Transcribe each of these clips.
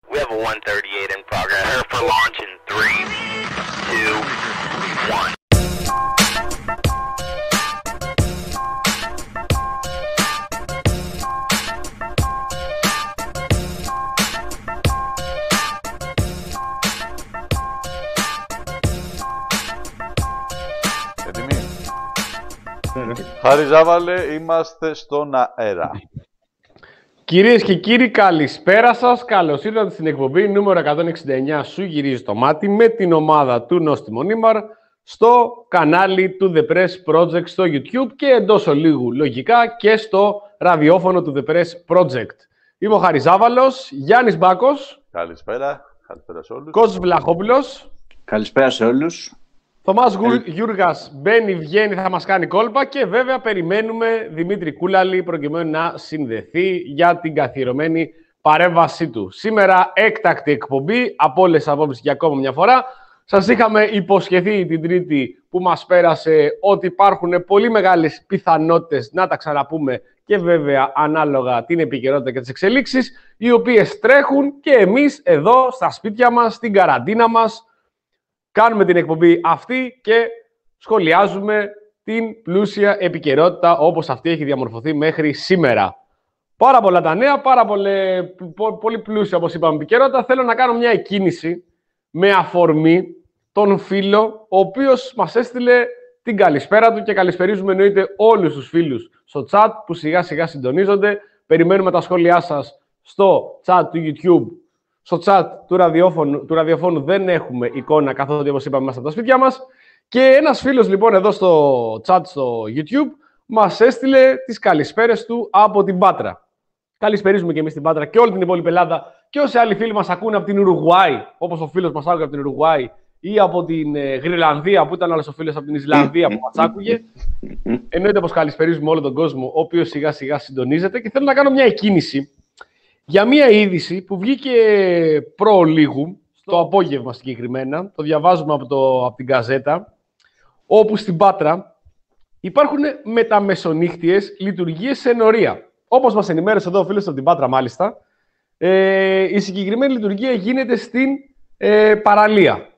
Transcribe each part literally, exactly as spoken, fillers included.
We have a one thirty-eight in progress. Prepare for launch in three, two, one. Χαριζάβαλε, είμαστε στον αέρα. Κυρίες και κύριοι, καλησπέρα σας. Καλώς ήρθατε στην εκπομπή νούμερο εκατόν εξήντα εννιά Σου γυρίζει το μάτι με την ομάδα του Νόστιμο Νίμαρ στο κανάλι του The Press Project στο YouTube και εντός ολίγου λογικά και στο ραδιόφωνο του The Press Project. Είμαι ο Χαριζάβαλος, Γιάννης Μπάκος. Καλησπέρα. Καλησπέρα σε όλους. Κώστας Βλαχόπουλος. Καλησπέρα σε όλους. Θωμάς Γου... Γιούργας μπαίνει, βγαίνει, θα μας κάνει κόλπα και βέβαια περιμένουμε Δημήτρη Κούλαλη προκειμένου να συνδεθεί για την καθιερωμένη παρέμβασή του. Σήμερα έκτακτη εκπομπή από όλες τις απόψεις και ακόμα μια φορά. Σας είχαμε υποσχεθεί την Τρίτη που μας πέρασε ότι υπάρχουν πολύ μεγάλες πιθανότητες να τα ξαναπούμε και βέβαια ανάλογα την επικαιρότητα και τις εξελίξεις, οι οποίες τρέχουν και εμείς εδώ στα σπίτια μας, στην καραντίνα μας, κάνουμε την εκπομπή αυτή και σχολιάζουμε την πλούσια επικαιρότητα όπως αυτή έχει διαμορφωθεί μέχρι σήμερα. Πάρα πολλά τα νέα, πάρα πολύ, πολύ πλούσια όπως είπαμε επικαιρότητα. Θέλω να κάνω μια εκκίνηση με αφορμή τον φίλο ο οποίος μας έστειλε την καλησπέρα του και καλησπερίζουμε εννοείται όλους τους φίλους στο chat που σιγά σιγά συντονίζονται. Περιμένουμε τα σχόλιά σας στο chat του YouTube. Στο chat του ραδιόφωνου, του ραδιοφώνου δεν έχουμε εικόνα, καθότι όπως είπαμε είμαστε από τα σπίτια μας. Και ένας φίλος λοιπόν εδώ στο chat στο YouTube μας έστειλε τις καλησπέρες του από την Πάτρα. Καλησπερίζουμε και εμείς την Πάτρα και όλη την υπόλοιπη Ελλάδα και όσοι άλλοι φίλοι μας ακούνε από την Ουρουγουάη, όπως ο φίλος μας άκουγε από την Ουρουγουάη ή από την ε, Γρυλανδία που ήταν άλλος ο φίλος από την Ισλανδία που μας άκουγε. Εννοείται πως καλησπερίζουμε όλο τον κόσμο ο οποίος σιγά σιγά συντονίζεται και θέλω να κάνω μια εκκίνηση για μία είδηση που βγήκε προλίγου, στο απόγευμα συγκεκριμένα, το διαβάζουμε από, το, από την Γκαζέτα, όπου στην Πάτρα υπάρχουν μεταμεσονύχτιες λειτουργίες σε ενορία. Όπως μας ενημέρωσε εδώ ο φίλος από την Πάτρα μάλιστα, ε, η συγκεκριμένη λειτουργία γίνεται στην ε, παραλία.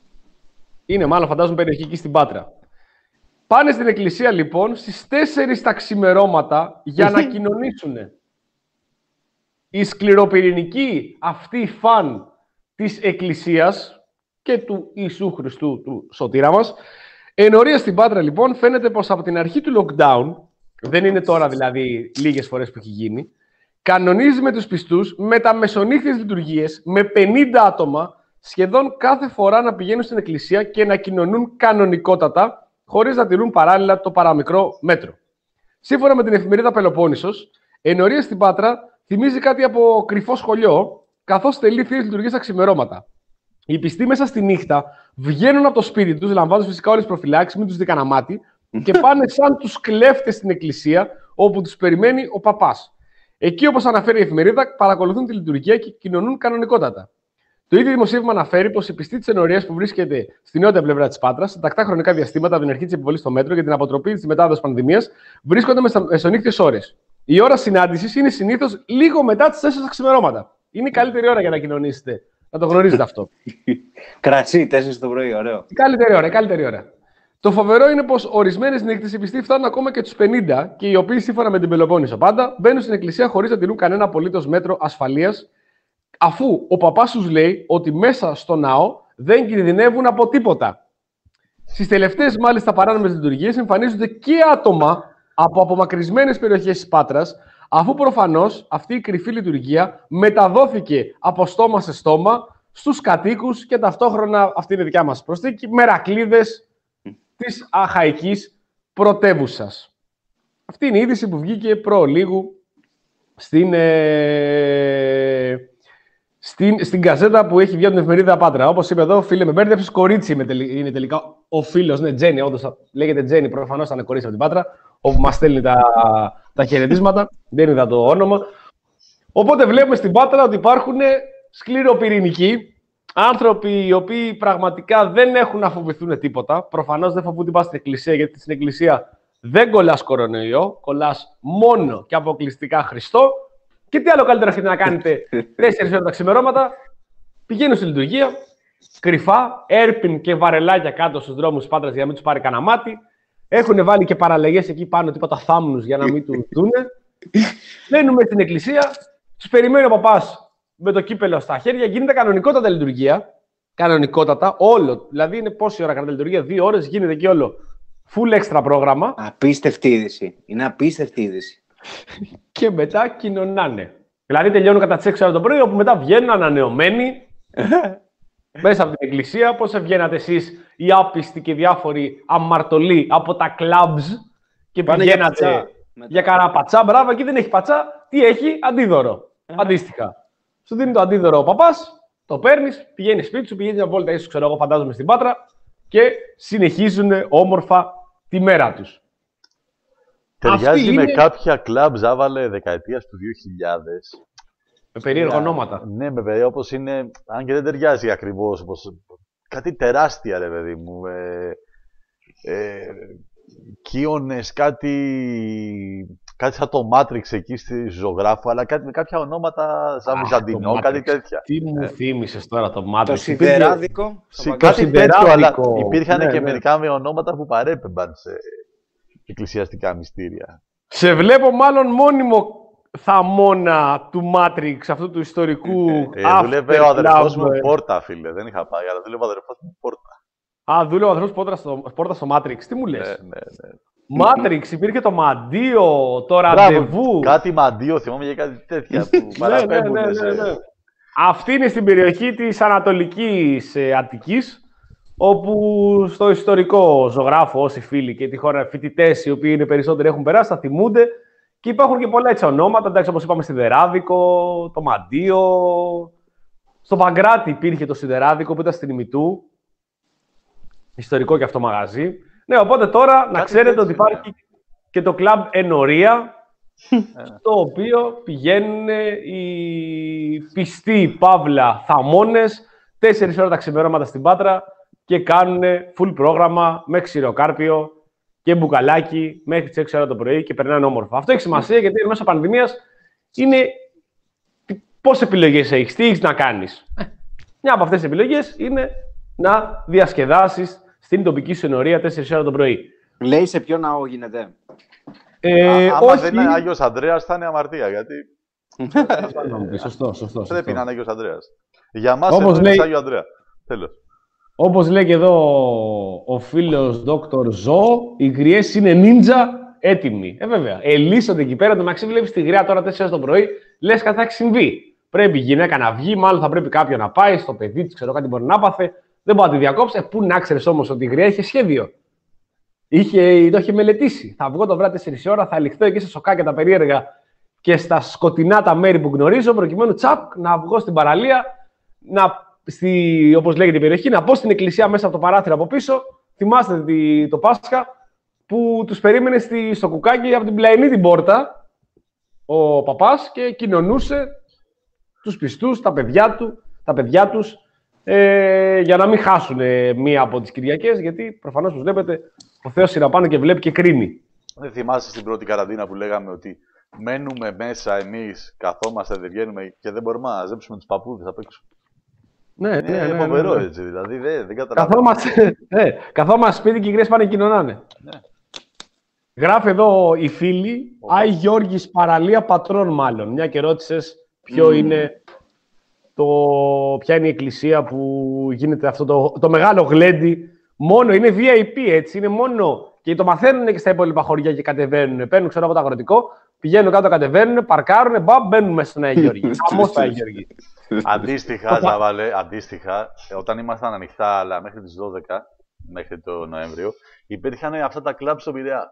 Είναι μάλλον φαντάζομαι περιοχή εκεί στην Πάτρα. Πάνε στην εκκλησία λοιπόν στις τέσσερις τα ξημερώματα για να κοινωνήσουν. Η σκληροπυρηνική αυτή φαν της Εκκλησίας και του Ιησού Χριστού, του σωτήρα μας, ενορία στην Πάτρα λοιπόν φαίνεται πως από την αρχή του lockdown, δεν είναι τώρα δηλαδή λίγες φορές που έχει γίνει, κανονίζει με τους πιστούς με τα μεσονύχτιες λειτουργίες με πενήντα άτομα σχεδόν κάθε φορά να πηγαίνουν στην Εκκλησία και να κοινωνούν κανονικότατα χωρίς να τηρούν παράλληλα το παραμικρό μέτρο. Σύμφωνα με την εφημερίδα Πελοπόννησος, ενορία στην Πάτρα θυμίζει κάτι από κρυφό σχολείο, καθώς τελεί θείες λειτουργίες στα ξημερώματα. Οι πιστοί μέσα στη νύχτα βγαίνουν από το σπίτι τους, λαμβάνοντας φυσικά όλες τις προφυλάξεις, μην τους δει κανένα μάτι, και πάνε σαν τους κλέφτες στην εκκλησία, όπου τους περιμένει ο παπάς. Εκεί, όπως αναφέρει η εφημερίδα, παρακολουθούν τη λειτουργία και κοινωνούν κανονικότατα. Το ίδιο δημοσίευμα αναφέρει πως οι πιστοί της ενορίας που βρίσκεται στην νότια πλευρά της Πάτρας, σε τακτά χρονικά διαστήματα από την αρχή της επιβολής στο μέτρο για την αποτροπή της μετάδοσης πανδημίας, βρίσκονται μεσονύχτιες ώρες. Η ώρα συνάντησης είναι συνήθως λίγο μετά τις τέσσερις τα ξημερώματα. Είναι η καλύτερη ώρα για να κοινωνήσετε. Να το γνωρίζετε αυτό. Κρασί, τέσσερις το πρωί, ωραίο. Η καλύτερη ώρα, η καλύτερη ώρα. Το φοβερό είναι πως ορισμένες νύχτες οι πιστοί φτάνουν ακόμα και τους πενήντα και οι οποίοι σύμφωνα με την Πελοπόννησο πάντα μπαίνουν στην εκκλησία χωρίς να τηρούν κανένα απολύτως μέτρο ασφαλείας, αφού ο παπάς τους λέει ότι μέσα στο ναό δεν κινδυνεύουν από τίποτα. Στις τελευταίες μάλιστα παράνομες λειτουργίες εμφανίζονται και άτομα από απομακρυσμένες περιοχές της Πάτρας, αφού προφανώς αυτή η κρυφή λειτουργία μεταδόθηκε από στόμα σε στόμα στους κατοίκους και ταυτόχρονα, αυτή είναι η δικιά μας προσθήκη, μερακλείδες της αχαϊκής πρωτεύουσας. Αυτή είναι η είδηση που βγήκε προλίγου στην, ε, στην, στην καζέτα που έχει βγει από την εφημερίδα Πάτρα. Όπως είπε εδώ, φίλε, με μπέρδεψες, κορίτσι είναι τελικά ο φίλος, ναι, Τζένι, όντως λέγεται Τζένι, προφανώς ήταν κορίτσι από την Πάτρα, όπου μας στέλνει τα, τα χαιρετίσματα, δεν είδα το όνομα. Οπότε βλέπουμε στην Πάτρα ότι υπάρχουν σκληροπυρηνικοί, άνθρωποι οι οποίοι πραγματικά δεν έχουν να φοβηθούν τίποτα. Προφανώς δεν φοβούνται πας στην εκκλησία, γιατί στην εκκλησία δεν κολλάς κορονοϊό, κολλάς μόνο και αποκλειστικά Χριστό. Και τι άλλο καλύτερο έχετε να κάνετε τέσσερις ώρες τα ξημερώματα? Πηγαίνω στη λειτουργία, κρυφά, έρπιν και βαρελάκια κάτω στους δρόμους της Πάτρας για να μην τους πάρει κανένα μάτι. Έχουν βάλει και παραλλαγές εκεί πάνω, τίποτα θάμνους για να μην τους δούνε. Μπαίνουμε στην εκκλησία, τους περιμένει ο παπάς με το κύπελο στα χέρια. Γίνεται κανονικότατα λειτουργία. Κανονικότατα, όλο. Δηλαδή είναι πόση ώρα κατά λειτουργία, δύο ώρες, γίνεται και όλο. Full extra πρόγραμμα. Απίστευτη είδηση. Είναι απίστευτη είδηση. Και μετά κοινωνάνε. Δηλαδή τελειώνουν κατά τις έξι ώρα το πρωί, όπου μετά βγαίνουν ανανεωμένοι μέσα από την εκκλησία. Πώς βγαίνατε εσείς οι άπιστοι και διάφοροι αμαρτωλοί από τα clubs και πάνε πηγαίνατε για πατσά. για κανένα πατσά. Μπράβο, εκεί δεν έχει πατσά. Τι έχει? Αντίδωρο. Αντίστοιχα. Σου δίνει το αντίδωρο ο παπάς, το παίρνεις, πηγαίνει σπίτι σου, πηγαίνει μια βόλτα, ίσως ξέρω εγώ, φαντάζομαι στην Πάτρα και συνεχίζουν όμορφα τη μέρα τους. Ταιριάζει είναι... με κάποια κλαμπ, Ζάβαλε, δεκαετίας του δύο χιλιάδες. Με περίεργα Yeah. ονόματα. Ναι, με περίεργα, όπως είναι, αν και δεν ταιριάζει ακριβώς, όπως, κάτι τεράστια, ρε παιδί μου. Ε, ε, Κύονες, κάτι, κάτι σαν το Matrix εκεί στη ζωγράφου, αλλά κάτι με κάποια ονόματα σαν Βυζαντινό, κάτι τέτοια. Τι μου ε. θύμισες τώρα το Matrix? Το σιδεράδικο. Σι, κάτι τέτοιο, αλλά υπήρχαν ναι, και ναι. μερικά με ονόματα που παρέπεμπαν σε εκκλησιαστικά μυστήρια. Σε βλέπω μάλλον μόνιμο θαμώνα του Matrix, αυτού του ιστορικού. Ε, δούλευε ο αδερφός μου πόρτα, φίλε. Δεν είχα πάει, αλλά δούλευε ο αδερφός μου πόρτα. Α, δούλευε ο αδερφός πόρτα στο, πόρτα στο Matrix. Τι μου λες? Ναι, ναι, ναι. Matrix, υπήρχε το μαντίο, το ραντεβού. Κάτι μαντίο, θυμάμαι για κάτι τέτοια που παραπέμπουν. ναι, ναι, ναι, ναι. Αυτή είναι στην περιοχή της Ανατολικής ε, Αττικής, όπου στο ιστορικό ζωγράφο, όσοι φίλοι και τη χώρα φοιτητές, οι οποίοι είναι περισσότεροι έχουν περάσει, θα θυμούνται. Και υπάρχουν και πολλά έτσι ονόματα, εντάξει, όπως είπαμε, Σιδεράδικο, το Μαντίο. Στο Παγκράτη υπήρχε το Σιδεράδικο που ήταν στην Ημιτού. Ιστορικό και αυτό μαγαζί. Ναι, οπότε τώρα κάτι να ξέρετε έτσι, ότι υπάρχει ναι. και το κλαμπ Ενορία, στο οποίο πηγαίνουν οι πιστοί παύλα θαμώνες τέσσερις ώρες τα ξημερώματα στην Πάτρα και κάνουν full πρόγραμμα με ξηροκάρπιο και μπουκαλάκι μέχρι τις έξι ώρα το πρωί και περνάνε όμορφα. Αυτό έχει σημασία γιατί μέσω πανδημίας είναι πόσες επιλογές έχεις, τι έχεις να κάνεις. Μια από αυτές τις επιλογές είναι να διασκεδάσεις στην τοπική σου ενορία τέσσερις ώρα το πρωί. Λέει σε ποιο ναό γίνεται. Ε, Α, άμα όχι... δεν είναι Άγιος Ανδρέας θα είναι αμαρτία, γιατί... σωστό, σωστό. Πρέπει να είναι Άγιος Ανδρέας. Για μας όπως είναι λέει... Άγιο Ανδρέα. Τέλος. Όπως λέει και εδώ ο φίλος Δόκτωρ Ζω, οι γριές είναι νίντζα έτοιμοι. Ε, βέβαια. Ελίσσονται εκεί πέρα. Το μεταξύ βλέπεις τη γριά τώρα τέσσερις το πρωί, λες κάτι θα έχει συμβεί. Πρέπει η γυναίκα να βγει, μάλλον θα πρέπει κάποιο να πάει στο παιδί της, ξέρω κάτι μπορεί να πάθει. Δεν μπορεί να τη διακόψει. Ε, πού να ξέρεις όμως ότι η γριά είχε σχέδιο. Είχε, το είχε μελετήσει. Θα βγω το βράδυ τέσσερις ώρα, θα ληχθώ εκεί στα σοκάκια τα περίεργα και στα σκοτεινά τα μέρη που γνωρίζω, προκειμένου τσαπ να βγω στην παραλία, να. Στη, όπως λέγεται η περιοχή, να πω στην εκκλησία μέσα από το παράθυρο από πίσω. Θυμάστε τη, το Πάσχα που τους περίμενε στη, στο κουκάκι από την πλαϊνή την πόρτα ο παπάς και κοινωνούσε τους πιστούς, τα παιδιά, του, τα παιδιά τους ε, για να μην χάσουν ε, μία από τις Κυριακές, γιατί προφανώς, όπως βλέπετε, ο Θεός είναι πάνω και βλέπει και κρίνει. Δεν θυμάσαι στην πρώτη καραντίνα που λέγαμε ότι μένουμε μέσα εμείς, καθόμαστε, δεν βγαίνουμε και δεν μπορούμε να ζέψουμε τους παππούδες απ' έξω. Ναι, ναι, ναι, είναι φοβερό ναι, ναι. έτσι, δηλαδή δεν, δεν καταλαβαίνω. Καθόμαστε, ναι, καθόμαστε σπίτι και οι γρίες πάνε και κοινωνάνε. Ναι. Γράφει εδώ η φίλη, Άι Γιώργης παραλία πατρών μάλλον. Μια και ρώτησες ποιο mm. είναι το, ποια είναι η εκκλησία που γίνεται αυτό το, το μεγάλο γλέντι. Μόνο, είναι βι άι πι έτσι, είναι μόνο, και το μαθαίνουν και στα υπόλοιπα χωριά και κατεβαίνουν. Παίρνουν ξέρω από το αγροτικό, πηγαίνουν κάτω, κατεβαίνουν, παρκάρουν, μπαμ, μπαίνουν μέσα στον Άι Γιώργη. Χαμός στο Άι Γιώργη. Αντίστοιχα, Ζάβαλε, αντίστοιχα, όταν ήμασταν ανοιχτά, αλλά μέχρι τις δώδεκα, μέχρι το Νοέμβριο, υπήρχαν αυτά τα κλαμπ στο Πειραιά.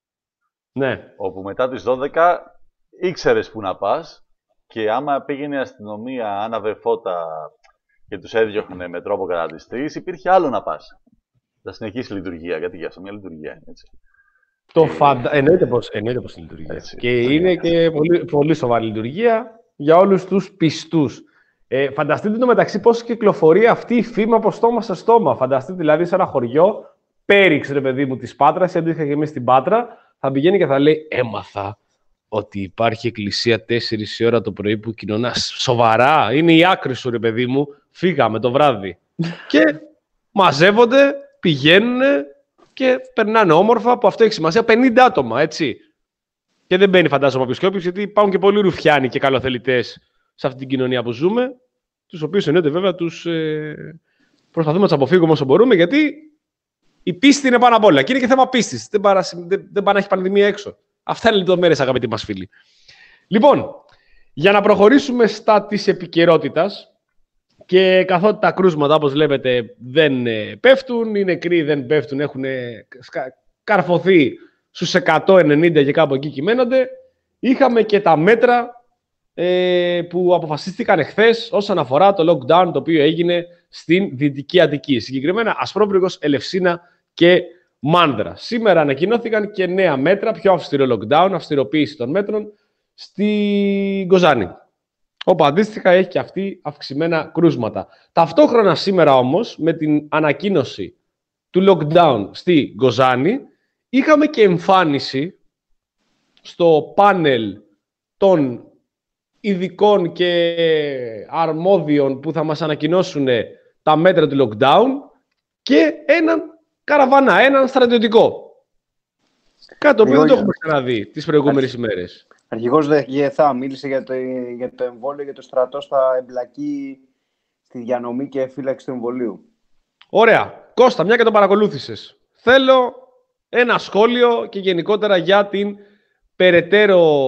Ναι. Όπου μετά τις δώδεκα ήξερες που να πας και άμα πήγαινε η αστυνομία, άναβε φώτα και τους έδιωχνε με τρόπο κατά τις τρεις, υπήρχε άλλο να πας. Θα συνεχίσει η λειτουργία, γιατί για αυτό μια λειτουργία είναι έτσι. Το ε... φαντα... εννοείται πως, εννοείται πως είναι λειτουργία. Έτσι, και είναι και πολύ, πολύ σοβαρή λειτουργία για όλους τους πιστούς. Ε, φανταστείτε το μεταξύ πώς κυκλοφορεί αυτή η φήμα από στόμα σε στόμα. Φανταστείτε δηλαδή σε ένα χωριό, πέριξ ρε παιδί μου της Πάτρας, έντυχα και εμείς στην Πάτρα, θα πηγαίνει και θα λέει έμαθα ότι υπάρχει εκκλησία τέσσερις η ώρα το πρωί που κοινωνάς? Σοβαρά, είναι η άκρη σου ρε παιδί μου. Φύγαμε το βράδυ. Και μαζεύονται, πηγαίνουν και περνάνε όμορφα, που αυτό έχει σημασία, πενήντα άτομα, έτσι. Και δεν μπαίνει φαντάζομαι όποιος και όποιος, γιατί υπάρχουν και πολλοί ρουφιάνοι και καλοθελητές σε αυτή την κοινωνία που ζούμε, τους οποίους εννοείται βέβαια τους ε, προσπαθούμε να τους αποφύγουμε όσο μπορούμε, γιατί η πίστη είναι πάνω απ' όλα. Και είναι και θέμα πίστης. Δεν πάει δεν, δεν να έχει πανδημία έξω. Αυτά είναι λεπτομέρειες, αγαπητοί μας φίλοι. Λοιπόν, για να προχωρήσουμε στα της επικαιρότητας, και καθότι τα κρούσματα, όπως βλέπετε, δεν ε, πέφτουν, οι νεκροί δεν πέφτουν, έχουν ε, καρφωθεί στους εκατόν ενενήντα και κάπου εκεί κυμαίνονται, είχαμε και τα μέτρα ε, που αποφασίστηκαν εχθές όσον αφορά το lockdown το οποίο έγινε στην Δυτική Αττική. Συγκεκριμένα Ασπρόπυργος, Ελευσίνα και Μάνδρα. Σήμερα ανακοινώθηκαν και νέα μέτρα, πιο αυστηρό lockdown, αυστηροποίηση των μέτρων στην Κοζάνη, όπου αντίστοιχα έχει και αυτή αυξημένα κρούσματα. Ταυτόχρονα σήμερα όμως, με την ανακοίνωση του lockdown στη Κοζάνη, είχαμε και εμφάνιση στο πάνελ των ειδικών και αρμόδιων που θα μας ανακοινώσουν τα μέτρα του lockdown και έναν καραβανά, έναν στρατιωτικό. Κάτι το οποίο δεν το έχουμε ξαναδεί τις προηγούμενες ημέρες. Αρχηγός ΓΕΘΑ μίλησε για το, για το εμβόλιο, για το στρατός θα εμπλακεί στη διανομή και φύλαξη του εμβολίου. Ωραία. Κώστα, μια και το παρακολούθησες. Θέλω ένα σχόλιο και γενικότερα για την περαιτέρω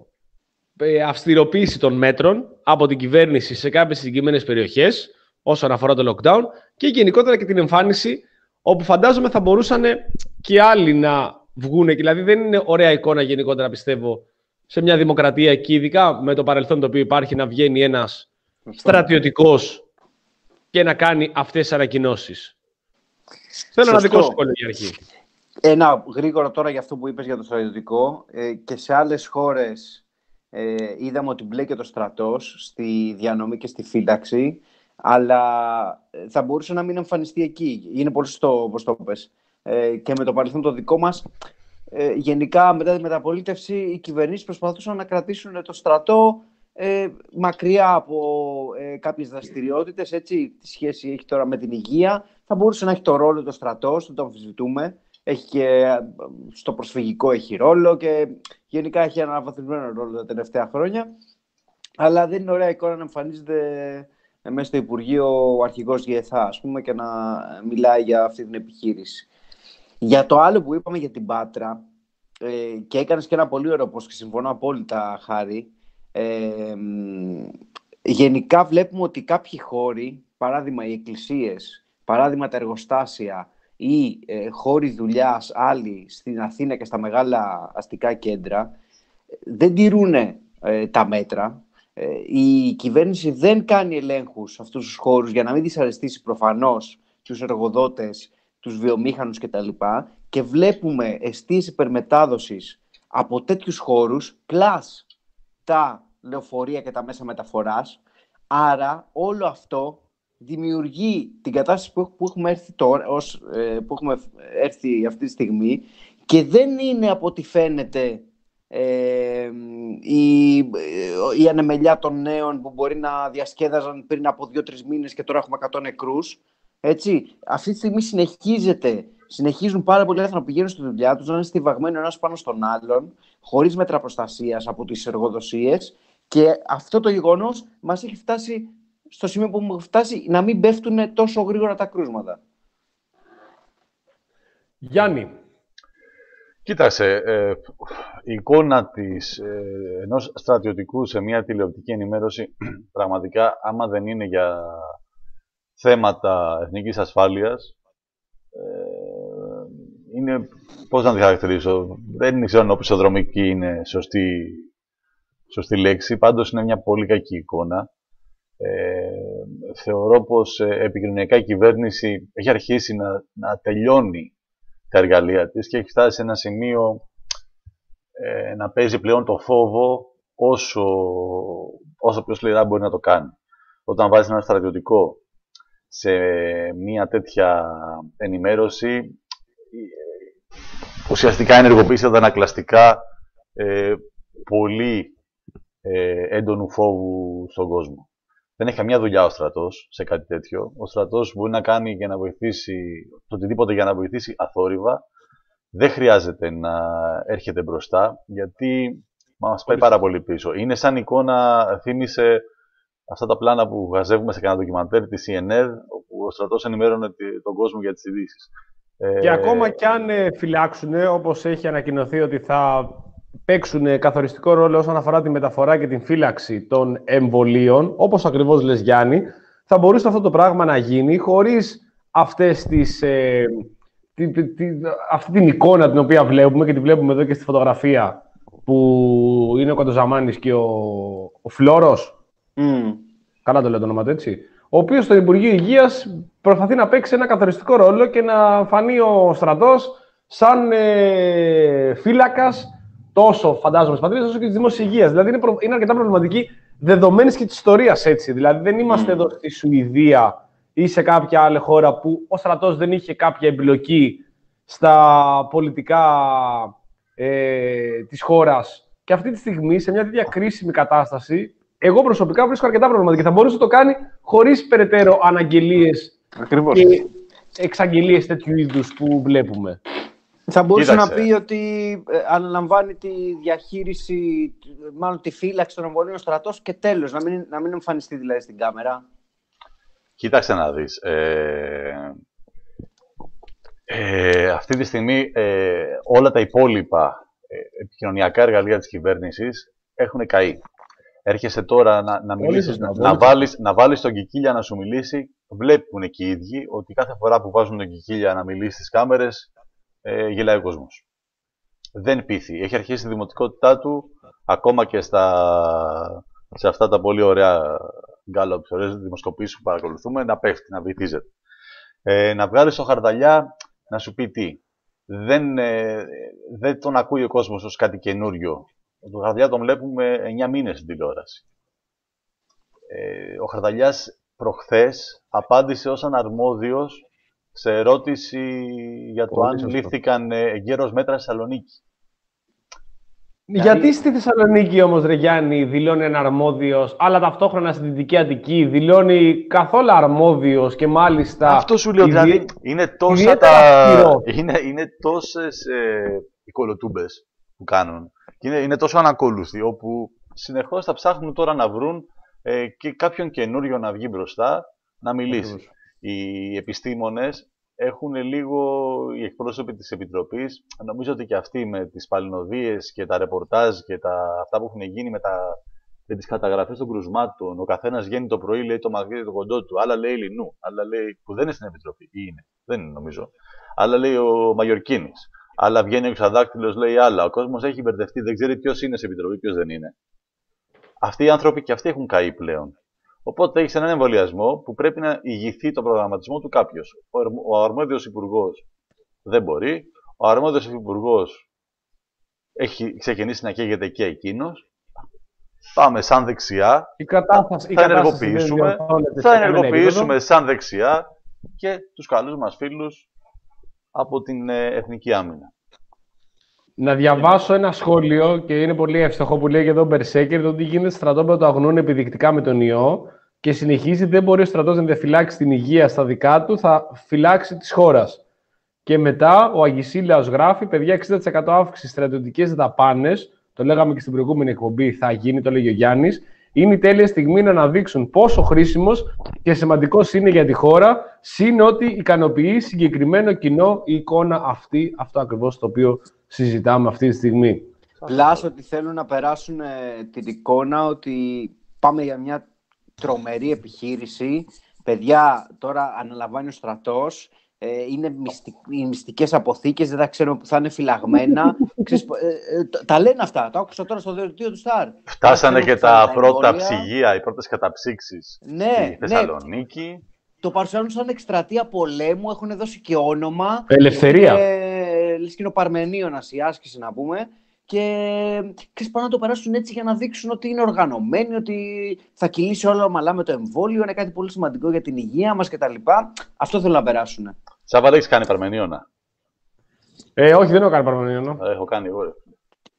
αυστηροποίηση των μέτρων από την κυβέρνηση σε κάποιες συγκεκριμένες περιοχές όσον αφορά το lockdown και γενικότερα και την εμφάνιση όπου φαντάζομαι θα μπορούσαν και άλλοι να βγουν. Δηλαδή δεν είναι ωραία εικόνα γενικότερα, πιστεύω, σε μια δημοκρατία και ειδικά με το παρελθόν το οποίο υπάρχει, να βγαίνει ένας στρατιωτικός και να κάνει αυτές τις ανακοινώσεις. Θέλω ένα δικό σχόλιο για αρχή. Ένα γρήγορο τώρα για αυτό που είπες για το στρατιωτικό. Ε, και σε άλλες χώρες ε, είδαμε ότι μπλέκει το στρατός στη διανομή και στη φύλαξη, αλλά θα μπορούσε να μην εμφανιστεί εκεί. Είναι πολύ σωστό όπως το πες. Ε, και με το παρελθόν το δικό μας, ε, γενικά μετά τη μεταπολίτευση, οι κυβερνήσεις προσπαθούσαν να κρατήσουν το στρατό ε, μακριά από ε, κάποιες δραστηριότητες. Έτσι, τι σχέση έχει τώρα με την υγεία? Θα μπορούσε να έχει το ρόλο το στρατός, δεν το αμφισβητούμε. Έχει και στο προσφυγικό έχει ρόλο και γενικά έχει ένα αναβαθμισμένο ρόλο τα τελευταία χρόνια. Αλλά δεν είναι ωραία εικόνα να εμφανίζεται μέσα στο Υπουργείο ο αρχηγός ΓΕΘΑ, ας πούμε, και να μιλάει για αυτή την επιχείρηση. Για το άλλο που είπαμε για την Πάτρα, ε, και έκανες και ένα πολύ ωραίο post και συμφωνώ απόλυτα, Χάρη, ε, γενικά βλέπουμε ότι κάποιοι χώροι, παράδειγμα οι εκκλησίες, παράδειγμα τα εργοστάσια ή ε, χώροι δουλειάς άλλοι στην Αθήνα και στα μεγάλα αστικά κέντρα, δεν τηρούν ε, τα μέτρα. Ε, η κυβέρνηση δεν κάνει ελέγχους σε αυτούς τους χώρους για να μην δυσαρεστήσει προφανώς τους εργοδότες, τους βιομήχανους κτλ. Και βλέπουμε εστίες υπερμετάδοσης από τέτοιους χώρους, πλάς τα λεωφορεία και τα μέσα μεταφοράς. Άρα όλο αυτό δημιουργεί την κατάσταση που έχουμε έρθει, τώρα, ως, που έχουμε έρθει αυτή τη στιγμή και δεν είναι από ό,τι φαίνεται ε, η, η ανεμελιά των νέων που μπορεί να διασκέδαζαν πριν από δύο τρεις μήνες και τώρα έχουμε εκατό νεκρούς. Έτσι, αυτή τη στιγμή συνεχίζεται, συνεχίζουν πάρα πολλοί άνθρωποι να πηγαίνουν στη δουλειά τους, να είναι στιβαγμένοι ο ένας πάνω στον άλλον, χωρίς μέτρα προστασίας από τις εργοδοσίες, και αυτό το γεγονός μας έχει φτάσει στο σημείο που έχουμε φτάσει να μην πέφτουν τόσο γρήγορα τα κρούσματα. Γιάννη. Κοίταξε, ε, η εικόνα της, ε, ενός στρατιωτικού σε μια τηλεοπτική ενημέρωση, πραγματικά, άμα δεν είναι για θέματα εθνικής ασφάλειας, ε, είναι, πώς να τη χαρακτηρίσω, δεν ξέρω αν οπισθοδρομική είναι σωστή, σωστή λέξη, πάντως είναι μια πολύ κακή εικόνα. Ε, θεωρώ πως ε, επικοινωνιακά η κυβέρνηση έχει αρχίσει να, να τελειώνει τα εργαλεία της και έχει φτάσει σε ένα σημείο ε, να παίζει πλέον το φόβο όσο, όσο πιο σκληρά μπορεί να το κάνει. Όταν βάζει ένα στρατιωτικό σε μια τέτοια ενημέρωση, ουσιαστικά ενεργοποιήσει τα ανακλαστικά ε, πολύ ε, έντονου φόβου στον κόσμο. Δεν έχει καμιά δουλειά ο στρατός σε κάτι τέτοιο. Ο στρατός μπορεί να κάνει για να βοηθήσει το οτιδήποτε για να βοηθήσει αθόρυβα. Δεν χρειάζεται να έρχεται μπροστά, γιατί μας πάει πάρα πολύ πίσω. Είναι σαν εικόνα, θύμισε αυτά τα πλάνα που βγαζεύουμε σε κανένα ντοκιμαντέρ της σι εν εν, όπου ο στρατός ενημέρωνε τον κόσμο για τις ειδήσεις. Και ε... ακόμα κι αν φυλάξουν, όπως έχει ανακοινωθεί ότι θα παίξουν καθοριστικό ρόλο όσον αφορά τη μεταφορά και την φύλαξη των εμβολίων, όπως ακριβώς λες Γιάννη, θα μπορούσε αυτό το πράγμα να γίνει χωρίς αυτές τις, ε, τη, τη, τη, αυτή την εικόνα την οποία βλέπουμε και τη βλέπουμε εδώ και στη φωτογραφία που είναι ο Κοντοζαμάνης και ο, ο Φλόρος. Mm. Καλά το λέω το όνομα του, έτσι. Ο οποίος στο Υπουργείο Υγείας προσπαθεί να παίξει ένα καθοριστικό ρόλο και να φανεί ο στρατός σαν ε, φύλακας τόσο, φαντάζομαι, στις πατρίδες, όσο και της δημόσιας υγείας. Δηλαδή, είναι, προ... είναι αρκετά προβληματική δεδομένης και της ιστορίας, έτσι. Δηλαδή, δεν είμαστε mm. εδώ στη Σουηδία ή σε κάποια άλλη χώρα που ο στρατός δεν είχε κάποια εμπλοκή στα πολιτικά ε, της χώρας. Και αυτή τη στιγμή, σε μια τέτοια κρίσιμη κατάσταση, εγώ προσωπικά βρίσκω αρκετά προβληματική. Θα μπορούσε να το κάνει χωρίς περαιτέρω αναγγελίες Ακριβώς. και εξαγγελίες τέτοιου είδους που βλέπουμε. Θα μπορούσε Κοίταξε. να πει ότι ε, αναλαμβάνει τη διαχείριση, μάλλον τη φύλαξη των εμβολίων στρατός και τέλος, να μην, να μην εμφανιστεί δηλαδή στην κάμερα. Κοίταξε να δεις. Ε, ε, αυτή τη στιγμή ε, όλα τα υπόλοιπα ε, επικοινωνιακά εργαλεία της κυβέρνησης έχουν καεί. Έρχεσαι τώρα να, να, μιλήσεις, να, να, βάλεις, να βάλεις τον Κικίλια να σου μιλήσει. Βλέπουν και οι ίδιοι ότι κάθε φορά που βάζουν τον Κικίλια να μιλήσει στις κάμερες, ε, γελάει ο κόσμος. Δεν πείθει. Έχει αρχίσει τη δημοτικότητά του, ακόμα και στα, σε αυτά τα πολύ ωραία γκάλωπ, ωραίες δημοσκοπήσεις που παρακολουθούμε, να πέφτει, να βυθίζεται. Ε, να βγάλεις το Χαρδαλιά να σου πει τι. Δεν, ε, δεν τον ακούει ο κόσμος ως κάτι καινούριο. Το Χαρδαλιά τον βλέπουμε εννιά μήνες στην τηλεόραση. Ε, ο Χαρδαλιάς προχθές απάντησε ως αναρμόδιος σε ερώτηση για το Πολύ αν σωστό. λήφθηκαν εγκαίρως μέτρα στη Θεσσαλονίκη. Γιατί δηλαδή... στη Θεσσαλονίκη όμως, ρε Γιάννη, δηλώνει αναρμόδιος, αλλά ταυτόχρονα στη Δυτική Αττική δηλώνει καθόλου αρμόδιος και μάλιστα... Αυτό σου λέω, δηλαδή, ιδιαί... είναι, τόσα τα... είναι, είναι τόσες ε, οι κολοτούμπες που κάνουν. Είναι, είναι τόσο ανακόλουθοι, όπου συνεχώς θα ψάχνουν τώρα να βρουν ε, και κάποιον καινούριο να βγει μπροστά, να μιλήσει. Ακριβώς. Οι επιστήμονες έχουν λίγο, οι εκπρόσωποι της Επιτροπής, νομίζω ότι και αυτοί με τις παλινοδίες και τα ρεπορτάζ και τα, αυτά που έχουν γίνει με, τα, με τις καταγραφές των κρουσμάτων, ο καθένας βγαίνει το πρωί, λέει το μαγνήτη το κοντό του, άλλα λέει Λινού, άλλα λέει, που δεν είναι στην Επιτροπή, ή είναι, δεν είναι νομίζω, άλλα λέει ο Μαγιορκίνης, άλλα βγαίνει ο Εξαδάκτυλος, λέει άλλα. Ο κόσμος έχει μπερδευτεί, δεν ξέρει ποιος είναι στην Επιτροπή, ποιος δεν είναι. Αυτοί οι άνθρωποι και αυτοί έχουν καεί πλέον. Οπότε έχει έναν εμβολιασμό που πρέπει να ηγηθεί τον προγραμματισμό του κάποιος. Ο αρμόδιος υπουργός δεν μπορεί. Ο αρμόδιος υπουργός έχει ξεκινήσει να καίγεται και εκείνος. Πάμε σαν δεξιά. Η κατάσταση, θα η ενεργοποιήσουμε, θα ενεργοποιήσουμε σαν δεξιά και τους καλούς μας φίλους από την Εθνική Άμυνα. Να διαβάσω ένα σχόλιο και είναι πολύ εύστοχο που λέει εδώ ο Μπερσέκερ το ότι γίνεται στρατόπεδο το αγνοούν επιδεικτικά με τον ιό και συνεχίζει δεν μπορεί ο στρατός να διαφυλάξει την υγεία στα δικά του, θα φυλάξει της χώρας. Και μετά ο Αγισίλαος γράφει, παιδιά, εξήντα τοις εκατό αύξηση στρατιωτικές δαπάνες, το λέγαμε και στην προηγούμενη εκπομπή, θα γίνει, το λέγει ο Γιάννης, είναι η τέλεια στιγμή να αναδείξουν πόσο χρήσιμος και σημαντικός είναι για τη χώρα, συν ότι ικανοποιεί συγκεκριμένο κοινό η εικόνα αυτή, αυτό ακριβώς το οποίο συζητάμε αυτή τη στιγμή. Πλάς ότι θέλουν να περάσουν ε, την εικόνα ότι πάμε για μια τρομερή επιχείρηση. Παιδιά, τώρα αναλαμβάνει ο στρατός, ε, είναι μυστικ, οι μυστικές αποθήκες, δεν θα ξέρουμε που θα είναι φυλαγμένα. Ξέρεις, ε, ε, τα λένε αυτά, το άκουσα τώρα στο δελτίο του Σταρ. Φτάσανε και τα πρώτα εμβόλια. Ψυγεία, οι πρώτες καταψύξεις ναι, στη Θεσσαλονίκη. Ναι. Το παρουσιάζουν σαν εκστρατεία πολέμου, έχουν δώσει και όνομα. Ελευθερία. Ε, λες και είναι ο Παρμενίωνας η άσκηση να πούμε. Και ξέρεις, πάνε να το περάσουν έτσι για να δείξουν ότι είναι οργανωμένοι, ότι θα κυλήσει όλα ομαλά με το εμβόλιο, είναι κάτι πολύ σημαντικό για την υγεία μας κτλ. Αυτό θέλουν να περάσουν. Σάββα, έχεις κάνει Παρμενίωνα? Ε, όχι, δεν έχω κάνει Παρμενίωνα. Έχω κάνει εγώ.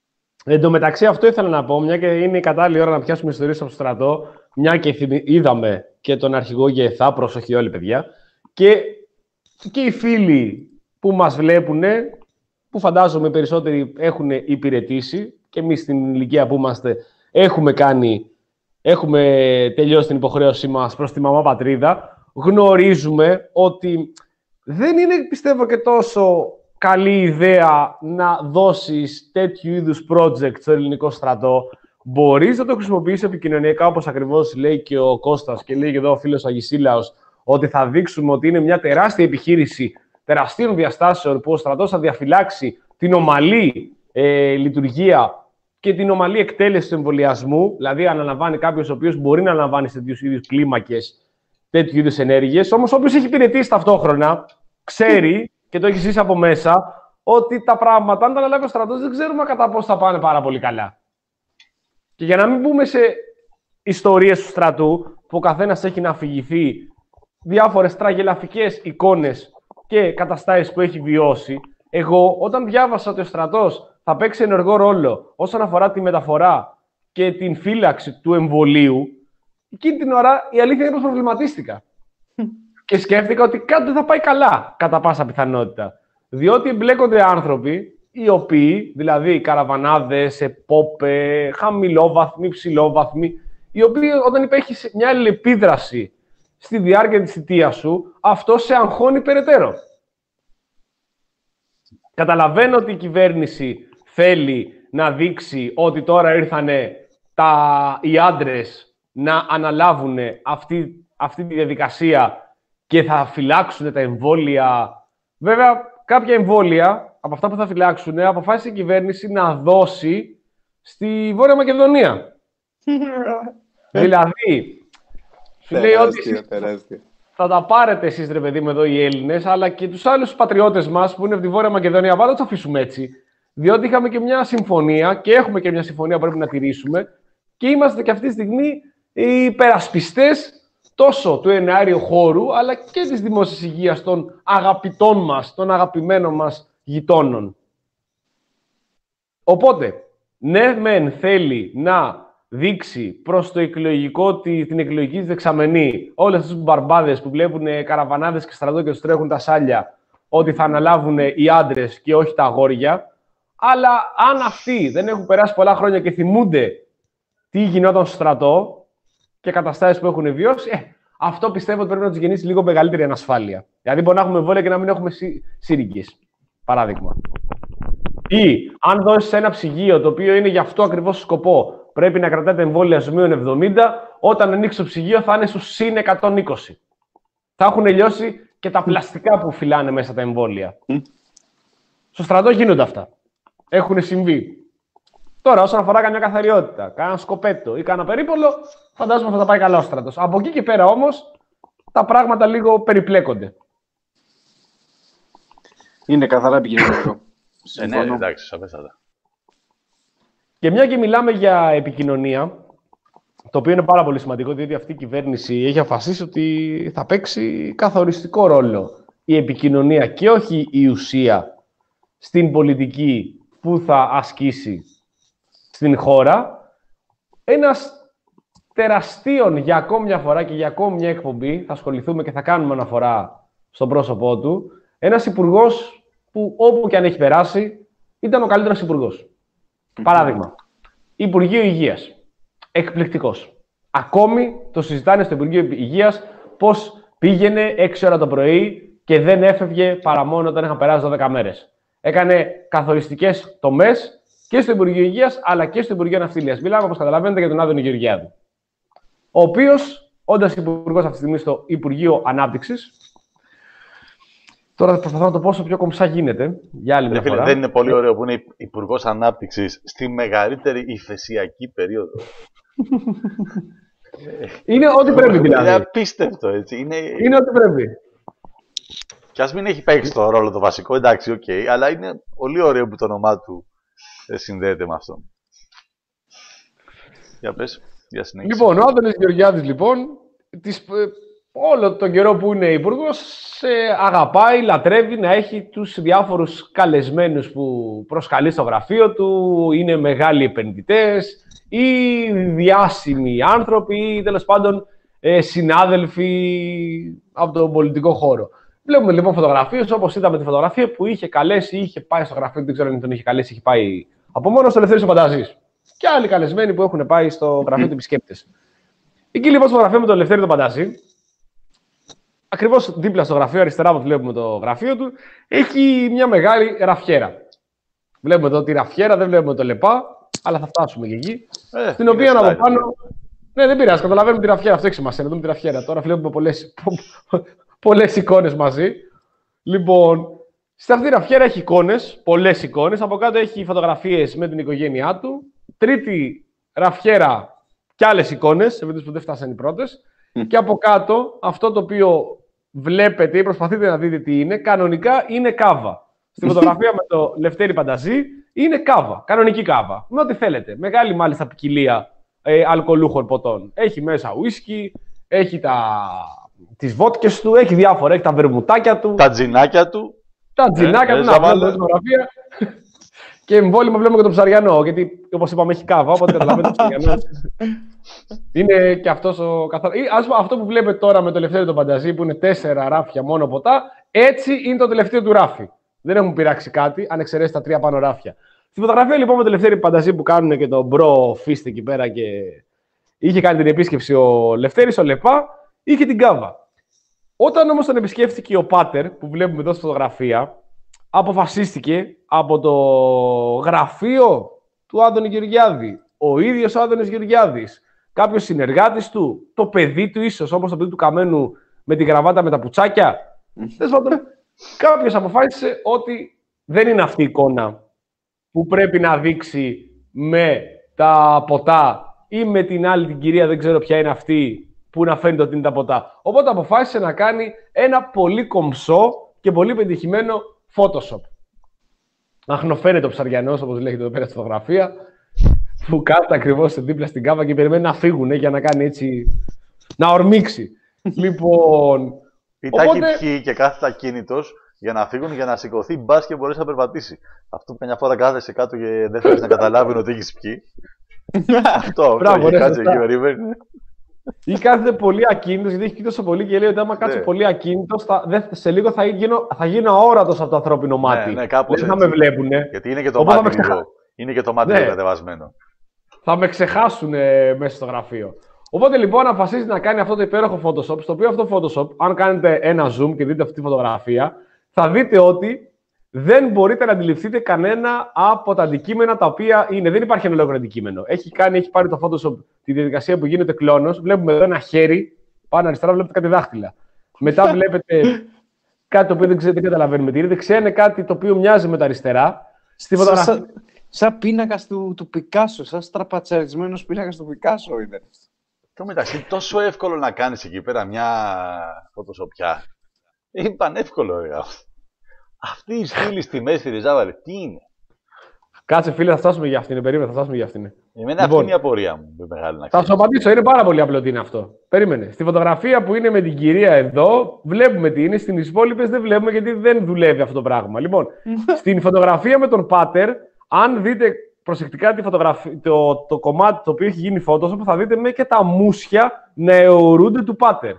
Εν τω μεταξύ, αυτό ήθελα να πω, μια και είναι η κατάλληλη ώρα να πιάσουμε ιστορίες από το στρατό, μια και είδαμε και τον αρχηγό ΓΕΘΑ, προσοχή όλοι παιδιά, και, και οι φίλοι που μας βλέπουν, που φαντάζομαι περισσότεροι έχουν υπηρετήσει, και εμείς στην ηλικία που είμαστε έχουμε κάνει, έχουμε τελειώσει την υποχρέωσή μας προς τη μαμά πατρίδα, γνωρίζουμε ότι δεν είναι, πιστεύω, και τόσο καλή ιδέα να δώσεις τέτοιου είδους project στο ελληνικό στρατό. Μπορείς να το χρησιμοποιήσεις επικοινωνιακά, όπως ακριβώς λέει και ο Κώστας και λέει και εδώ ο φίλος Αγισίλαος, ότι θα δείξουμε ότι είναι μια τεράστια επιχείρηση τεραστίων διαστάσεων που ο στρατός θα διαφυλάξει την ομαλή ε, λειτουργία και την ομαλή εκτέλεση του εμβολιασμού. Δηλαδή, αναλαμβάνει κάποιος ο οποίος μπορεί να αναλαμβάνει σε τέτοιου είδους κλίμακες, τέτοιου είδους ενέργειες. Όμως, όποιος έχει υπηρετήσει ταυτόχρονα, ξέρει και το έχει ζήσει από μέσα, ότι τα πράγματα, αν τα αναλάβει ο στρατός, δεν ξέρουμε κατά πώς θα πάνε πάρα πολύ καλά. Και για να μην μπούμε σε ιστορίες του στρατού, που ο καθένας έχει να αφηγηθεί διάφορες τραγελαφικές εικόνες και καταστάσεις που έχει βιώσει, εγώ όταν διάβασα ότι ο στρατός θα παίξει ενεργό ρόλο όσον αφορά τη μεταφορά και την φύλαξη του εμβολίου, εκείνη την ώρα η αλήθεια είναι πως προβληματίστηκα. Και σκέφτηκα ότι κάτι δεν θα πάει καλά, κατά πάσα πιθανότητα. Διότι εμπλέκονται άνθρωποι, οι οποίοι, δηλαδή καραβανάδες, επόπε, χαμηλόβαθμοι, ψηλόβαθμοι, οι οποίοι όταν υπέχεις μια αλληλεπίδραση στη διάρκεια της θητείας σου, αυτό σε αγχώνει περαιτέρω. Καταλαβαίνω ότι η κυβέρνηση θέλει να δείξει ότι τώρα ήρθανε τα, οι άντρες να αναλάβουν αυτή, αυτή τη διαδικασία και θα φυλάξουν τα εμβόλια. Βέβαια, κάποια εμβόλια από αυτά που θα φυλάξουν, αποφάσισε η κυβέρνηση να δώσει στη Βόρεια Μακεδονία. Δηλαδή, σου λέει ότι εσείς θα τα πάρετε εσείς, ρε παιδί μου, εδώ οι Έλληνες, αλλά και τους άλλους πατριώτες μας που είναι από τη Βόρεια Μακεδονία, πάντα τους αφήσουμε έτσι. Διότι είχαμε και μια συμφωνία και έχουμε και μια συμφωνία που πρέπει να τηρήσουμε και είμαστε και αυτή τη στιγμή οι υπερασπιστές τόσο του εναέριου χώρου, αλλά και της δημόσιας υγείας των αγαπητών μας, των αγαπημένων μας γειτόνων. Οπότε, ναι μεν θέλει να δείξει προς το εκλογικό, την εκλογική της δεξαμενή όλες αυτές τις μπαρμπάδες που βλέπουν καραβανάδες και στρατό και τους τρέχουν τα σάλια, ότι θα αναλάβουν οι άντρες και όχι τα αγόρια. Αλλά αν αυτοί δεν έχουν περάσει πολλά χρόνια και θυμούνται τι γινόταν στο στρατό και καταστάσεις που έχουν βιώσει, ε, αυτό πιστεύω ότι πρέπει να τους γεννήσει λίγο μεγαλύτερη ανασφάλεια. Δηλαδή, μπορεί να έχουμε εμβόλια και να μην έχουμε σύριγγες, παράδειγμα. Ή αν δώσεις ένα ψυγείο το οποίο είναι για αυτό ακριβώς σκοπό, πρέπει να κρατάτε εμβόλια στους μείον εβδομήντα, όταν ανοίξει το ψυγείο θα είναι στους συν εκατόν είκοσι. Θα έχουν λιώσει και τα πλαστικά που φυλάνε μέσα τα εμβόλια. Mm. Στο στρατό γίνονται αυτά. Έχουν συμβεί. Τώρα, όσον αφορά καμιά καθαριότητα, κάνα σκοπέτο ή κάνα περίπολο, φαντάζομαι θα τα πάει καλά ο στρατός. Από εκεί και πέρα όμως, τα πράγματα λίγο περιπλέκονται. Είναι καθαρά επικοινωνιακό. Ε, ναι, εντάξει, σαφέστατα. Και μια και μιλάμε για επικοινωνία, το οποίο είναι πάρα πολύ σημαντικό, διότι αυτή η κυβέρνηση έχει αποφασίσει ότι θα παίξει καθοριστικό ρόλο η επικοινωνία και όχι η ουσία στην πολιτική που θα ασκήσει στην χώρα. Ένας τεραστίων για ακόμη μια φορά και για ακόμη μια εκπομπή, θα ασχοληθούμε και θα κάνουμε αναφορά στον πρόσωπό του, ένας υπουργός που όπου και αν έχει περάσει ήταν ο καλύτερος υπουργός. Παράδειγμα, Υπουργείο Υγείας. Εκπληκτικός. Ακόμη το συζητάνε στο Υπουργείο Υγείας πώς πήγαινε έξι ώρα το πρωί και δεν έφευγε παρά μόνο όταν είχαν περάσει δώδεκα μέρες. Έκανε καθοριστικές τομές και στο Υπουργείο Υγείας αλλά και στο Υπουργείο Ναυτιλίας. Μιλάμε, όπως καταλαβαίνετε, για τον Άδωνη Γεωργιάδη. Ο οποίος, όντας υπουργός αυτή τη στιγμή στο Υπουργείο Ανάπτυξης, τώρα προσπαθώ να το πω όσο πιο κομψά γίνεται. Για άλλη μια φίλε, φορά. δεν είναι πολύ ωραίο που είναι υπουργός Ανάπτυξης στη μεγαλύτερη υφεσιακή περίοδο. Είναι ό,τι πρέπει δηλαδή. Είναι απίστευτο, έτσι. Είναι, είναι ό,τι πρέπει. Κι ας μην έχει παίξει το ρόλο το βασικό, εντάξει, οκ, okay, αλλά είναι πολύ ωραίο που το όνομά του συνδέεται με αυτό. Για πες, για συνέχιση. Λοιπόν, ο Άδωνης Γεωργιάδης, λοιπόν, τις όλο τον καιρό που είναι υπουργός, αγαπάει, λατρεύει να έχει τους διάφορους καλεσμένους που προσκαλεί στο γραφείο του, είναι μεγάλοι επενδυτές ή διάσημοι άνθρωποι ή τέλος πάντων ε, συνάδελφοι από τον πολιτικό χώρο. Βλέπουμε λοιπόν φωτογραφίες, όπως είδαμε τη φωτογραφία που είχε καλέσει, είχε πάει στο γραφείο, δεν ξέρω αν τον είχε καλέσει, είχε πάει από μόνο στο Ελευθέρης ο Πανταζής. Και άλλοι καλεσμένοι που έχουν πάει στο γραφείο του επισκέπτες. Εκεί λοιπόν στο γραφείο με τον Ελευθέρη τον Πανταζή, ακριβώς δίπλα στο γραφείο, αριστερά που βλέπουμε το γραφείο του, έχει μια μεγάλη ραφιέρα. Βλέπουμε εδώ τη ραφιέρα, δεν βλέπουμε το λεπά, αλλά θα φτάσουμε και εκεί. Ε, στην οποία από πάνω. Ναι, δεν πειράζει, καταλαβαίνουμε τη ραφιέρα, αυτό έχει σημασία, να δούμε τη ραφιέρα. Τώρα βλέπουμε πολλές, πολλές εικόνες μαζί. Λοιπόν, σε αυτή τη ραφιέρα έχει εικόνες, πολλές εικόνες. Από κάτω έχει φωτογραφίες με την οικογένειά του. Τρίτη ραφιέρα και άλλες εικόνες, σε περίπτωση που δεν φτάσαν οι πρώτες. Mm. Και από κάτω, αυτό το οποίο βλέπετε ή προσπαθείτε να δείτε τι είναι, κανονικά είναι κάβα. Στη φωτογραφία με το Λευτέρη Πανταζή είναι κάβα, κανονική κάβα. Με ό,τι θέλετε. Μεγάλη μάλιστα ποικιλία ε, αλκοολούχων ποτών. Έχει μέσα ουίσκι, έχει τα... τις βότκες του, έχει διάφορα, έχει τα βερμουτάκια του. Τα τζινάκια του. Τα τζινάκια ε, του, να βλέπουμε τη φωτογραφία. Και εμβόλυμα βλέπουμε και τον ψαριανό, γιατί όπως είπαμε έχει κάβα, οπότε καταλαβαίνετε το ψαριανό. Είναι και αυτός ο καθαρός. Ας πούμε, αυτό που βλέπετε τώρα με το Ελευθέρη τον Πανταζή, που είναι τέσσερα ράφια μόνο ποτά, έτσι είναι το τελευταίο του ράφι. Δεν έχουν πειράξει κάτι, αν εξαιρέσει τα τρία πάνω ράφια. Στη φωτογραφία λοιπόν με το Ελευθέρη Πανταζή που κάνουν και τον μπρο φίστ εκεί πέρα και είχε κάνει την επίσκεψη ο Λευτέρης, ο Λεπά, είχε την κάβα. Όταν όμως τον επισκέφθηκε ο Πάτερ, που βλέπουμε εδώ στη φωτογραφία, αποφασίστηκε από το γραφείο του Άδωνη Γεωργιάδη, ο ίδιος ο Άδωνης Γεωργιάδης, κάποιος συνεργάτης του, το παιδί του ίσως, όπως το παιδί του Καμένου με τη γραβάτα με τα πουτσάκια. Κάποιος αποφάσισε ότι δεν είναι αυτή η εικόνα που πρέπει να δείξει με τα ποτά ή με την άλλη την κυρία, δεν ξέρω ποια είναι αυτή, που να φαίνεται ότι είναι τα ποτά. Οπότε αποφάσισε να κάνει ένα πολύ κομψό και πολύ πετυχημένο Photoshop. Αχνοφαίνεται ο ψαριανός, όπως λέγεται εδώ πέρα στη φωτογραφία, που κάθεται ακριβώς δίπλα στην κάβα και περιμένει να φύγουν για να κάνει έτσι, να ορμήξει. Λοιπόν... Ή τα έχει πιει και κάθεται ακίνητος για να φύγουν, για να σηκωθεί, μπας και μπορέσει να περπατήσει. Αυτό που καμιά φορά κάθεσαι κάτω και δεν θέλεις να καταλάβουν ότι έχεις πιει. Αυτό, αυτό έχει κάτσει εκεί, περίμενε. Ή κάθεται πολύ ακίνητος, γιατί έχει πει τόσο πολύ και λέει ότι άμα κάτσω πολύ ακίνητος, σε λίγο θα γίνω, θα γίνω αόρατος από το ανθρώπινο μάτι. Ναι, ναι, κάπως δεν θα με βλέπουνε. Γιατί είναι και το μάτι ξεχα... είναι και το μάτι ναι. κατεβασμένο. Θα με ξεχάσουν ε, μέσα στο γραφείο. Οπότε λοιπόν αποφασίζει να κάνει αυτό το υπέροχο Photoshop, στο οποίο αυτό Photoshop, αν κάνετε ένα zoom και δείτε αυτή τη φωτογραφία, θα δείτε ότι δεν μπορείτε να αντιληφθείτε κανένα από τα αντικείμενα τα οποία είναι. Δεν υπάρχει ένα ολόκληρο αντικείμενο. Έχει, κάνει, έχει πάρει το Photoshop τη διαδικασία που γίνεται κλόνος. Βλέπουμε εδώ ένα χέρι, πάνω αριστερά βλέπετε κάτι δάχτυλα. Μετά βλέπετε κάτι το οποίο δεν, δεν καταλαβαίνουμε τι είναι. Δεξιά είναι κάτι το οποίο μοιάζει με τα αριστερά. Στη φωτογραφία... Σαν σα πίνακας του, του Πικάσο, σαν στραπατσαρισμένος πίνακας του Πικάσο είναι. Το μεταξύ, τόσο εύκολο να κάνεις εκεί πέρα μια φωτοσοπιά. Είναι πανεύκολο, ρε. Αυτή η στήλη στη μέση τη Ριζάβαλη, τι είναι. Κάτσε, φίλε, θα φτάσουμε για αυτήν. Περίμενε, θα φτάσουμε για αυτήν. Εμένα λοιπόν, αυτή είναι η απορία μου. Μεγάλη, να θα σου απαντήσω, είναι πάρα πολύ απλό τι είναι αυτό. Περίμενε. Στη φωτογραφία που είναι με την κυρία εδώ, βλέπουμε τι είναι. Στις υπόλοιπες δεν βλέπουμε γιατί δεν δουλεύει αυτό το πράγμα. Λοιπόν, στην φωτογραφία με τον Πάτερ, αν δείτε προσεκτικά τη φωτογραφία, το, το κομμάτι το οποίο έχει γίνει Photoshop, θα δείτε με και τα μουσια να αιωρούνται του Πάτερ.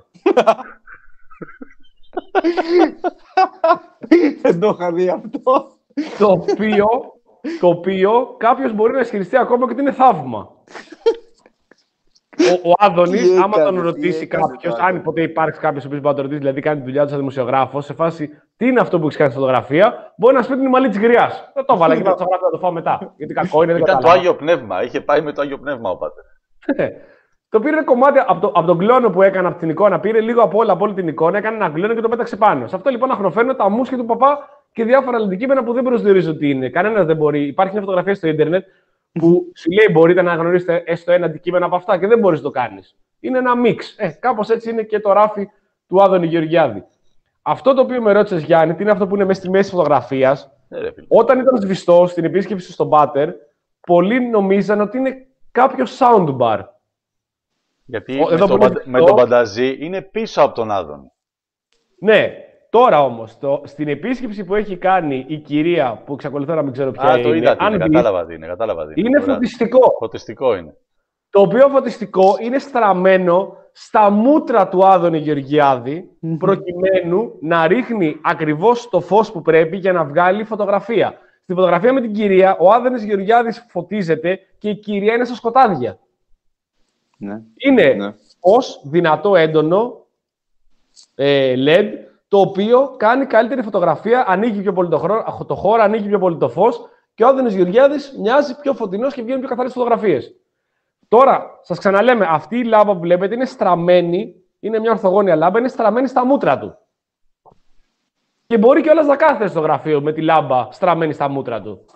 Δεν το είχα δει αυτό. Το οποίο, το οποίο κάποιος μπορεί να ισχυριστεί ακόμα και ότι είναι θαύμα. Ο, ο Άδωνης, άμα τον ρωτήσει κάποιος, αν ποτέ υπάρξει κάποιος ο οποίος μπορεί να τον ρωτήσει, δηλαδή κάνει τη δουλειά του σαν δημοσιογράφος, σε φάση τι είναι αυτό που έχει κάνει στη φωτογραφία, μπορεί να σου πει την μαλλί της γριάς. Δεν το βάλα και θα το φάω μετά. Γιατί κακό είναι, δεν Ήταν το Άγιο Πνεύμα. Είχε πάει με το Άγιο Πνεύμα ο Πάτερ. Το πήρε κομμάτι από, το, από τον κλόνο που έκανε από την εικόνα, πήρε λίγο από όλα, από όλη την εικόνα, έκανε ένα κλόνο και το πέταξε πάνω. Σε αυτό λοιπόν αχνοφαίνουν τα μουσια του παπά και διάφορα αντικείμενα που δεν προσδιορίζω τι είναι. Κανένας δεν μπορεί. Υπάρχει μια φωτογραφία στο Ιντερνετ που σου λέει μπορείτε να γνωρίσετε έστω ένα αντικείμενο από αυτά και δεν μπορείς να το κάνεις. Είναι ένα μίξ. Ε, κάπως έτσι είναι και το ράφι του Άδωνη Γεωργιάδη. Αυτό το οποίο με ρώτησες, Γιάννη, τι είναι αυτό που είναι μέσα στη μέση φωτογραφίας. Ε, όταν ήταν σβηστό στην επίσκεψη στον Πάτερ, πολλοί νομίζαν ότι είναι κάποιο soundbar. Γιατί Ο, με, εδώ τον, το... με τον Πανταζή είναι πίσω από τον Άδωνη. Ναι, τώρα όμως, το, στην επίσκεψη που έχει κάνει η κυρία, που εξακολουθώ να μην ξέρω ποια Α, είναι. το είδα τι είναι, δεις, κατάλαβα τι είναι. Κατάλαβα τι είναι, είναι φωτιστικό. Φωτιστικό είναι. Το οποίο φωτιστικό είναι στραμμένο στα μούτρα του Άδωνη Γεωργιάδη, προκειμένου να ρίχνει ακριβώς το φως που πρέπει για να βγάλει φωτογραφία. Στη φωτογραφία με την κυρία, ο Άδωνης Γεωργιάδης φωτίζεται και η κυρία είναι στα σκοτάδια. Ναι. Είναι Ναι. φως δυνατό, έντονο, ε, ελ ι ντι, το οποίο κάνει καλύτερη φωτογραφία, ανοίγει πιο πολύ το, χρό, το χώρο, ανοίγει πιο πολύ το φως και ο Άδωνης Γεωργιάδης μοιάζει πιο φωτεινός και βγαίνουν πιο καθαρές φωτογραφίες. Τώρα, σας ξαναλέμε, αυτή η λάμπα που βλέπετε είναι στραμμένη, είναι μια ορθογώνια λάμπα, είναι στραμμένη στα μούτρα του. Και μπορεί κιόλας να κάθεται στο γραφείο με τη λάμπα στραμμένη στα μούτρα του.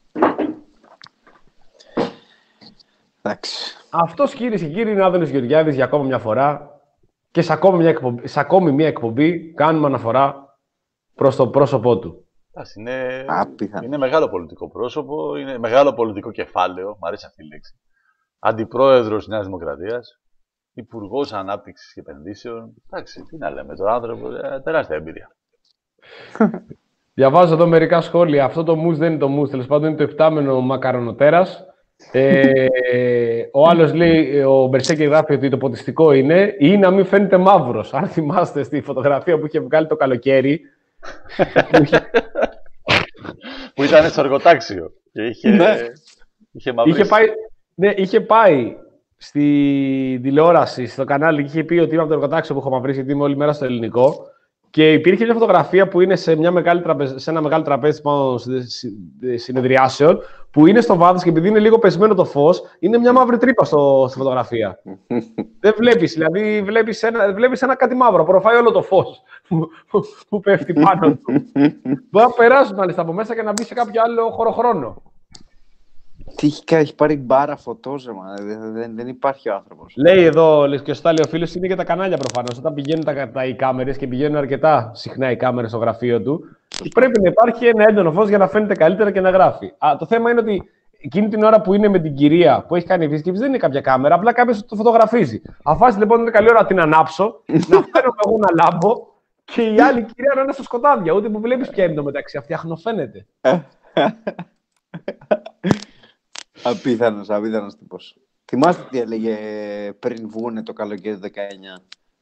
Εντάξει. Αυτός, κυρίες και κύριοι, είναι ο Άδωνης Γεωργιάδης για ακόμα μια φορά και σε ακόμη μια εκπομπή, σε ακόμη μια εκπομπή κάνουμε αναφορά προς το πρόσωπό του. Είναι, Άπειθα. είναι μεγάλο πολιτικό πρόσωπο, είναι μεγάλο πολιτικό κεφάλαιο, μου αρέσει αυτή η λέξη. Αντιπρόεδρος Νέας Δημοκρατίας, Υπουργός Ανάπτυξης και Επενδύσεων. Εντάξει, τι να λέμε, τον άνθρωπο, ε, τεράστια εμπειρία. Διαβάζω εδώ μερικά σχόλια. Αυτό το μους δεν είναι το μους, τέλος πάντων είναι το επτάμενο μακαρονοτέρας. Ε, ο άλλος λέει, ο Μπερσέκη γράφει ότι το ποτιστικό είναι ή να μην φαίνεται μαύρος. Αν θυμάστε στη φωτογραφία που είχε βγάλει το καλοκαίρι. που, είχε... που ήταν στο εργοτάξιο και είχε, ναι. είχε μαυρίσει. Είχε πάει, ναι, είχε πάει στη τηλεόραση, στο κανάλι και είχε πει ότι είμαι από το εργοτάξιο που έχω μαυρίσει, γιατί είμαι όλη μέρα στο ελληνικό. Και υπήρχε μια φωτογραφία που είναι σε, μια μεγάλη τραπεζ... σε ένα μεγάλο τραπέζι πάνω συνεδριάσεων, που είναι στο βάθος και επειδή είναι λίγο πεσμένο το φως, είναι μια μαύρη τρύπα στο... στη φωτογραφία. Δεν βλέπεις, δηλαδή βλέπεις ένα, βλέπεις ένα κάτι μαύρο, προφάει όλο το φως που, που πέφτει πάνω του. Μπορεί να περάσει μάλιστα από μέσα και να μπει σε κάποιο άλλο χωροχρόνο. Τι έχει, έχει πάρει μπάρα φωτόζεμα, δεν, δεν, δεν υπάρχει ο άνθρωπος. Λέει εδώ, λες και σωστά λέει ο φίλος, είναι και τα κανάλια προφανώς. Όταν πηγαίνουν τα, τα, οι κάμερες και πηγαίνουν αρκετά συχνά οι κάμερες στο γραφείο του, πρέπει να υπάρχει ένα έντονο φως για να φαίνεται καλύτερα και να γράφει. Α, το θέμα είναι ότι εκείνη την ώρα που είναι με την κυρία που έχει κάνει επίσκεψη δεν είναι κάποια κάμερα, απλά κάποιος το φωτογραφίζει. Αφάσει λοιπόν είναι καλή ώρα να την ανάψω, να φέρω εγώ ένα λάμπο και η άλλη κυρία να είναι στα σκοτάδια. Ούτε που βλέπεις ποια είναι το μεταξύ, αυτή αχνοφαίνεται. Απίθανος, απίθανος τύπος. Θυμάστε τι έλεγε πριν βγούνε το καλοκαίρι του δεκαεννιά.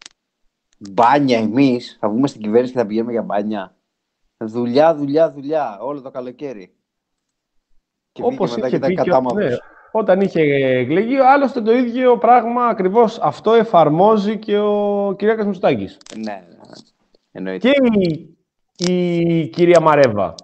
Μπάνια εμείς, θα βγούμε στην κυβέρνηση και θα πηγαίνουμε για μπάνια. Δουλειά, δουλειά, δουλειά, όλο το καλοκαίρι. Και όπως μετά είχε και πει τα και, κατάμαυρος. ναι, όταν είχε εκλεγεί, άλλωστε το ίδιο πράγμα ακριβώς αυτό εφαρμόζει και ο Κυριάκος Μητσοτάκης. Ναι, ναι, ναι. Εννοείται. Και η, η κυρία Μαρέβα,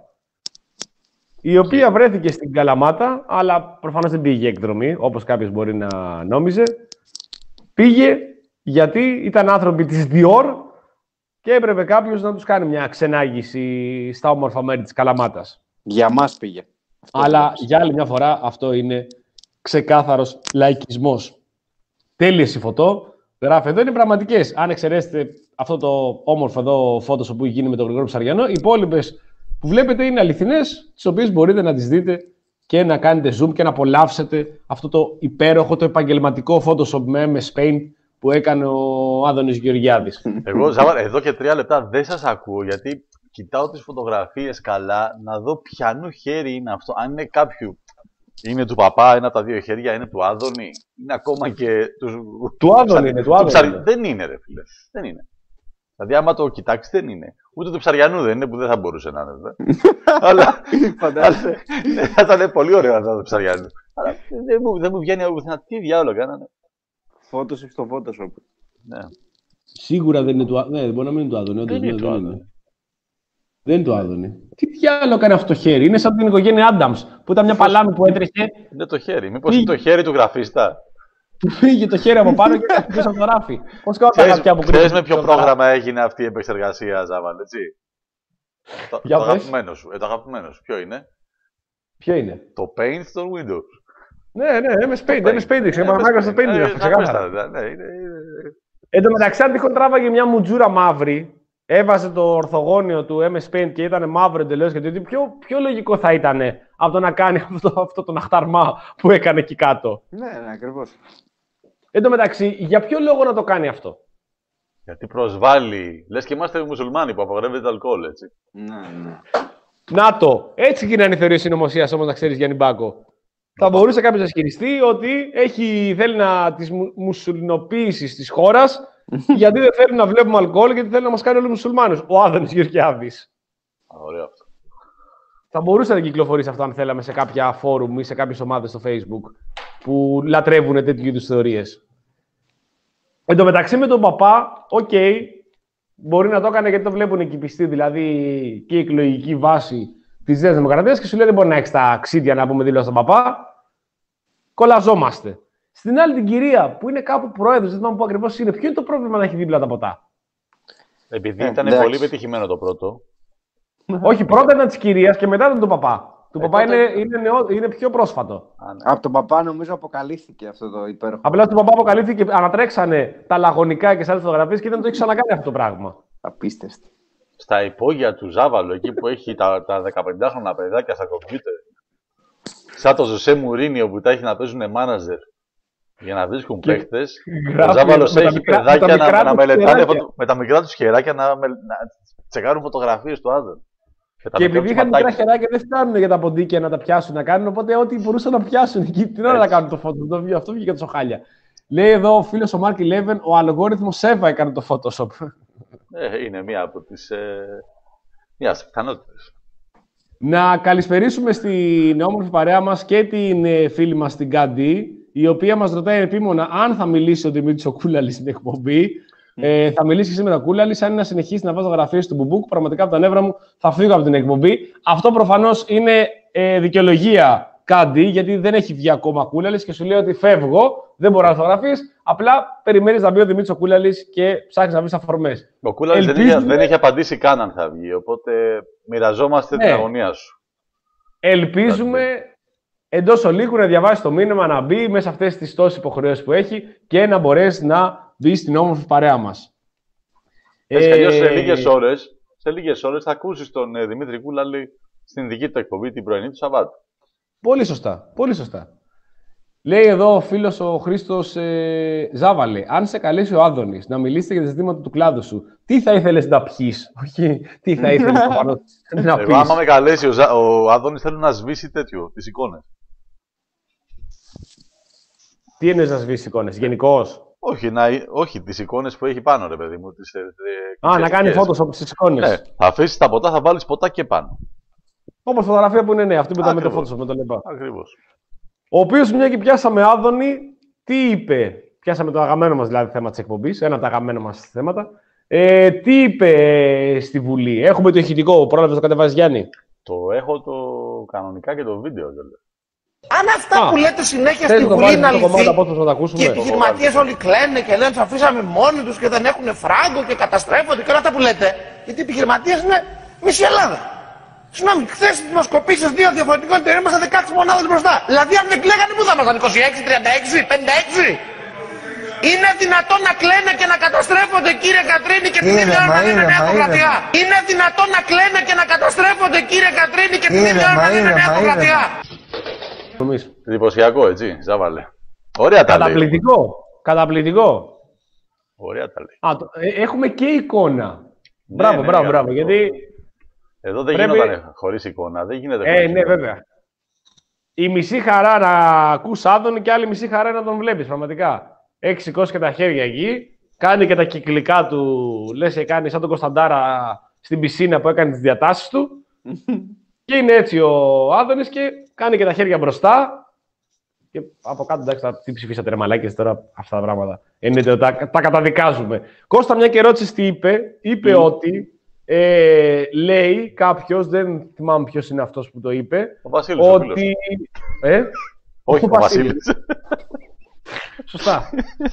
η οποία βρέθηκε στην Καλαμάτα, αλλά προφανώς δεν πήγε εκδρομή, όπως κάποιος μπορεί να νόμιζε. Πήγε γιατί ήταν άνθρωποι της Dior και έπρεπε κάποιος να τους κάνει μια ξενάγηση στα όμορφα μέρη της Καλαμάτας. Για μας πήγε. Αυτό αλλά πήγε. για άλλη μια φορά αυτό είναι ξεκάθαρος λαϊκισμός. Τέλειες η φωτό. Γράφει εδώ είναι πραγματικές. Αν εξαιρέσετε αυτό το όμορφο εδώ φώτος που έχει γίνει με τον Γρηγόρη Ψαριανό, οι υπόλοιπες που βλέπετε είναι αληθινές, τις οποίες μπορείτε να τις δείτε και να κάνετε zoom και να απολαύσετε αυτό το υπέροχο, το επαγγελματικό Photoshop με εμ ες Paint που έκανε ο Άδωνης Γεωργιάδης. Εγώ, Ζάβα, εδώ και τρία λεπτά δεν σας ακούω, γιατί κοιτάω τις φωτογραφίες καλά, να δω ποιανού χέρι είναι αυτό. Αν είναι κάποιου, είναι του παπά, ένα από τα δύο χέρια, είναι του Άδωνη, είναι ακόμα και του... Του Άδωνη είναι, του Άδωνη. Ψαρι... Δεν είναι ρε φίλε, δεν είναι. Δηλαδή άμα το κοιτάξει δεν είναι. Ούτε του Ψαριανού δεν είναι, που δεν θα μπορούσε να είναι. Αλλά θα ήταν πολύ ωραίο να ήταν το Ψαριανού. Αλλά δεν μου, δεν μου βγαίνει από πουθενά. Τι διάολο κάνανε. Photoshop στο Photoshop. Ναι. Σίγουρα δεν είναι του Άδωνη. Ναι, μπορεί να μην είναι του Άδωνη. Δεν είναι του Άδωνη. Δεν είναι του Άδωνη. Τι διάλογο κάνει αυτό το χέρι. Είναι σαν την οικογένεια Άνταμς που ήταν μια παλάμη που έτρεχε. Είναι το χέρι. Μήπως είναι το χέρι του γραφίστα. Του φύγε το χέρι από πάνω και πίσω από το ράφι. Πώς κάνω τα χαρτιά που ξέρεις με ποιο πρόγραμμα έγινε αυτή η επεξεργασία, Ζάβαλ, έτσι. το, το αγαπημένο σου. Ε, το αγαπημένο σου. Ποιο είναι? Ποιο είναι? Το Paint στο Windows. Ναι, ναι, εμ ες Paint. εμ ες Paint. Microsoft Paint. Εν τω μεταξύ, αν τυχόν τράβαγε μια μουτζούρα μαύρη, έβαζε το ορθογώνιο του εμ ες Paint και ήταν μαύρο εντελώς, γιατί πιο, πιο λογικό θα ήταν από το να κάνει αυτό, αυτό το ναχταρμά που έκανε εκεί κάτω. Ναι, ναι, ακριβώς. Εν τω μεταξύ, για ποιο λόγο να το κάνει αυτό? Γιατί προσβάλλει. Λες και είμαστε μουσουλμάνοι που απαγορεύεται το αλκοόλ, έτσι. Ναι, ναι. Να το. Έτσι γίνανε οι θεωρίες συνωμοσίας, όμως, να ξέρεις, Γιάννη Μπάκο. Θα μπορούσε κάποιος να ισχυριστεί ότι έχει, θέλει να της μου, μουσουλνοποίησης της χώρας, γιατί δεν θέλουν να βλέπουμε αλκοόλ, γιατί θέλουν να μας κάνει όλους μουσουλμάνους. Ο Άδωνης Γεωργιάδης. Ωραίο αυτό. Θα μπορούσε να κυκλοφορήσει αυτό αν θέλαμε σε κάποια φόρουμ ή σε κάποιες ομάδες στο Facebook που λατρεύουν τέτοιου είδους θεωρίες. Εν τω μεταξύ με τον παπά, οκ, okay, μπορεί να το έκανε γιατί το βλέπουν εκεί πιστοί, δηλαδή και η εκλογική βάση της Νέας Δημοκρατίας και σου λέει δεν μπορεί να έχει τα αξίδια να πούμε δήλωση στον παπά. Κολαζόμαστε. Στην άλλη την κυρία που είναι κάπου πρόεδρος, δεν θυμάμαι πού ακριβώς είναι, ποιο είναι το πρόβλημα να έχει δίπλα τα ποτά? Επειδή Ε, ήταν εντάξει. πολύ πετυχημένο το πρώτο. Όχι, πρώτα ήταν της κυρίας και μετά ήταν του παπά. Του Ε, παπά τότε- είναι, είναι, νεό, είναι πιο πρόσφατο. Α, ναι. Από τον παπά νομίζω αποκαλύφθηκε αυτό το υπέροχο. Απλά του παπά αποκαλύφθηκε, ανατρέξανε τα λαγωνικά και σε άλλες φωτογραφίες και δεν το έχει ξανακάνει αυτό το πράγμα. Απίστευτο. Στα υπόγεια του Ζάβαλου, εκεί που έχει τα, τα δεκαπεντάχρονα παιδάκια στα κομπιούτερ. Σαν το Ζωσέ Μουρίνιο που τα έχει να παίζουν μάναζερ για να βρίσκουν Και παίχτες. Ο γράφει Ζάβαλος με τα έχει μικρά- με τα παιδάκια να, μικρά να τους μελετάνε χεράκια. φωτο- με τα μικρά τους χεράκια να, με, να τσεκάρουν φωτογραφίες του Άδων. τα Και μικρά επειδή τους είχαν μικρά ματάκια. χεράκια, δεν φτάνουν για τα ποντίκια να τα πιάσουν να κάνουν. Οπότε ό,τι μπορούσαν να πιάσουν εκεί την ώρα να Έτσι. κάνουν το Photoshop. Αυτό βγήκε τόσο χάλια. Λέει εδώ ο φίλος ο Mark Eleven, ο αλγόριθμος Εύα έκανε το Photoshop. Ε, είναι μία από τις ε, μία στις πιθανότητες. Να καλησπερίσουμε στην όμορφη παρέα μας και την ε, φίλη μας την Κάντι, η οποία μας ρωτάει επίμονα αν θα μιλήσει ο Δημήτρης ο Κούλαλης στην εκπομπή. Ε, θα μιλήσει και σήμερα ο Κούλαλης. Αν είναι να συνεχίσει να βάζω γραφείες του Μπουμπούκ, πραγματικά από τα νεύρα μου θα φύγω από την εκπομπή. Αυτό προφανώς είναι ε, δικαιολογία Κάντι, γιατί δεν έχει βγει ακόμα Κούλαλης και σου λέει ότι φεύγω, δεν μπορώ να φωτογραφίες. Απλά περιμένεις να μπει ο Δημήτρης ο Κούλαλης και ψάχνεις να βρεις αφορμές. Ο Κούλαλης δεν, Ελπίζουμε- είχε- δεν έχει απαντήσει καν αν θα βγει, οπότε μοιραζόμαστε Ναι. την αγωνία σου. Ελπίζουμε εντός ολίγου να διαβάσει το μήνυμα, να μπει μέσα σε αυτές τις τόσες υποχρεώσεις που έχει και να μπορέσει να μπει στην όμορφη παρέα μας. Έτσι κι αλλιώς σε Ε, λίγες ώρες, σε λίγες ώρες θα ακούσεις τον ε, Δημήτρη Κούλαλη στην δική του εκπομπή την πρωινή του Σαββάτου. Πολύ σωστά, πολύ σωστά. Λέει εδώ ο φίλος ο Χρήστος ε, Ζάβαλε, αν σε καλέσει ο Άδωνης να μιλήσετε για τα ζητήματα του κλάδου σου, τι θα ήθελες να πεις, όχι τι θα ήθελες προφανώς να Εγώ, άμα πεις. με καλέσει ο, Ζα... ο Άδωνης, θέλω να σβήσει τέτοιο, τις εικόνες. Τι εννοείς να σβήσεις εικόνες, γενικώς. Όχι, να... Όχι, τις εικόνες που έχει πάνω, ρε παιδί μου. Τις, ε, ε, Α, να κάνει εκκλησιαστικές. Photoshop στις εικόνες. Ναι, θα αφήσεις τα ποτά, θα βάλεις ποτά και πάνω. Όπως φωτογραφία που είναι ναι, αυτή που ήταν με το Ακριβώς. Photoshop, με το λεπτό. Ακριβώς. Ο οποίος, μια και πιάσαμε Άδωνη, τι είπε, πιάσαμε το αγαπημένο μας δηλαδή θέμα της εκπομπής, ένα από τα αγαπημένα μας θέματα, ε, τι είπε ε, στη Βουλή. Έχουμε το ηχητικό, πρόλαβες το κατεβάζεις Γιάννη. Το έχω το κανονικά και το βίντεο κιόλας. Αν αυτά Α, που λέτε συνέχεια Θες στη να το Βουλή βάλεις είναι το κομμάτι αληθή από όσο να τα και οι ακούσουμε. επιχειρηματίες όλοι κλαίνε και λένε τους αφήσαμε μόνοι τους και δεν έχουν φράγκο και καταστρέφονται και όλα αυτά που λέτε, γιατί οι επιχειρηματίες είναι μισή Ελλάδα. Συγγνώμη, χθες στις δημοσκοπήσεις δύο διαφορετικών εταιρείων ήμασταν δεκαέξι μονάδες μπροστά. Δηλαδή αν δεν κλαίγανε πού θα ήμασταν, είκοσι έξι, τριάντα έξι, πενήντα έξι. Είναι δυνατόν να κλαίνε και να καταστρέφονται κύριε Κατρίνη και τη Είναι, μία ώρα μα να είναι είναι, Νέα μα Δημοκρατία. Είναι δυνατόν να κλαίνε και να καταστρέφονται κύριε Κατρίνη και τη Είναι, μία ώρα μα να είναι είναι, Νέα μα είναι. Δημοκρατία. Εμείς. Εντυπωσιακό, έτσι, Ζάβαλε. Ωραία τα λέει. Καταπληκτικό. Καταπληκτικό. Ωραία τα λέει. Α, το, ε, έχουμε και εικόνα. Μπράβο, ναι, μπράβο, ναι, μπράβο. ναι. Γιατί, Εδώ δεν πρέπει- γινόταν χωρίς εικόνα. Δεν γίνεται ε, χωρίς ναι, εικόνα. βέβαια. Η μισή χαρά να ακούς Άδωνη και άλλη μισή χαρά είναι να τον βλέπεις, πραγματικά. Έχει σηκώσει και τα χέρια εκεί, κάνει και τα κυκλικά του, λες και κάνει σαν τον Κωνσταντάρα στην πισίνα που έκανε τις διατάσεις του. Και είναι έτσι ο Άδωνης και κάνει και τα χέρια μπροστά. Και από κάτω, εντάξει, τα- τι ψηφίσατε ρε μαλάκες τώρα, αυτά τα πράγματα. Εννοείται, τα, τα καταδικάζουμε. Κώστα, μια και ερώτηση τι είπε. Είπε ότι ε, λέει κάποιος, δεν θυμάμαι ποιος είναι αυτός που το είπε, Ο Βασίλης, ο φίλος. ότι... Ε, Όχι, ο ο Βασίλης. Σωστά.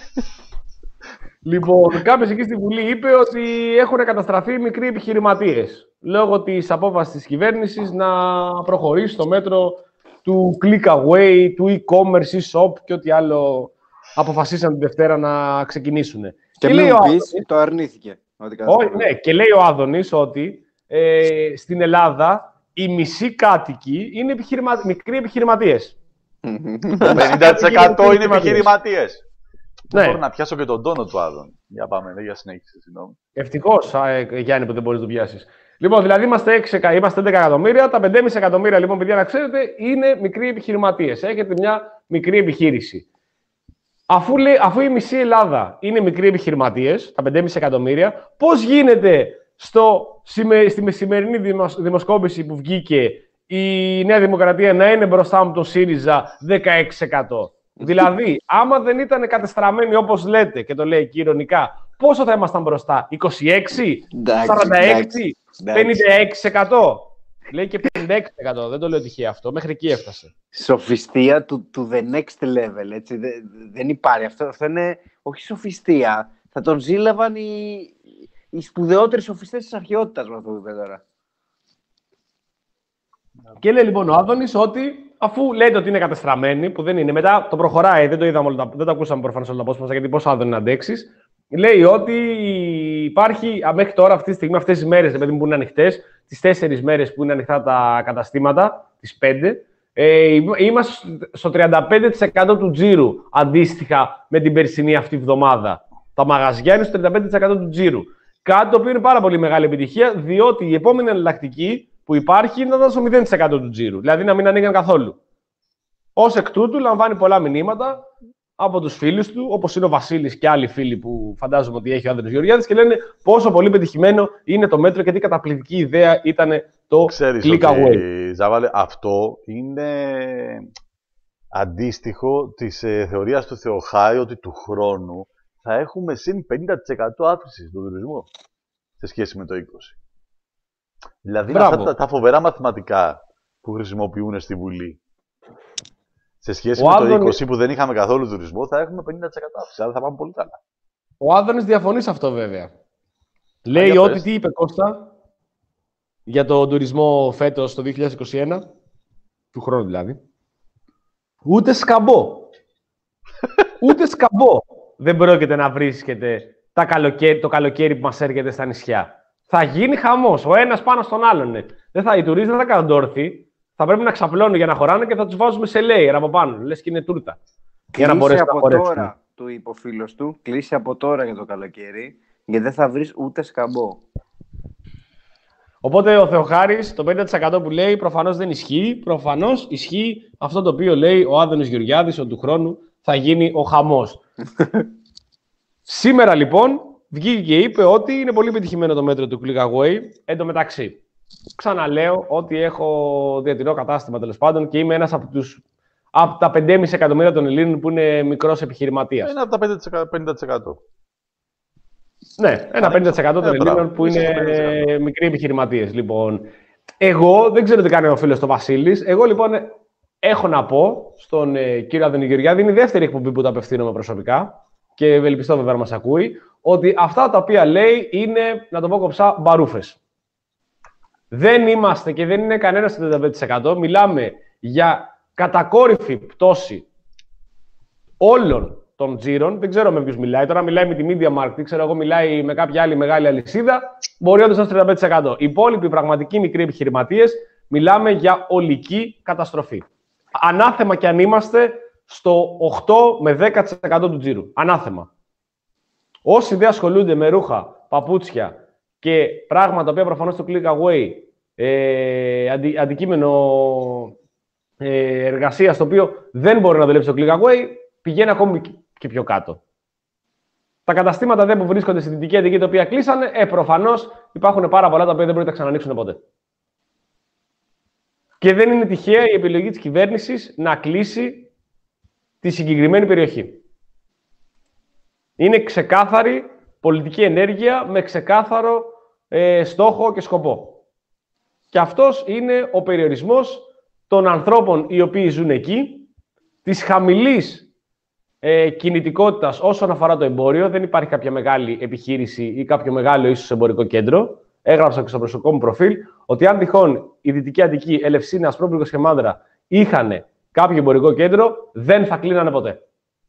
Λοιπόν, κάποιος εκεί στη Βουλή είπε ότι έχουν καταστραφεί οι μικροί επιχειρηματίες λόγω της απόφασης της κυβέρνησης να προχωρήσει στο μέτρο του click away, του e-commerce, e-shop και ό,τι άλλο αποφασίσαν την Δευτέρα να ξεκινήσουν. Και λέει μην ο μου Άδωνης- πεις, το αρνήθηκε. Ότι όχι, καταστρέφεται. ναι, και λέει ο Άδωνης ότι ε, στην Ελλάδα οι μισοί κάτοικοι είναι επιχειρημα... μικροί επιχειρηματίες. Το πενήντα τοις εκατό είναι επιχειρηματίες. Δεν Ναι. μπορώ να πιάσω και τον τόνο του Άδων. Για πάμε, ναι, για συνέχιση, συγγνώμη. Ευτυχώς, Γιάννη, που δεν μπορείς να το πιάσεις. Λοιπόν, δηλαδή είμαστε, έξι, είμαστε έντεκα εκατομμύρια. Τα πέντε κόμμα πέντε εκατομμύρια, λοιπόν, παιδιά, να ξέρετε, είναι μικροί επιχειρηματίες. Έχετε μια μικρή επιχείρηση. Αφού, λέει, αφού η μισή Ελλάδα είναι μικροί επιχειρηματίες, τα πέντε κόμμα πέντε εκατομμύρια, πώς γίνεται στο, στη σημερινή δημοσκόπηση που βγήκε η Νέα Δημοκρατία να είναι μπροστά από τον ΣΥΡΙΖΑ δεκαέξι τοις εκατό. Δηλαδή, άμα δεν ήταν κατεστραμμένοι όπως λέτε και το λέει εκεί ειρωνικά, πόσο θα ήμασταν μπροστά, είκοσι έξι, σαράντα έξι, πενήντα έξι τοις εκατό. Λέει και πενήντα έξι τοις εκατό, δεν το λέω τυχαία αυτό, μέχρι εκεί έφτασε. Σοφιστία του, του the next level, έτσι, δεν, δεν υπάρχει. Αυτό, αυτό είναι, όχι σοφιστία, θα τον ζήλευαν οι, οι σπουδαιότεροι σοφιστές της αρχαιότητας με αυτό που είπε τώρα. Και λέει λοιπόν ο Άδωνης ότι αφού λέτε ότι είναι κατεστραμμένοι, που δεν είναι, μετά το προχωράει, δεν το είδαμε, όλα, δεν το ακούσαμε προφανώς όλα τα απόσπασμα, γιατί πόσο Άδωνη να αντέξεις. Λέει ότι υπάρχει μέχρι τώρα, αυτή τη στιγμή, αυτές τις μέρες δηλαδή, που είναι ανοιχτές, τις τέσσερις μέρες που είναι ανοιχτά τα καταστήματα, τις πέντε, ε, είμαστε στο τριάντα πέντε τοις εκατό του τζίρου αντίστοιχα με την περσινή αυτή εβδομάδα. Τα μαγαζιά είναι στο τριάντα πέντε τοις εκατό του τζίρου. Κάτι το οποίο είναι πάρα πολύ μεγάλη επιτυχία, διότι η επόμενη εναλλακτική που υπάρχει είναι να ήταν στο μηδέν τοις εκατό του τζίρου, δηλαδή να μην ανοίγαν καθόλου. Ως εκ τούτου λαμβάνει πολλά μηνύματα από τους φίλους του, όπως είναι ο Βασίλης και άλλοι φίλοι που φαντάζομαι ότι έχει ο Άδωνης Γεωργιάδης και λένε πόσο πολύ πετυχημένο είναι το μέτρο και τι καταπληκτική ιδέα ήταν το Ξέρεις click away. ότι, Ζαβάλε, αυτό είναι αντίστοιχο της ε, θεωρίας του Θεοχάη ότι του χρόνου θα έχουμε συν πενήντα τοις εκατό αύξηση του τουρισμού σε σχέση με το είκοσι. Δηλαδή είναι αυτά τα, τα φοβερά μαθηματικά που χρησιμοποιούν στη Βουλή. Σε σχέση Ο με Άδωνη... το είκοσι που δεν είχαμε καθόλου τουρισμό, θα έχουμε πενήντα τοις εκατό αύξηση. Άρα θα πάμε πολύ καλά. Ο Άδωνης διαφωνεί σε αυτό βέβαια. Λέει για ότι πες. τι είπε Κώστα για τον τουρισμό φέτος το δύο χιλιάδες είκοσι ένα, του χρόνου δηλαδή. Ούτε σκαμπό. Ούτε σκαμπό δεν πρόκειται να βρίσκεται τα καλοκαίρι, το καλοκαίρι που μας έρχεται στα νησιά. Θα γίνει χαμός, ο ένας πάνω στον άλλον. Ναι. Δεν θα, οι τουρίστες δεν θα κάνουν όρθιοι. Θα πρέπει να ξαπλώνουν για να χωράνε και θα τους βάζουμε σε layer από πάνω. Λες και είναι τούρτα. Για να μπορέσει από να χωρέσουν. τώρα, του είπε ο φίλος του, κλείσει από τώρα για το καλοκαίρι, γιατί δεν θα βρεις ούτε σκαμπό. Οπότε ο Θεοχάρης, το πενήντα τοις εκατό που λέει, προφανώς δεν ισχύει. Προφανώς ισχύει αυτό το οποίο λέει ο Άδωνης Γεωργιάδης, ότι του χρόνου θα γίνει ο χαμός. Σήμερα λοιπόν βγήκε και είπε ότι είναι πολύ πετυχημένο το μέτρο του click away. Εν τω μεταξύ, ξαναλέω ότι έχω διατηρώ κατάστημα τέλος πάντων και είμαι ένας από, τους, από τα πέντε κόμμα πέντε εκατομμύρια των Ελλήνων που είναι μικρός επιχειρηματίας. Είναι από τα πενήντα τοις εκατό. Ναι, ένα πενήντα τοις εκατό των ε, Ελλήνων μπράβο, που είσαι είναι στο πενήντα τοις εκατό. μικροί επιχειρηματίες. Λοιπόν, εγώ δεν ξέρω τι κάνει ο φίλος του Βασίλης. Εγώ λοιπόν έχω να πω στον ε, κύριο Άδωνη Γεωργιάδη, είναι η δεύτερη εκπομπή που το απευθύνομαι προσωπικά και ευελπιστώ βέβαια να μας ακούει, ότι αυτά τα οποία λέει είναι, να το πω κοψά, μπαρούφες. Δεν είμαστε και δεν είναι κανένα στο τριάντα πέντε τοις εκατό. Μιλάμε για κατακόρυφη πτώση όλων των τζίρων. Δεν ξέρω με ποιους μιλάει. Τώρα μιλάει με τη MediaMarkt, δεν ξέρω εγώ, μιλάει με κάποια άλλη μεγάλη αλυσίδα. Μπορεί όντως να είναι τριάντα πέντε τοις εκατό. Οι υπόλοιποι πραγματικοί μικροί επιχειρηματίες μιλάμε για ολική καταστροφή. Ανάθεμα κι αν είμαστε στο οκτώ με δέκα τοις εκατό του τζίρου. Ανάθεμα. Όσοι δεν ασχολούνται με ρούχα, παπούτσια και πράγματα τα οποία προφανώς το click away ε, αντι, αντικείμενο ε, εργασίας το οποίο δεν μπορεί να δουλέψει το click away, πηγαίνει ακόμη και πιο κάτω. Τα καταστήματα δεν που βρίσκονται στη Δυτική Αττική τα οποία κλείσανε, ε, προφανώς υπάρχουν πάρα πολλά τα οποία δεν μπορεί να τα ξανανοίξουν ποτέ. Και δεν είναι τυχαία η επιλογή της κυβέρνησης να κλείσει τη συγκεκριμένη περιοχή. Είναι ξεκάθαρη πολιτική ενέργεια με ξεκάθαρο ε, στόχο και σκοπό. Και αυτός είναι ο περιορισμός των ανθρώπων οι οποίοι ζουν εκεί, της χαμηλής ε, κινητικότητας όσον αφορά το εμπόριο. Δεν υπάρχει κάποια μεγάλη επιχείρηση ή κάποιο μεγάλο ίσως εμπορικό κέντρο. Έγραψα και στο προσωπικό μου προφίλ ότι αν τυχόν η Δυτική Αττική, Ελευσίνα, Ασπρόπυργος και Μάνδρα είχαν κάποιο εμπορικό κέντρο, δεν θα κλείνανε ποτέ.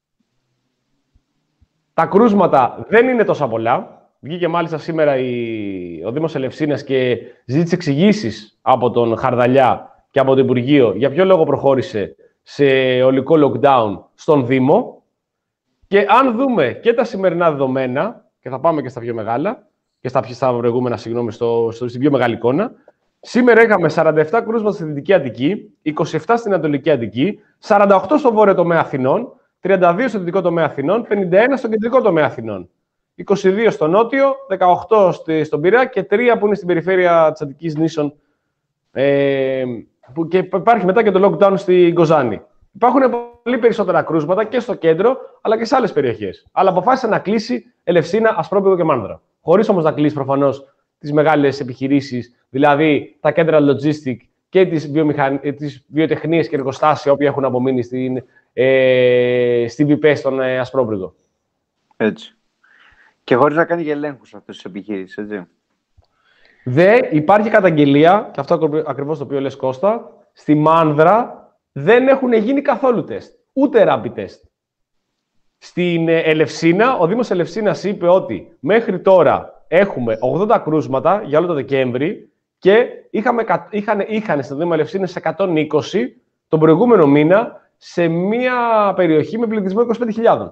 Τα κρούσματα δεν είναι τόσα πολλά. Βγήκε μάλιστα σήμερα η... ο Δήμος Ελευσίνας και ζήτησε εξηγήσεις από τον Χαρδαλιά και από το Υπουργείο για ποιο λόγο προχώρησε σε ολικό lockdown στον Δήμο. Και αν δούμε και τα σημερινά δεδομένα, και θα πάμε και στα πιο μεγάλα, και στα, στα προηγούμενα, συγγνώμη, στο, στο, στην πιο μεγάλη εικόνα, σήμερα είχαμε σαράντα επτά κρούσματα στη Δυτική Αττική, είκοσι επτά στην Ανατολική Αττική, σαράντα οκτώ στο βόρειο τομέα Αθηνών, τριάντα δύο στο δυτικό τομέα Αθηνών, πενήντα ένα στο κεντρικό τομέα Αθηνών, είκοσι δύο στο νότιο, δεκαοκτώ στον Πειραιά και τρία που είναι στην περιφέρεια της Αττικής νήσων. Ε, που και υπάρχει μετά και το lockdown στη Κοζάνη. Υπάρχουν πολύ περισσότερα κρούσματα και στο κέντρο, αλλά και σε άλλες περιοχές. Αλλά αποφάσισε να κλείσει Ελευσίνα, Ασπρόπυργο και Μάνδρα. Χωρίς όμως να κλείσει προφανώς τις μεγάλες επιχειρήσεις, δηλαδή τα κέντρα logistic και τις, βιομηχαν... τις βιοτεχνίες και εργοστάσια, όποια έχουν απομείνει στην, ε, στην ΒΙΠΕ, στον ε, Ασπρόπυργο. Έτσι. Και χωρίς να κάνει και ελέγχους αυτές τις επιχειρήσεις, έτσι. Δε υπάρχει καταγγελία, και αυτό ακριβώς το οποίο λες, Κώστα, στη Μάνδρα δεν έχουν γίνει καθόλου τεστ, ούτε rapid test. Στην Ελευσίνα, ο Δήμος Ελευσίνας είπε ότι μέχρι τώρα έχουμε ογδόντα κρούσματα για όλο το Δεκέμβρη και είχαμε, είχαν, είχαν στο Δήμο Ελευσίνας εκατόν είκοσι τον προηγούμενο μήνα σε μια περιοχή με πληθυσμό είκοσι πέντε χιλιάδες.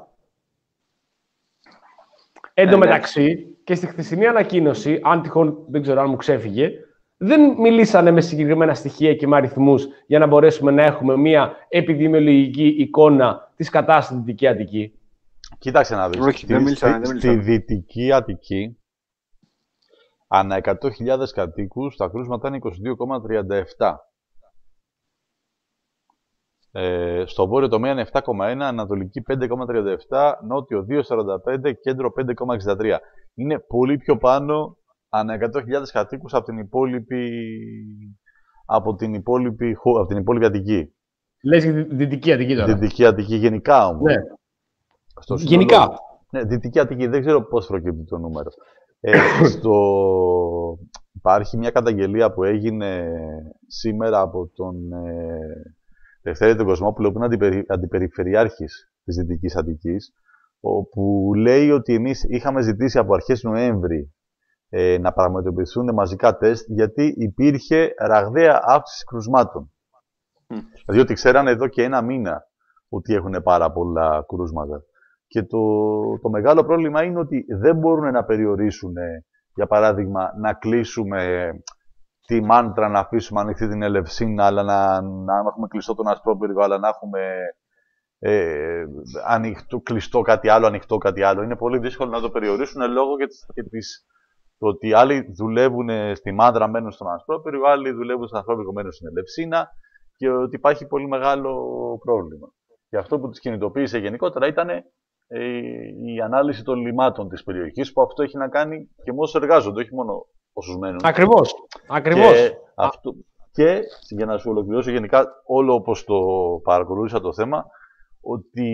Εν τω μεταξύ, και στη χθεσινή ανακοίνωση, αν τυχόν δεν ξέρω αν μου ξέφυγε, δεν μιλήσανε με συγκεκριμένα στοιχεία και με αριθμούς για να μπορέσουμε να έχουμε μια επιδημιολογική εικόνα της κατάστασης στη Δυτική Αττική. Κοίταξε να δεις. Όχι, στη, δεν μίλησαν, στη, δεν στη Δυτική Αττική, ανά εκατό χιλιάδες κατοίκους, τα κρούσματα είναι είκοσι δύο κόμμα τριάντα επτά. Ε, στο βόρειο τομέα είναι επτά κόμμα ένα, ανατολική πέντε κόμμα τριάντα επτά, νότιο δύο κόμμα σαράντα πέντε, κέντρο πέντε κόμμα εξήντα τρία. Είναι πολύ πιο πάνω ανά εκατό χιλιάδες κατοίκους από την υπόλοιπη, από την υπόλοιπη, από την υπόλοιπη Αττική. Λες για τη Δυτική Αττική τώρα. Δυτική Αττική γενικά όμως. Ναι. Στο γενικά. σύνολο, ναι, Δυτική Αττική, δεν ξέρω πώς προκύπτει το νούμερο. Ε, στο... Υπάρχει μια καταγγελία που έγινε σήμερα από τον ε, Δευτέρη τον Κοσμόπουλο, που είναι αντιπερι... αντιπεριφερειάρχης της Δυτικής Αττικής, όπου λέει ότι εμείς είχαμε ζητήσει από αρχές Νοέμβρη ε, να πραγματοποιηθούν μαζικά τεστ, γιατί υπήρχε ραγδαία αύξηση κρουσμάτων. Mm. Δηλαδή ότι ξέρανε εδώ και ένα μήνα ότι έχουν πάρα πολλά κρούσματα. Και το, το μεγάλο πρόβλημα είναι ότι δεν μπορούν να περιορίσουν, για παράδειγμα, να κλείσουμε τη Μάντρα, να αφήσουμε ανοιχτή την Ελευσίνα, αλλά να, να έχουμε κλειστό τον Ασπρόπυργο, αλλά να έχουμε ε, ανοιχτό, κλειστό κάτι άλλο, ανοιχτό κάτι άλλο. Είναι πολύ δύσκολο να το περιορίσουν λόγω και της, και της το ότι άλλοι δουλεύουν στη Μάντρα, μένουν στον Ασπρόπυργο, άλλοι δουλεύουν στον Ασπρόπυργο, μένουν στην Ελευσίνα, και ότι υπάρχει πολύ μεγάλο πρόβλημα. Και αυτό που τους κινητοποίησε γενικότερα ήταν ε, η ανάλυση των λιμάτων της περιοχής, που αυτό έχει να κάνει και με όσους εργάζονται, όχι μόνο όσους μένουν. Ακριβώς. Ακριβώς. Και, αυτό, και για να σου ολοκληρώσω γενικά όλο όπως το παρακολούθησα το θέμα, ότι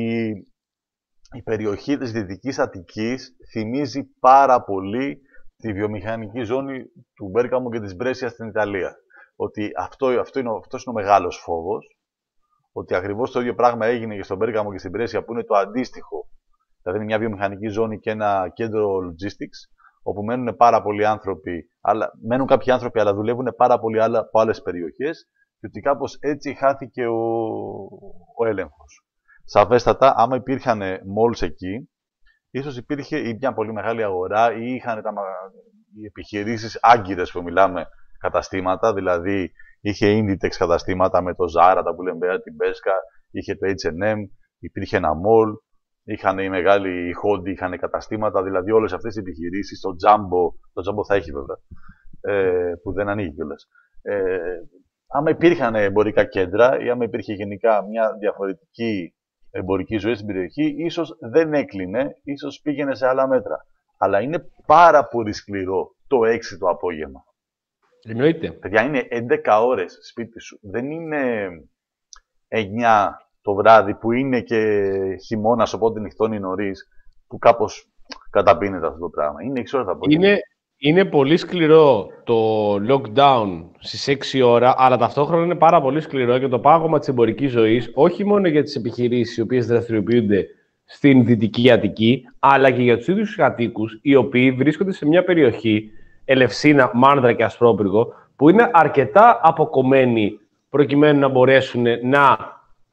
η περιοχή της Δυτικής Αττικής θυμίζει πάρα πολύ τη βιομηχανική ζώνη του Μπέργαμο και της Μπρέσια στην Ιταλία. Ότι αυτό, αυτό είναι, αυτός είναι ο μεγάλος φόβος, ότι ακριβώς το ίδιο πράγμα έγινε και στον Μπέργαμο και στην Μπρέσια, που είναι το αντίστοιχο. Δηλαδή είναι μια βιομηχανική ζώνη και ένα κέντρο logistics, όπου μένουν πάρα πολλοί άνθρωποι, αλλά, μένουν κάποιοι άνθρωποι, αλλά δουλεύουν πάρα πολλοί άλλα, από άλλες περιοχές, και ότι κάπως έτσι χάθηκε ο, ο έλεγχος. Σαφέστατα, άμα υπήρχαν malls εκεί, ίσως υπήρχε ή μια πολύ μεγάλη αγορά, ή είχαν τα, οι επιχειρήσεις άγκυρες που μιλάμε, καταστήματα, δηλαδή είχε Inditex καταστήματα με το Zara, τα που λέμε την Bershka, είχε το έιτς εντ εμ, υπήρχε ένα mall, είχαν οι μεγάλοι οι Hondi, είχαν καταστήματα, δηλαδή όλες αυτές οι επιχειρήσεις, το Jumbo, το Jumbo θα έχει βέβαια, ε, που δεν ανοίγει κιόλας. Ε, άμα υπήρχαν εμπορικά κέντρα ή άμα υπήρχε γενικά μια διαφορετική εμπορική ζωή στην περιοχή, ίσως δεν έκλεινε, ίσως πήγαινε σε άλλα μέτρα. Αλλά είναι πάρα πολύ σκληρό το έξι το απόγευμα. Εννοείται. Παιδιά, είναι έντεκα ώρες σπίτι σου. Δεν είναι εννιά το βράδυ που είναι και χειμώνας, οπότε νυχτώνει νωρίς, που κάπως καταπίνεται αυτό το πράγμα. Είναι έξι ώρες το απόγευμα. Είναι, είναι πολύ σκληρό το lockdown στις έξι ώρα, αλλά ταυτόχρονα είναι πάρα πολύ σκληρό και το πάγωμα της εμπορικής ζωής, όχι μόνο για τις επιχειρήσεις οι οποίες δραστηριοποιούνται στην Δυτική Αττική, αλλά και για τους ίδιους τους κατοίκους, οι οποίοι βρίσκονται σε μια περιοχή, Ελευσίνα, Μάνδρα και Ασπρόπυργο, που είναι αρκετά αποκομμένοι προκειμένου να μπορέσουν να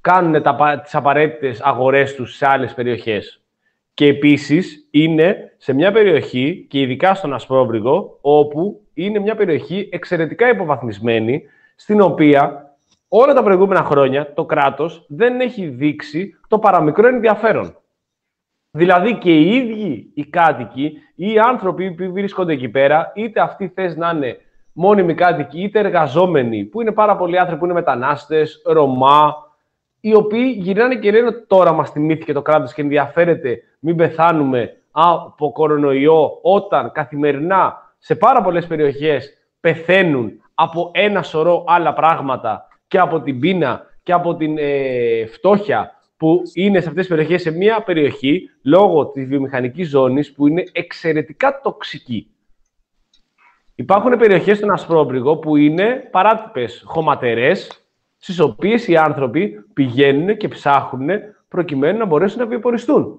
κάνουν τα, τις απαραίτητες αγορές τους σε άλλες περιοχές. Και επίσης είναι σε μια περιοχή, και ειδικά στον Ασπρόβρυγο, όπου είναι μια περιοχή εξαιρετικά υποβαθμισμένη, στην οποία όλα τα προηγούμενα χρόνια το κράτος δεν έχει δείξει το παραμικρό ενδιαφέρον. Δηλαδή και οι ίδιοι οι κάτοικοι ή οι άνθρωποι που βρίσκονται εκεί πέρα, είτε αυτοί θες να είναι μόνιμοι κάτοικοι, είτε εργαζόμενοι, που είναι πάρα πολλοί άνθρωποι που είναι μετανάστες, Ρωμά, οι οποίοι γυρνάνε και λένε τώρα μας θυμήθηκε το κράτος και ενδιαφέρεται μην πεθάνουμε από κορονοϊό, όταν καθημερινά σε πάρα πολλές περιοχές πεθαίνουν από ένα σωρό άλλα πράγματα και από την πείνα και από την ε, φτώχεια που είναι σε αυτές τις περιοχές, σε μια περιοχή λόγω της βιομηχανικής ζώνης που είναι εξαιρετικά τοξική. Υπάρχουν περιοχές στον Ασπρόβρυγο που είναι παράτυπες χωματερές, στις οποίες οι άνθρωποι πηγαίνουν και ψάχνουν προκειμένου να μπορέσουν να βιοποριστούν.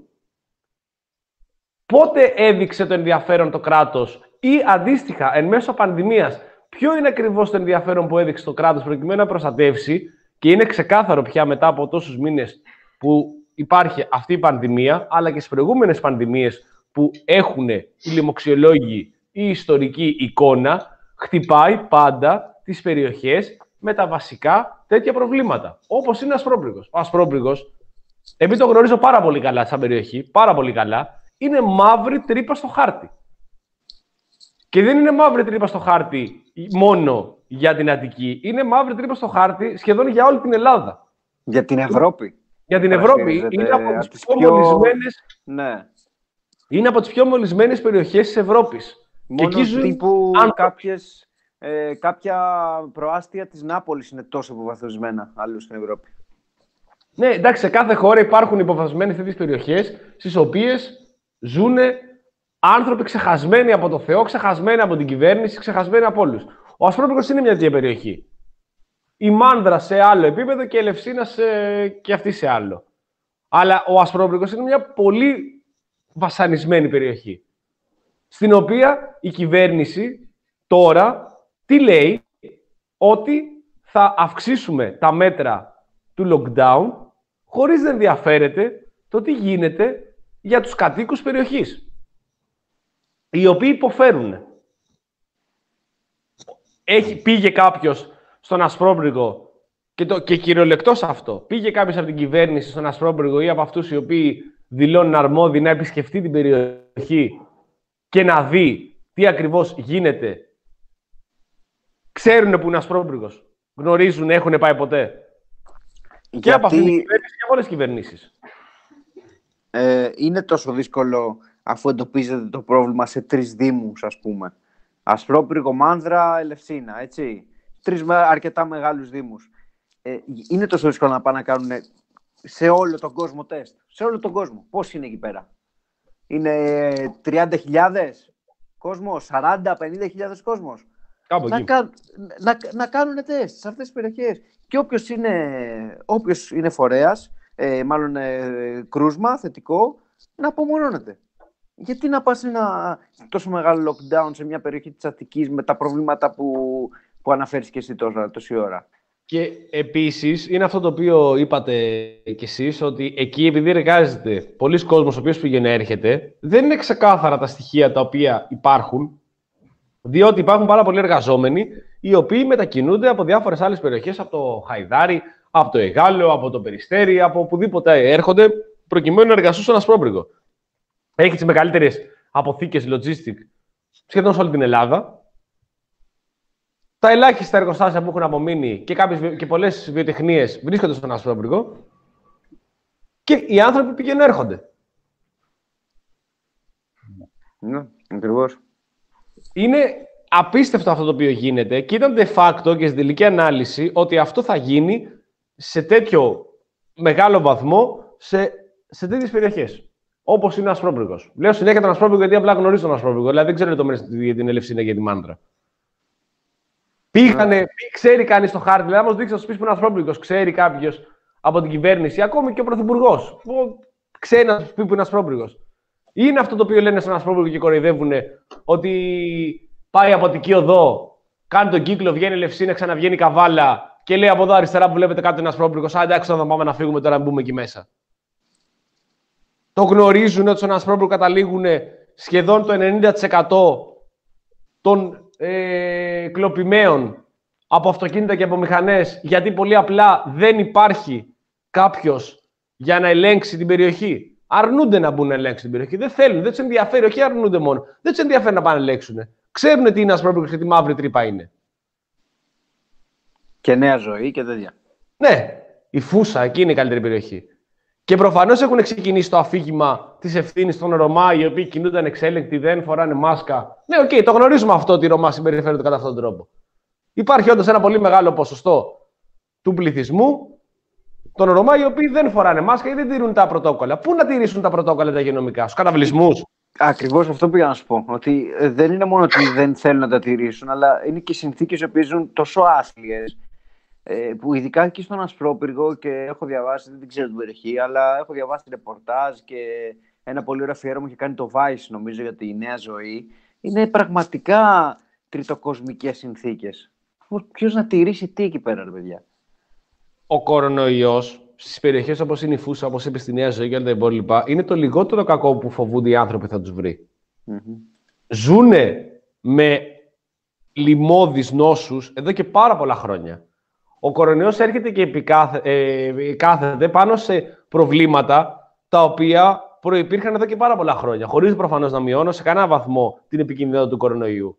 Πότε έδειξε το ενδιαφέρον το κράτος ή αντίστοιχα εν μέσω πανδημίας, ποιο είναι ακριβώς το ενδιαφέρον που έδειξε το κράτος προκειμένου να προστατεύσει, και είναι ξεκάθαρο πια μετά από τόσους μήνες που υπάρχει αυτή η πανδημία, αλλά και στις προηγούμενες πανδημίες που έχουν οι λοιμοξιολόγοι ή η ιστορική εικόνα, χτυπάει πάντα τις περιοχές με τα βασικά τέτοια προβλήματα, όπως είναι ο Ασπρόβρυγος. Ο Ασπρόβρυγος, επειδή το γνωρίζω πάρα πολύ καλά σαν περιοχή, πάρα πολύ καλά, είναι μαύρη τρύπα στο χάρτη. Και δεν είναι μαύρη τρύπα στο χάρτη μόνο για την Αττική, είναι μαύρη τρύπα στο χάρτη σχεδόν για όλη την Ελλάδα. Για την Ευρώπη. Για την Ευρώπη. Είναι από τις πιο, πιο... μολυσμένες... Ναι. Είναι από τις πιο μολυσμένες περιοχές της Ευρώπης. Μόνο και εκεί ζουν τύπου άνθρωποι. κάποιες, ε, κάποια προάστια της Νάπολης είναι τόσο υποβαθμισμένα αλλού στην Ευρώπη. Ναι, εντάξει, σε κάθε χώρα υπάρχουν υποβαθμισμένες τέτοιες περιοχές, στις οποίες ζουν άνθρωποι ξεχασμένοι από το Θεό, ξεχασμένοι από την κυβέρνηση, ξεχασμένοι από όλους. Ο Ασπρόβρυγος είναι μια τέτοια περιοχή. Η Μάνδρα σε άλλο επίπεδο και η Ελευσίνα σε... και αυτή σε άλλο. Αλλά ο Ασπρόβρυγος είναι μια πολύ βασανισμένη περιοχή, στην οποία η κυβέρνηση τώρα τι λέει? Ότι θα αυξήσουμε τα μέτρα του lockdown χωρίς να ενδιαφέρεται το τι γίνεται για τους κατοίκους περιοχής, οι οποίοι υποφέρουν. Έχει, πήγε κάποιος στον Ασπρόβρυγο και, το, και κυριολεκτός αυτό, πήγε κάποιος από την κυβέρνηση στον Ασπρόβρυγο ή από αυτούς οι οποίοι δηλώνουν αρμόδιοι να επισκεφτεί την περιοχή και να δει τι ακριβώς γίνεται? Ξέρουν που είναι Ασπρόβρυγος, γνωρίζουν, έχουν πάει ποτέ? Γιατί... Και από αυτή την κυβέρνηση και από όλες τις κυβερνήσεις. Ε, είναι τόσο δύσκολο αφού εντοπίζετε το πρόβλημα σε τρεις δήμους, ας πούμε. Ασπρόβρυγο, Μάνδρα, Ελευσίνα, έτσι. Τρεις αρκετά μεγάλους δήμους. Ε, είναι τόσο δύσκολο να πάνε να κάνουν σε όλο τον κόσμο τεστ. Σε όλο τον κόσμο. Πώς είναι εκεί πέρα? Είναι τριάντα χιλιάδες κόσμος, σαράντα με πενήντα χιλιάδες κόσμος. Να, κα, να, να κάνουν τεστ σε αυτές τις περιοχές. Και όποιος είναι, όποιος είναι φορέας, ε, μάλλον ε, κρούσμα, θετικό, να απομονώνεται. Γιατί να πας ένα τόσο μεγάλο lockdown σε μια περιοχή της Αττικής με τα προβλήματα που, που αναφέρεις και εσύ τόσο, τόση ώρα? Και επίσης είναι αυτό το οποίο είπατε κι εσείς, ότι εκεί επειδή εργάζεται πολλοί κόσμος ο οποίος πηγαίνει έρχεται, δεν είναι ξεκάθαρα τα στοιχεία τα οποία υπάρχουν, διότι υπάρχουν πάρα πολλοί εργαζόμενοι οι οποίοι μετακινούνται από διάφορες άλλες περιοχές, από το Χαϊδάρι, από το Εγάλεο, από το Περιστέρι, από οπουδήποτε έρχονται προκειμένου να εργαστούν στον Ασπρόβρυγο. Έχει τις μεγαλύτερες αποθήκες logistic σχεδόν σε όλη την Ελλάδα. Τα ελάχιστα εργοστάσια που έχουν απομείνει και, κάποιες, και πολλές βιοτεχνίες βρίσκονται στον Ασπρόβρυγο και οι άνθρωποι πηγαίνουν έρχονται. Ναι, ακριβώς. Είναι απίστευτο αυτό το οποίο γίνεται και ήταν de facto και στην τελική ανάλυση ότι αυτό θα γίνει σε τέτοιο μεγάλο βαθμό σε, σε τέτοιες περιοχές. Όπως είναι ο Ασπρόβρυγος. Λέω συνέχεια τον Ασπρόβρυγο γιατί απλά γνωρίζω τον Ασπρόβρυγο. Δηλαδή δεν ξέρω λεπτομέρειες για την Ελευσίνα και για τη Μάνδρα. Πήγανε, yeah. ξέρει κανείς το χάρτη. Δηλαδή, άμα δείξει να σου πει που είναι Ασπρόβρυγος, ξέρει κάποιος από την κυβέρνηση, ακόμη και ο Πρωθυπουργός, που ξέρει να σου πει που είναι Ασπρόβρυγος. Είναι αυτό το οποίο λένε στον Ασπρόβρυγο και κοροϊδεύουν, ότι πάει από Αττική Οδό, κάνει τον κύκλο, βγαίνει Ελευσίνα, ξαναβγαίνει Καβάλα και λέει από εδώ αριστερά που βλέπετε κάτι ένα ασπρόπυργο, α, εντάξει, θα πάμε να φύγουμε τώρα να μπούμε εκεί μέσα. Το γνωρίζουν ότι στον ασπρόπυργο καταλήγουν σχεδόν το ενενήντα τοις εκατό των ε, κλοπημαίων από αυτοκίνητα και από μηχανές, γιατί πολύ απλά δεν υπάρχει κάποιος για να ελέγξει την περιοχή. Αρνούνται να μπουν να ελέγξουν την περιοχή. Δεν θέλουν, δεν τους ενδιαφέρει. Όχι, αρνούνται μόνο. Δεν τους ενδιαφέρει να πάνε να ελέγξουν. Ξέρουν τι είναι ασπρόπυργος και τι μαύρη τρύπα είναι. Και Νέα Ζωή και τέτοια. Ναι, η Φούσα, εκεί είναι η καλύτερη περιοχή. Και προφανώς έχουν ξεκινήσει το αφήγημα της ευθύνης των Ρωμά, οι οποίοι κινούνταν εξέλεγκτοι, δεν φοράνε μάσκα. Ναι, οκ, okay, το γνωρίζουμε αυτό ότι οι Ρωμά συμπεριφέρονται κατά αυτόν τον τρόπο. Υπάρχει όντως ένα πολύ μεγάλο ποσοστό του πληθυσμού των Ρωμά, οι οποίοι δεν φοράνε μάσκα ή δεν τηρούν τα πρωτόκολλα. Πού να τηρήσουν τα πρωτόκολλα τα υγειονομικά, στους καταβλισμούς? Ακριβώς αυτό πήγα να σου πω. Ότι δεν είναι μόνο ότι δεν θέλουν να τα τηρήσουν, αλλά είναι και οι συνθήκες που ζουν τόσο άθλιες. Που ειδικά εκεί στον Ασπρόπυργο, και έχω διαβάσει, δεν ξέρω την περιοχή, αλλά έχω διαβάσει ρεπορτάζ και ένα πολύ ωραίο αφιέρωμα είχε κάνει το Vice, νομίζω, για τη Νέα Ζωή. Είναι πραγματικά τριτοκοσμικές συνθήκες. Ποιος να τηρήσει τι εκεί πέρα, ρε παιδιά? Ο κορονοϊός στις περιοχές όπως είναι η Φούσα, όπως είπε στη Νέα Ζωή και όλα τα υπόλοιπα, είναι το λιγότερο κακό που φοβούνται οι άνθρωποι θα τους βρει. Mm-hmm. Ζούνε με λοιμώδεις νόσους εδώ και πάρα πολλά χρόνια. Ο κορονοϊός έρχεται και επικάθε, ε, κάθεται πάνω σε προβλήματα τα οποία προϋπήρχαν εδώ και πάρα πολλά χρόνια, χωρίς προφανώς να μειώνω σε κανένα βαθμό την επικίνδυνοτητα του κορονοϊού.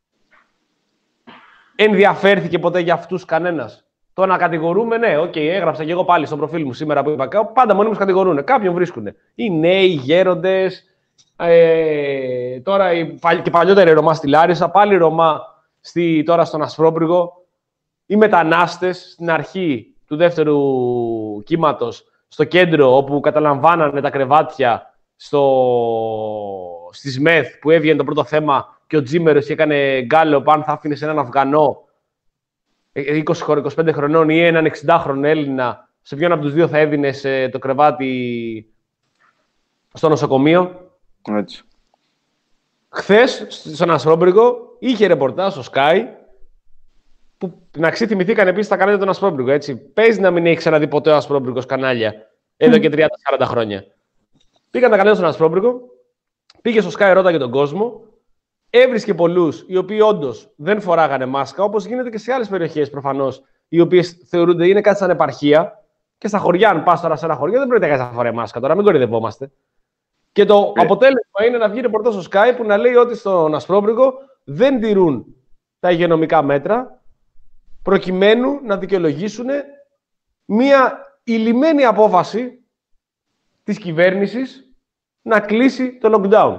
Ενδιαφέρθηκε ποτέ για αυτούς κανένας? Το να κατηγορούμε, ναι, οκ, okay, έγραψα και εγώ πάλι στο προφίλ μου σήμερα που είπα, πάντα μονίμως κατηγορούν, κάποιον βρίσκουν. Οι νέοι, οι γέροντες, ε, τώρα και παλιότερα οι Ρωμά στη Λάρισα, πάλι οι Ρωμά στη, τώρα στον Ασπρόπυργο. Οι μετανάστες στην αρχή του δεύτερου κύματος στο κέντρο, όπου καταλαμβάνανε τα κρεβάτια στο... στις ΜΕΘ που έβγαινε το πρώτο θέμα και ο Τζίμερος έκανε γκάλο αν θα άφηνε έναν Αφγανό είκοσι με είκοσι πέντε χρονών ή έναν εξηντάχρονο Έλληνα, σε ποιον από τους δύο θα έδινες το κρεβάτι στο νοσοκομείο. Έτσι. Χθες στον Ασπρόπυργο είχε ρεπορτάζ στο Sky, που να ξεθυμηθήκαν επίσης τα κανάλια των Ασπρόπυργο, έτσι. Παίζει να μην έχει ξαναδεί ποτέ ο Ασπρόπυργος κανάλια εδώ και τριάντα σαράντα χρόνια. Πήγαν τα κανάλια στον Ασπρόπυργο, πήγε στο Sky, ρώταγε τον κόσμο, έβρισκε πολλούς οι οποίοι όντως δεν φοράγανε μάσκα, όπως γίνεται και σε άλλες περιοχές προφανώς, οι οποίες θεωρούνται είναι κάτι σαν επαρχία. Και στα χωριά, αν πας τώρα σε ένα χωριό, δεν πρέπει να φοράει μάσκα τώρα, μην κορυδευόμαστε. Και το yeah. αποτέλεσμα είναι να βγει ρεπορτάζ στο Sky που να λέει ότι στον Ασπρόπυργο δεν τηρούν τα υγειονομικά μέτρα, προκειμένου να δικαιολογήσουν μία ηλυμένη απόφαση της κυβέρνησης να κλείσει το lockdown.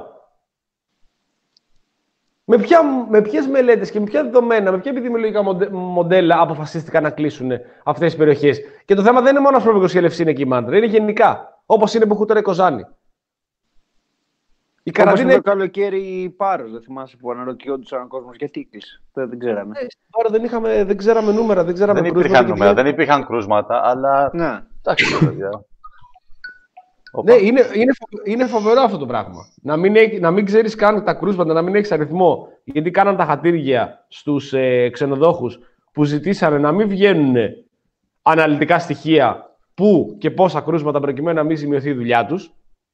Με, ποια, με ποιες μελέτες και με ποια δεδομένα, με ποια επιδημιολογικά μοντέλα αποφασίστηκαν να κλείσουν αυτές τις περιοχές? Και το θέμα δεν είναι μόνο Ασπρόπυργος και Ελευσίνα και η Μάντρα, είναι γενικά, όπως είναι που έχουν τώρα η Κοζάνη. Η καραντίνα είναι το καλοκαίρι η Πάρος, δεν θυμάσαι, που αναρωτιόντουσαν ο κόσμος γιατί κλείσε. Δεν, δεν ξέραμε. Ε, τώρα δεν, είχαμε, δεν ξέραμε νούμερα, δεν ξέραμε δεν κρούσματα. Υπήρχαν νούμερα, δεν υπήρχαν κρούσματα, αλλά. Ναι. Εντάξει, παιδιά. Ναι, είναι, είναι, είναι φοβερό αυτό το πράγμα. Να μην, έχει, να μην ξέρεις καν τα κρούσματα, να μην έχεις αριθμό. Γιατί κάναν τα χατήρια στους ε, ξενοδόχους που ζητήσανε να μην βγαίνουν αναλυτικά στοιχεία πού και πόσα κρούσματα προκειμένου να μην ζημιωθεί η δουλειά τους.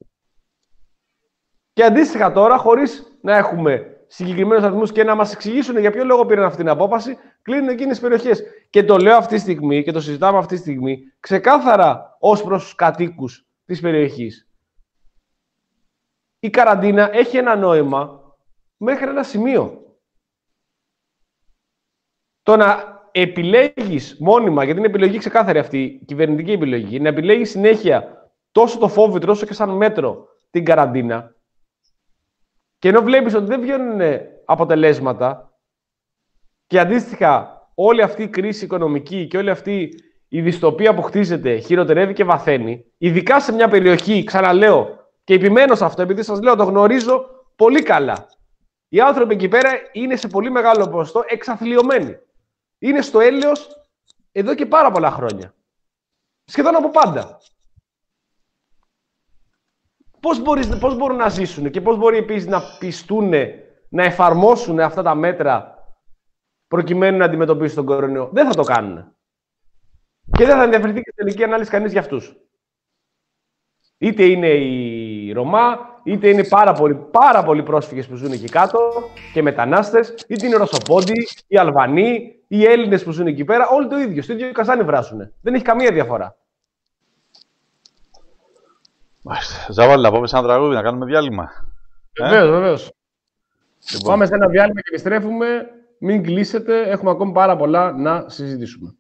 Και αντίστοιχα τώρα, χωρίς να έχουμε συγκεκριμένους αριθμούς και να μας εξηγήσουν για ποιο λόγο πήραν αυτή την απόφαση, κλείνουν εκείνες τις περιοχές. Και το λέω αυτή τη στιγμή και το συζητάμε αυτή τη στιγμή ξεκάθαρα ως προς τους κατοίκους της περιοχής. Η καραντίνα έχει ένα νόημα μέχρι ένα σημείο. Το να επιλέγεις μόνιμα, γιατί είναι επιλογή ξεκάθαρη αυτή, η κυβερνητική επιλογή, να επιλέγεις συνέχεια τόσο το φόβητρο όσο και σαν μέτρο την καραντίνα, και ενώ βλέπεις ότι δεν βγαίνουν αποτελέσματα και αντίστοιχα όλη αυτή η κρίση οικονομική και όλη αυτή η δυστοπία που χτίζεται χειροτερεύει και βαθαίνει, ειδικά σε μια περιοχή, ξαναλέω και επιμένω σε αυτό, επειδή σας λέω το γνωρίζω πολύ καλά. Οι άνθρωποι εκεί πέρα είναι σε πολύ μεγάλο ποσοστό εξαθλιωμένοι. Είναι στο έλεος εδώ και πάρα πολλά χρόνια. Σχεδόν από πάντα. Πώς, μπορείς, πώς μπορούν να ζήσουν και πώς μπορεί επίσης να πιστούν να εφαρμόσουν αυτά τα μέτρα προκειμένου να αντιμετωπίσουν τον κορονοϊό? Δεν θα το κάνουν. Και δεν θα ενδιαφερθεί και στην τελική ανάλυση κανείς για αυτούς. Είτε είναι η Ρωμά, είτε είναι πάρα πολλοί, πάρα πολλοί πρόσφυγες που ζουν εκεί κάτω και μετανάστες, είτε είναι οι Ρωσοπόντοι, οι Αλβανοί, οι Έλληνες που ζουν εκεί πέρα. Όλοι το ίδιο, στο ίδιο καζάνι βράσουνε. Δεν έχει καμία διαφορά. Ζάβαλη, να πάμε σε ένα τραγούδι, να κάνουμε διάλειμμα. Βεβαίως, ε? βεβαίως. Λοιπόν. Πάμε σε ένα διάλειμμα και επιστρέφουμε. Μην κλείσετε, έχουμε ακόμη πάρα πολλά να συζητήσουμε.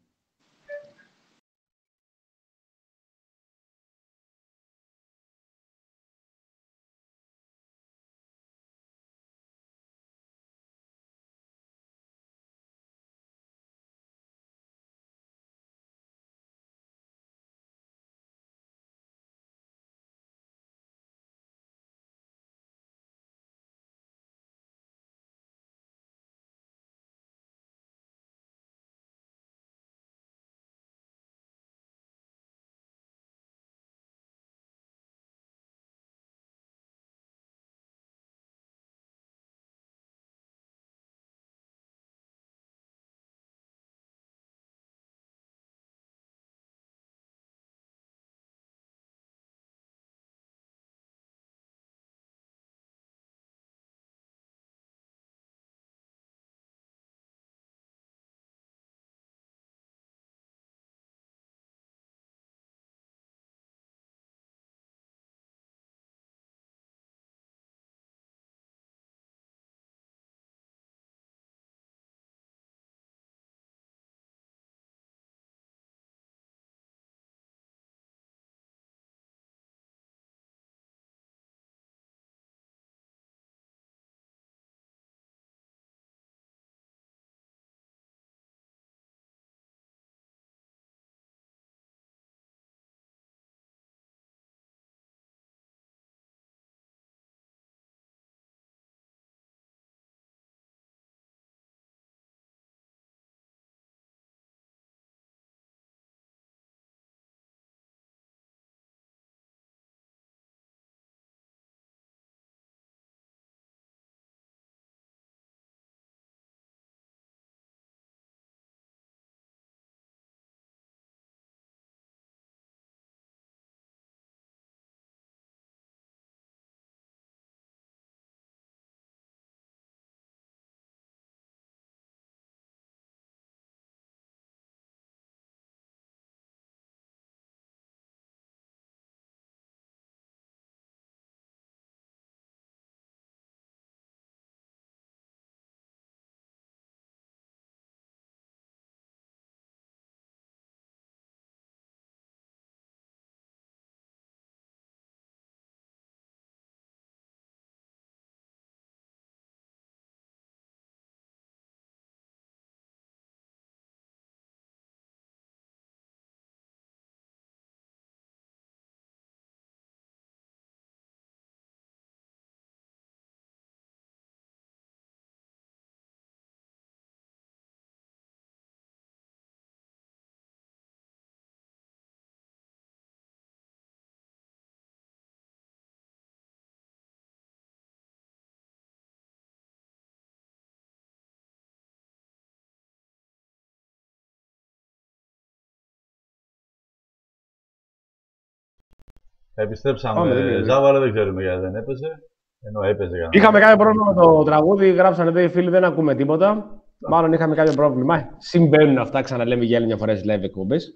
Επιστρέψαμε. Πάμε, Ζάβαρα, δεν ξέρουμε γιατί δεν έπαιζε. Ενώ έπαιζε για να... Είχαμε κάποιο πρόβλημα με το τραγούδι, γράψανε εδώ οι φίλοι, δεν ακούμε τίποτα. Μάλλον είχαμε κάποιο πρόβλημα. Συμβαίνουν αυτά, ξαναλέμε για άλλη μια φορά στις live εκπομπές.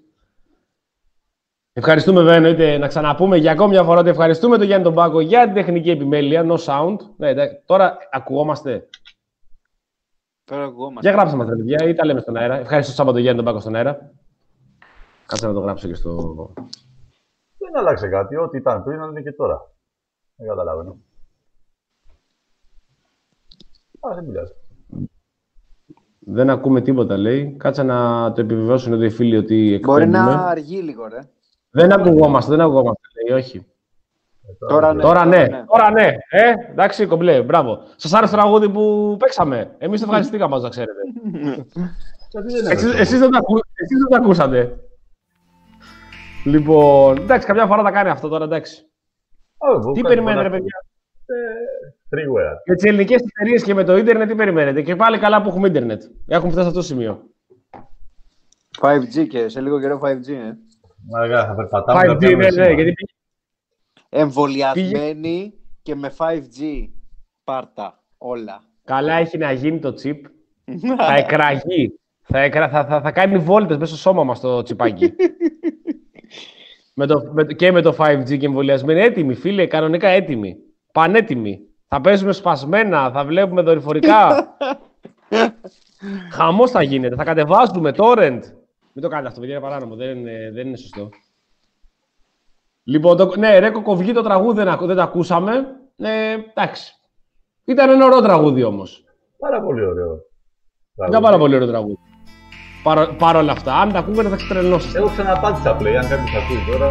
Ευχαριστούμε βέβαια, εννοείται, να ξαναπούμε για ακόμη μια φορά ότι ευχαριστούμε τον Γιάννη τον Πάκο για την τεχνική επιμέλεια, no sound. Ναι, τώρα ακουγόμαστε. Τώρα ακουγόμαστε. Για γράψτε μας, τα παιδιά, ή τα λέμε στον αέρα. Ευχαριστώ Σάββα τον Γιάννη τον Πάκο στον αέρα. Κάτσε να το γράψω και στο... Δεν άλλαξε κάτι, ό,τι ήταν πριν είναι και τώρα. Δεν καταλαβαίνω. Α, δεν πειράζει. Δεν ακούμε τίποτα, λέει. Κάτσε να το επιβεβαιώσουν εδώ οι φίλοι ότι εκπέμπουμε. Μπορεί να αργεί λίγο, ρε. Δεν ακουγόμαστε, δεν ακουγόμαστε, λέει, όχι. Ε, Τώρα ναι. Τώρα ναι, ναι. τώρα ναι. Ε, εντάξει, κομπλέ, μπράβο. Σας άρεσε το τραγούδι που παίξαμε. Εμείς το ευχαριστήκαμε, να ξέρετε. Εσείς, εσείς, δεν τα, εσείς δεν τα ακούσατε. Λοιπόν, εντάξει, καμιά φορά θα κάνει αυτό τώρα, εντάξει. Oh, τι περιμένετε, ρε παιδιά. Freeware. Με τις ελληνικές εταιρείες και με το ίντερνετ, τι περιμένετε. Και πάλι καλά που έχουμε ίντερνετ. Έχουμε φτάσει σε αυτό το σημείο. φάιβ τζι και σε λίγο καιρό φάιβ τζι, ε. Μαργά, θα περπατάμε. φάιβ τζι, ναι, ναι, γιατί Εμβολιασμένοι και με φάιβ τζι. Πάρτα όλα. καλά έχει να γίνει το chip. Θα εκραγεί. Θα, εκρα... θα, θα, θα κάνει βόλτες μέσα στο σώμα μας το τσιπάκι. με το, με, και με το φάιβ τζι και εμβολιασμένοι. Έτοιμοι, φίλε, κανονικά έτοιμοι. Πανέτοιμοι. Θα παίζουμε σπασμένα, θα βλέπουμε δορυφορικά. Χαμός θα γίνεται. Θα κατεβάζουμε torrent. Μην το κάνετε αυτό, παιδιά, είναι παράνομο. Δεν είναι, δεν είναι σωστό. Λοιπόν, το, ναι, ρε Κοκοβγή, το τραγούδι δεν, δεν το ακούσαμε. Ε, εντάξει. Ήταν ένα ωραίο τραγούδι όμως. Πάρα πολύ ωραίο. Ήταν πάρα πολύ ωραίο τραγούδι. Παρ' παρ' όλα αυτά, αν τα ακούγατε θα ξετρελνώσετε. Εγώ ξαναπάτησα play, αν κάποιος ακούει τώρα.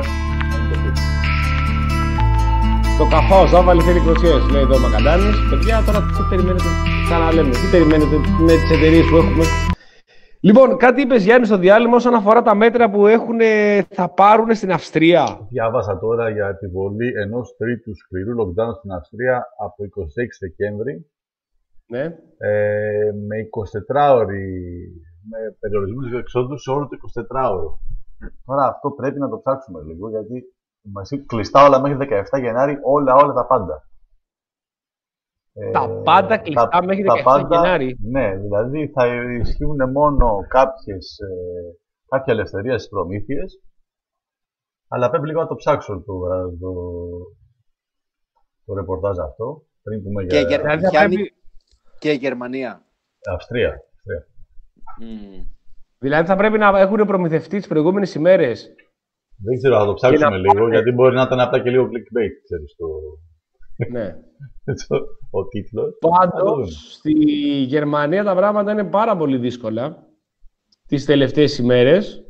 Το καφάο Ζάβαλη θέλει κροσιές, λέει εδώ ο Μακαντάνης. Παιδιά, τώρα τι περιμένετε, ξαναλέμε, τι περιμένετε με τις εταιρείες που έχουμε. Λοιπόν, κάτι είπες Γιάννη στο διάλειμμα όσον αφορά τα μέτρα που έχουν, θα πάρουν στην Αυστρία. Διάβασα τώρα για επιβολή ενός τρίτου σκληρού lockdown στην Αυστρία από εικοστή έκτη Δεκέμβρη. Ναι. Ε, με εικοσιτετράωρη, με περιορισμούς εξόδου σε όλο το εικοσιτετράωρο. Τώρα αυτό πρέπει να το ψάξουμε λίγο, γιατί είμαστε κλειστά όλα μέχρι δεκαεφτά Γενάρη, όλα, όλα τα πάντα. Τα πάντα κλειστά τα, μέχρι δεκαεφτά Γενάρη. Ναι, δηλαδή θα ισχύουν μόνο κάποιες, ε, κάποια ελευθερία στις προμήθειες, αλλά πρέπει λίγο να το ψάξω το, το, το ρεπορτάζ αυτό. Πριν πούμε και, για... για... Γιάννη... και η Γερμανία. Αυστρία. Αυστρία. Mm. Δηλαδή θα πρέπει να έχουν προμηθευτεί τις προηγούμενες ημέρες. Δεν ξέρω, θα το ψάξουμε να... λίγο, γιατί μπορεί να ήταν απλά και λίγο clickbait, ξέρεις, το... Ναι. ο τίτλος. Πάντως, στη Γερμανία τα πράγματα είναι πάρα πολύ δύσκολα τις τελευταίες ημέρες.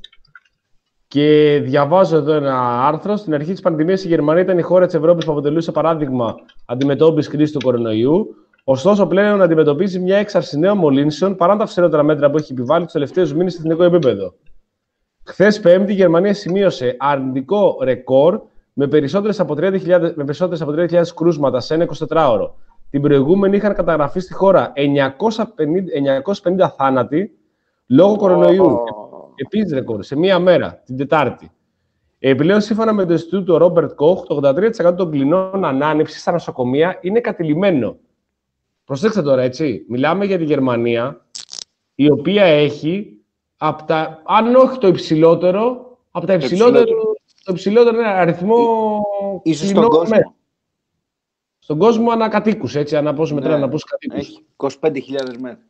Και διαβάζω εδώ ένα άρθρο. Στην αρχή της πανδημίας η Γερμανία ήταν η χώρα της Ευρώπης που αποτελούσε παράδειγμα αντιμετώπισης κρίσης του κορονοϊού. Ωστόσο, πλέον αντιμετωπίζει μια έξαρση νέων μολύνσεων παρά τα αυστηρότερα μέτρα που έχει επιβάλει τους τελευταίους μήνες σε εθνικό επίπεδο. Χθες Πέμπτη, η Γερμανία σημείωσε αρνητικό ρεκόρ με περισσότερες από τριάντα χιλιάδες κρούσματα σε ένα εικοσιτετράωρο. Την προηγούμενη είχαν καταγραφεί στη χώρα εννιακόσιοι πενήντα θάνατοι λόγω κορονοϊού. Oh. Επίσης ρεκόρ, σε μία μέρα, την Τετάρτη. Επιπλέον, σύμφωνα με το Ινστιτούτο Ρόμπερτ Κοχ, το ογδόντα τρία τοις εκατό των κλινών ανάνυψης στα νοσοκομεία είναι κατηλημμένο. Προσέξτε τώρα, έτσι. Μιλάμε για τη Γερμανία, η οποία έχει, από τα, αν όχι το υψηλότερο, από τα υψηλότερο, το υψηλότερο ναι, αριθμό ίσως στον κόσμο. Στον κόσμο ανακατοίκους, έτσι, ανά πόσο μετράνε, ανά πόσους κατοίκους. Έχει είκοσι πέντε χιλιάδες μέτρα.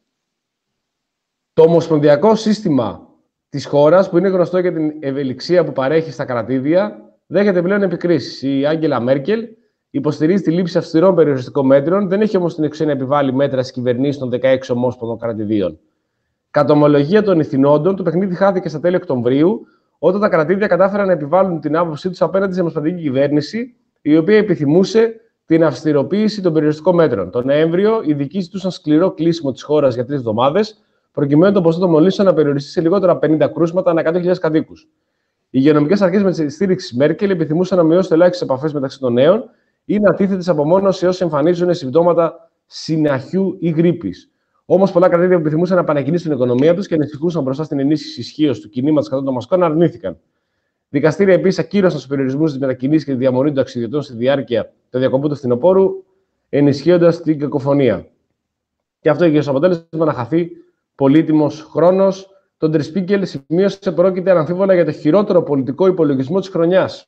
Το ομοσπονδιακό σύστημα της χώρας, που είναι γνωστό για την ευελιξία που παρέχει στα κρατήδια, δέχεται πλέον επικρίσεις. Η Άγγελα Μέρκελ υποστηρίζει τη λήψη αυστηρών περιοριστικών μέτρων, δεν έχει όμως την εξουσία να επιβάλλει μέτρα στις κυβερνήσεις των δεκαέξι ομόσπονδων κρατηδίων. Κατά ομολογία των ηθινόντων, το παιχνίδι χάθηκε στα τέλη Οκτωβρίου, όταν τα κρατήδια κατάφεραν να επιβάλλουν την άποψή τους απέναντι σε ομοσπονδιακή κυβέρνηση, η οποία επιθυμούσε την αυστηροποίηση των περιοριστικών μέτρων. Τον Νοέμβριο, οι ειδικοί ζητούσαν σκληρό κλείσιμο της χώρας για τρεις εβδομάδες, προκειμένου το ποσό των μολύνσεων να περιοριστεί σε λιγότερα από πενήντα κρούσματα ανά εκατό χιλιάδες κατοίκους. Οι υγειονομικές αρχές με τη στήριξη Μέρκελ επιθυμούσαν να μειώσουν ελάχιστες επαφές μεταξύ των νέων ή να τίθεται σε απομόνωση όσοι εμφανίζουν συμπτώματα συναχιού ή γρίπης. Όμως, πολλά κρατήδια που επιθυμούσαν να επανεκκινήσουν την οικονομία τους και ανησυχούσαν μπροστά στην ενίσχυση ισχύως του κινήματος κατά των μασκών αρνήθηκαν. Δικαστήρια επίσης ακύρωσαν τους περιορισμούς της μετακινήσης και τη διαμονή των ταξιδιωτών στη διάρκεια των διακοπών του φθινοπόρου, ενισχύοντας την κακοφωνία. Και αυτό είχε ως αποτέλεσμα να χαθεί πολύτιμος χρόνος. Τον Τρισπίγκελ σημείωσε πρόκειται αναμφίβολα για το χειρότερο πολιτικό υπολογισμό της χρονιάς.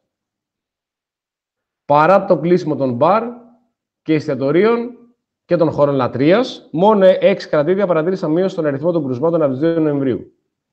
Παρά το κλείσιμο των μπαρ και εστιατορίων και των χώρων λατρείας, μόνο έξι κρατήδια παρατήρησαν μείωση στον αριθμό των κρουσμάτων από τις δύο Νοεμβρίου.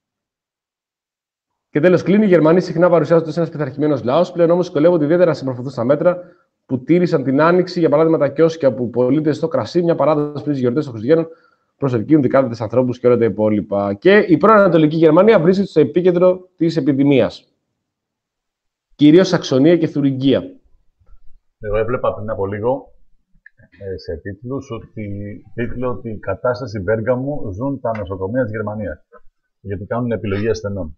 Και τέλος, κλείνει. Οι Γερμανοί συχνά παρουσιάζονται ως ένας πειθαρχημένος λαός, πλέον όμως δυσκολεύονται ιδιαίτερα να συμμορφωθούν στα μέτρα που τήρησαν την Άνοιξη, για παράδειγμα τα κιόσκια που πωλείται στο κρασί, μια παράδοση πριν τις γιορτές των Χριστουγέννων, προσελκύουν δεκάδες ανθρώπους και όλα τα υπόλοιπα. Και η πρώην Ανατολική Γερμανία βρίσκεται στο επίκεντρο της επιδημίας. Κυρίως Σαξονία και Θουριγκία. Εγώ έβλεπα πριν από λίγο σε τίτλους ότι, τίτλο ότι η κατάσταση Μπέργαμου ζουν τα νοσοκομεία της Γερμανίας. Γιατί κάνουν επιλογή ασθενών.